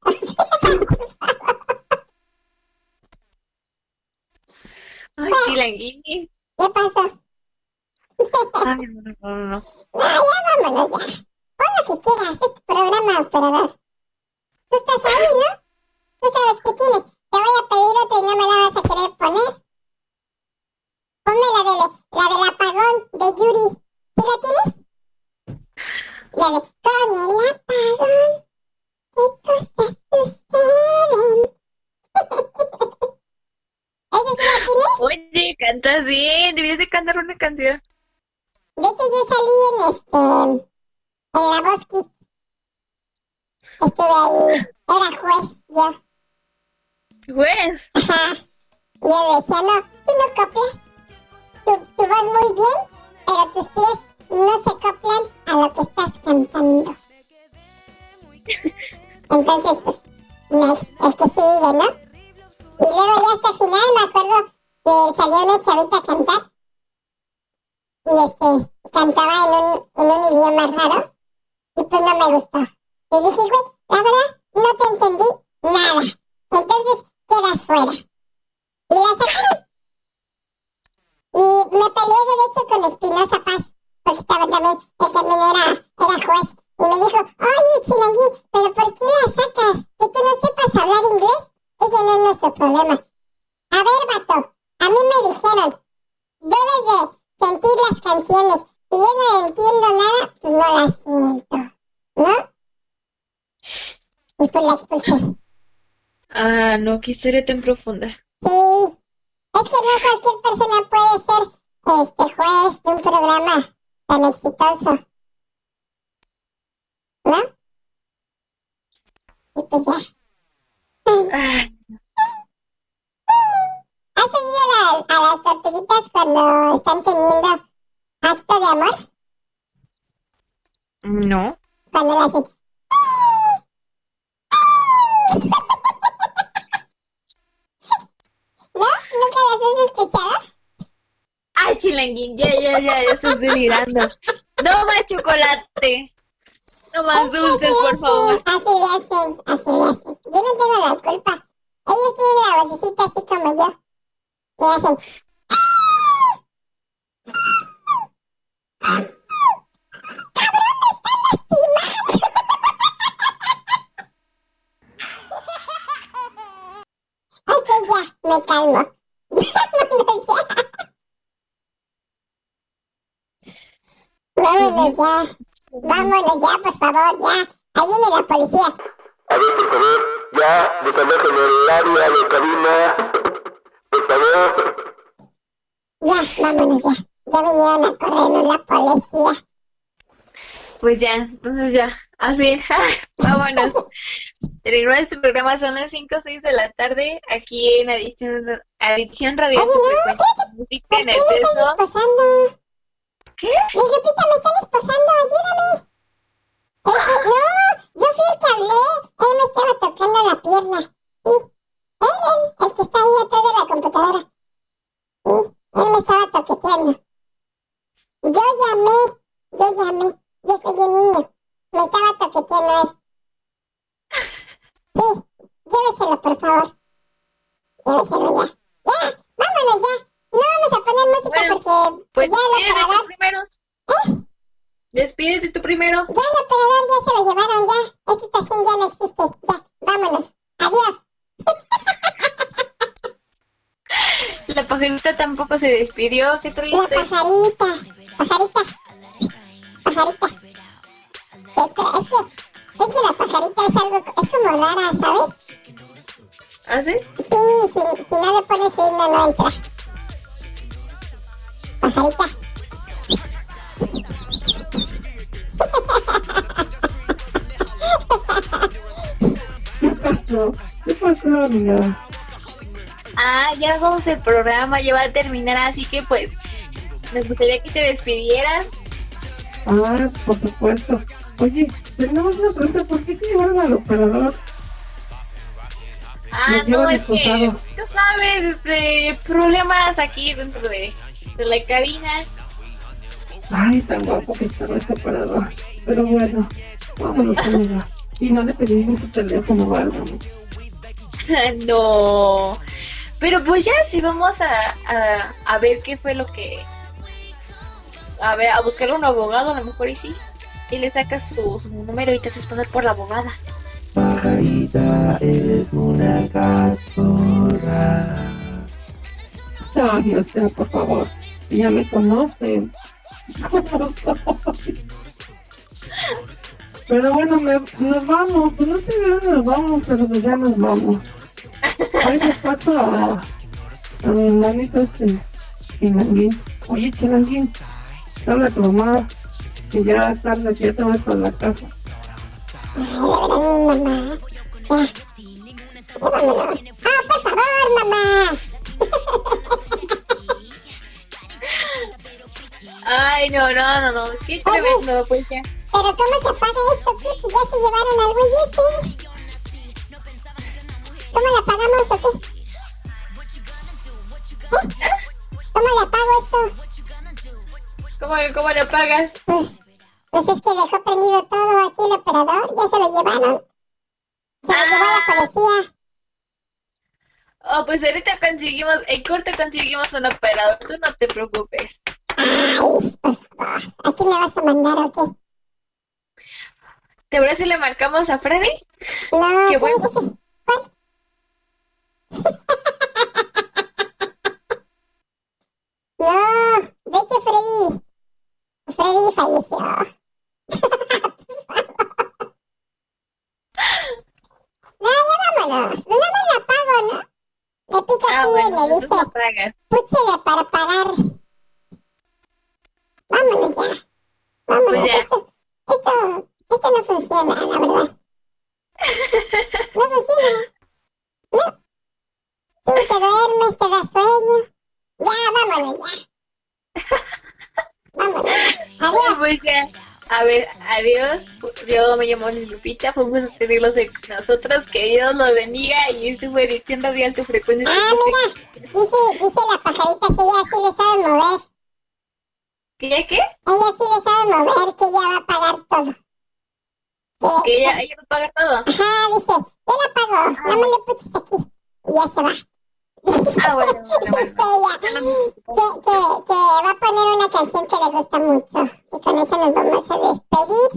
Speaker 7: Ay, Chilanguín.
Speaker 8: ¿Qué pasó?
Speaker 7: Ay, no.
Speaker 8: No, ya vámonos ya. Pon lo que quieras, es tu programa, operador. Tú estás ahí, ¿no? Tú sabes qué tienes. Te voy a pedir otra y no me la vas a querer poner. Ponme la del apagón de Yuri. ¿Sí la tienes? La de con el apagón, ¿qué cosas suceden? ¿Esa sí la tienes?
Speaker 7: Oye, cantas bien. Debías de cantar una canción.
Speaker 8: De hecho, yo salí en La Voz Kids. Estuve ahí. Era juez, yo.
Speaker 7: ¿Juez?
Speaker 8: Ajá. Yo decía, no, tú no coplas. Tu voz muy bien, pero tus pies no se acoplan a lo que estás cantando. Entonces, pues, el que sigue, ¿no? Y luego ya hasta el final me acuerdo que salió una chavita a cantar. Y cantaba en un idioma raro. Y pues no me gustó. Le dije, güey, la verdad, no te entendí nada. Entonces, quedas fuera. Y la sacaron. Y me peleé de hecho con Espinosa Paz. Porque estaba también, él también era juez. Y me dijo, oye, Chilanguín, ¿pero por qué la sacas? Que tú no sepas hablar inglés. Ese no es nuestro problema. A ver, vato, a mí me dijeron, debes de sentir las canciones. Si yo no entiendo nada, pues no las siento, ¿no? Y pues la expulsé.
Speaker 16: Ah, no, qué historia tan profunda.
Speaker 8: Sí, es que no cualquier persona puede ser juez de un programa tan exitoso, ¿no? Y pues ya. ¿Has oído a las tortuguitas cuando están teniendo acto de amor?
Speaker 16: No.
Speaker 8: Cuando lo hacen. ¿No? ¿Nunca las has escuchado?
Speaker 16: Ay, Chilanguín, ya estás delirando. No más chocolate. No más dulces, por favor.
Speaker 8: Así le hacen. Yo no tengo la culpa. Ellos tienen la vocecita así como yo. Y hacen. Ok, ya, me calmo. Vámonos ya, por favor, ya. Ahí viene la policía.
Speaker 14: A ver, por favor, ya desalojen el área de cabina. Por favor.
Speaker 8: Ya, vámonos ya. Ya vinieron a corrernos la policía.
Speaker 16: Pues ya, entonces ya, al fin, vámonos. Terminó este programa, son las 5 o 6 de la tarde, aquí en Adicción Radio.
Speaker 8: Oye, no,
Speaker 16: Música en exceso.
Speaker 8: ¿Qué? Lupita, me están esposando, ayúdame. No, yo fui el que hablé, él me estaba tocando la pierna. Sí, él, el que está ahí atrás de la computadora. Sí, él me estaba toqueteando. Yo llamé, yo soy un niño, me estaba toqueteando él. Sí, lléveselo, por favor. Lléveselo ya. Ya, vámonos ya. No vamos a poner música porque
Speaker 16: pues
Speaker 8: ya el operador...
Speaker 16: Despídete tú primero.
Speaker 8: Ya el operador ya se lo llevaron, ya. Esta estación ya no existe. Ya, vámonos. Adiós.
Speaker 16: La pajarita tampoco se despidió. Qué triste.
Speaker 8: La pajarita. Es que la pajarita es algo, es como rara, ¿sabes?
Speaker 16: ¿Ah, sí?
Speaker 8: Sí, si no le pones himno no entra. Pajarita.
Speaker 11: ¿Qué pasó, amiga?
Speaker 16: Ah, ya vamos el programa, ya va a terminar, así que pues nos gustaría que te despidieras.
Speaker 11: Ah, por supuesto. Oye, tenemos una pregunta, ¿por qué se llevaron al operador?
Speaker 16: Ah, no, es que, tú sabes, problemas aquí dentro de la cabina.
Speaker 11: Ay, tan guapo que estaba ese operador. Pero bueno, vámonos, amiga. Y no le pedimos su teléfono o algo.
Speaker 16: No. Pero pues ya sí vamos a ver qué fue lo que... A ver, a buscar un abogado, a lo mejor y sí. Y le sacas su número y te haces pasar por la abogada.
Speaker 15: Pajarita, eres una cachorra.
Speaker 11: Ay, o sea, por favor. Ya me conocen. Pero bueno, nos vamos. Pues no sé dónde nos vamos, pero pues ya nos vamos. Ahí les paso a mi hermanito Chilanguín. Oye, Chilanguín, habla a tu mamá, que ya es tarde, que ya te vas para la casa.
Speaker 8: Ay, de verdad, mi mamá. Por favor, mamá.
Speaker 16: Ay, no, qué tremendo, pues ya.
Speaker 8: Pero ¿cómo se apaga esto, tío? Si ya se llevaron al güey ese. ¿Cómo la pagamos o qué? ¿Cómo la pago esto?
Speaker 16: ¿Cómo lo pagas?
Speaker 8: Pues es que dejó prendido todo aquí el operador, ya se lo llevaron. Se lo llevó a la policía.
Speaker 16: Oh, pues ahorita en corte conseguimos un operador, tú no te preocupes.
Speaker 8: Ay, por favor, ¿a quién me vas a mandar o qué?
Speaker 16: ¿Te parece si le marcamos a Freddy?
Speaker 8: No,
Speaker 16: qué bueno.
Speaker 8: ¿Cuál? No, de hecho Freddy falleció. No, ya vámonos. No me la pago, ¿no? Le pica aquí y le dice, púchele para pagar. Vámonos ya. Vámonos.
Speaker 16: Pues ya.
Speaker 8: Esto no funciona, la verdad. No funciona. No. Tú te duermes, te das sueño. Ya, vámonos, ya. Vámonos. Adiós.
Speaker 16: Pues ya. A ver, adiós. Yo me llamo Lupita. Fue un gusto tenerlos con nosotros. Que Dios los bendiga. Y estuve diciendo de alta frecuencia.
Speaker 8: Ah, mira. Dice la pajarita que ella sí le sabe mover.
Speaker 16: ¿Qué?
Speaker 8: Ella sí le sabe mover, que ella va a pagar todo.
Speaker 16: ¿Que ella va a pagar todo?
Speaker 8: Ajá, dice, yo la pago. Nada más le puches aquí. Y ya se va.
Speaker 16: Bueno.
Speaker 8: Dice ella que va a poner una canción que le gusta mucho. Y con eso nos vamos a despedir.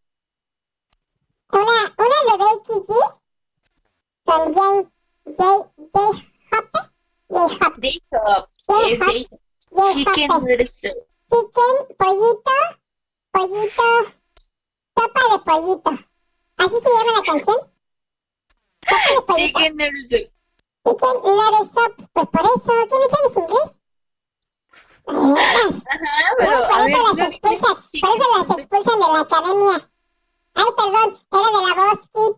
Speaker 8: Una de Becky G con
Speaker 16: Chicken noodle soup.
Speaker 8: Chicken, pollito, sopa de pollito. ¿Así se llama la canción? Sopa de pollito.
Speaker 16: Chicken noodle soup.
Speaker 8: Chicken noodle soup. Pues por eso, ¿quién no sabes inglés?
Speaker 16: Ajá, pero
Speaker 8: por eso las expulsan de la academia. Ay, perdón, era de la voz Kids.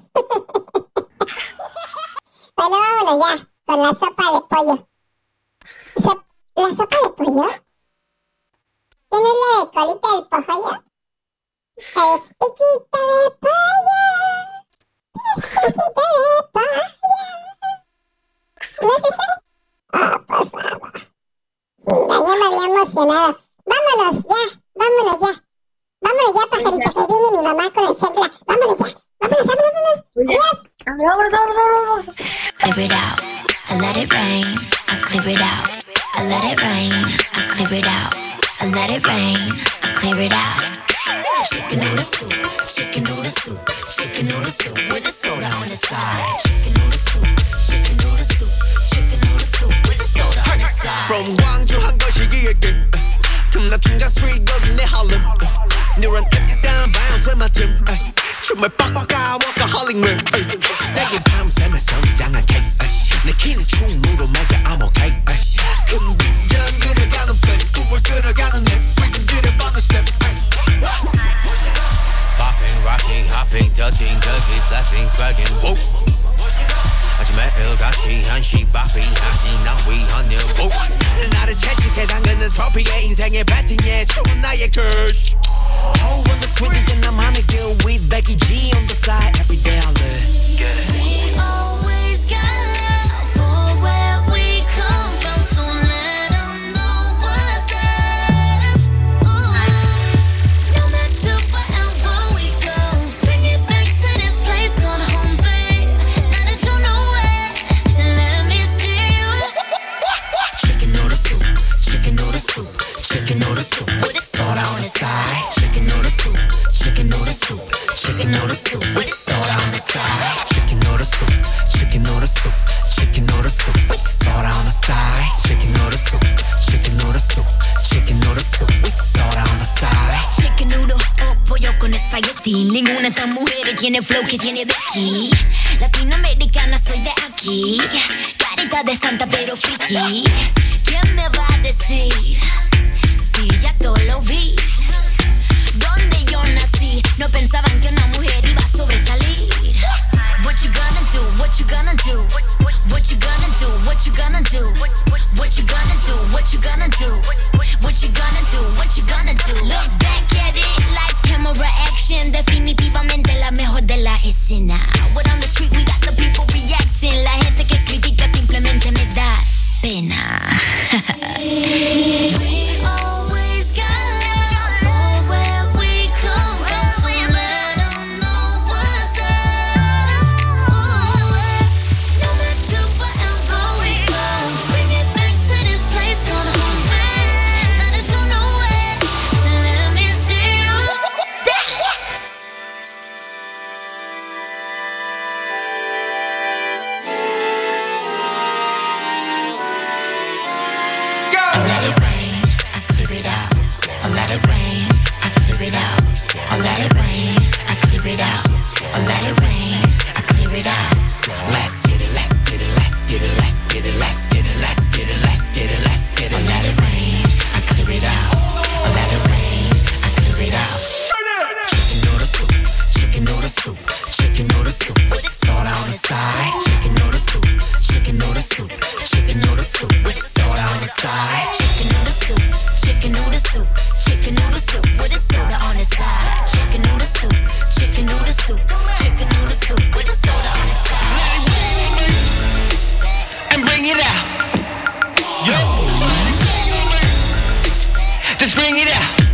Speaker 8: Bueno, vámonos ya, con la sopa de pollo. ¿La sopa de pollo? ¿Quién es la de colita del pollo? La de piquita de pollo. Piquita de pollo. ¿No es esa? Oh, por favor. Chinga, ya me había emocionado. Vámonos ya. Vámonos ya, pajarita, que viene mi mamá con la chancla. Vámonos ya. Vámonos. Adiós.
Speaker 16: Vámonos.
Speaker 9: Clear it out, I let it rain. I clear it out, I let it rain. I clear it out, I let it rain. I clear it out. Chicken noodle soup, chicken noodle soup, chicken noodle soup with a soda on the side. Chicken noodle soup, chicken noodle soup, chicken noodle soup with a soda on the side.
Speaker 1: From 광주 한 거시기에게 금납 충자 스트리트 여기 내 할렘 누런 입단 바운스 맡음 춤을 뻑까 워커홀릭 rim 시대의 밤샘에 성장한 케이스 내 키는 충무로 먹여 I'm okay 금비전 그려가는 펜 꿈을 끌어가는 내 리듬들의 번호 스텝 Popping, rocking, hopping, ducking, flashing, swagging, whoa 하지만 일같이 한시 바삐 하지 난 위헌일 whoa 나를 채찍해 당근은 트로피의 인생의 배팅에 추운 나의 curse Oh, on the swing 이제 나만의 길 with Becky G on the side every day I live
Speaker 9: We always got love for where we come from, so let 'em know what's up. No matter wherever we go, bring it back to this place called home, babe. Now that you know it, let me see you.
Speaker 1: Chicken noodle soup, chicken noodle soup, chicken noodle soup with a soda on the side. Chicken noodle soup, chicken noodle soup, chicken noodle soup with a soda on the side. Chicken noodle soup, chicken noodle soup, chicken noodle soup with the soda on the side. Chicken noodle soup, chicken noodle soup, chicken noodle soup with the soda on the side.
Speaker 9: Chicken noodle o pollo con espagueti. Ninguna de estas mujeres tiene flow que tiene Becky. Latinoamericana soy de aquí. Carita de santa pero friki. ¿Quién me va a decir? Sí, ya todo lo vi. Donde yo nací, no pensaban que una mujer iba a sobresalir. What you gonna do? What you gonna do? What you gonna do? What you gonna do? What you gonna do? What you gonna do? What you gonna do? What you gonna do? Look back at it, lights, camera, action. Definitivamente la mejor de la escena. Out on the street, we got the people reacting. pena. We always got love for where we come from, so let 'em know what's up. No matter wherever we go, bring it back to this place called home. Now that you know it, let me see you. I let it rain, I clear it out. I let it rain, I clear it out. I let it rain, I clear it out. I let it rain, I clear it out. Let's get it, let's get it, let's get it, let's get it, let's get it, let's get it, let's get it, let's get it. I let it rain, I clear it out. I let it rain, I clear it out. Chicken noodle soup, chicken noodle soup, chicken noodle soup with soda on the side. Chicken noodle soup, chicken noodle soup, chicken noodle soup with soda on the side. Chicken noodle soup, chicken noodle soup, chicken noodle soup with a soda on the side. Chicken noodle soup, chicken noodle soup, chicken noodle soup with a soda on the side.
Speaker 1: And bring it out. Yo. Just bring it out.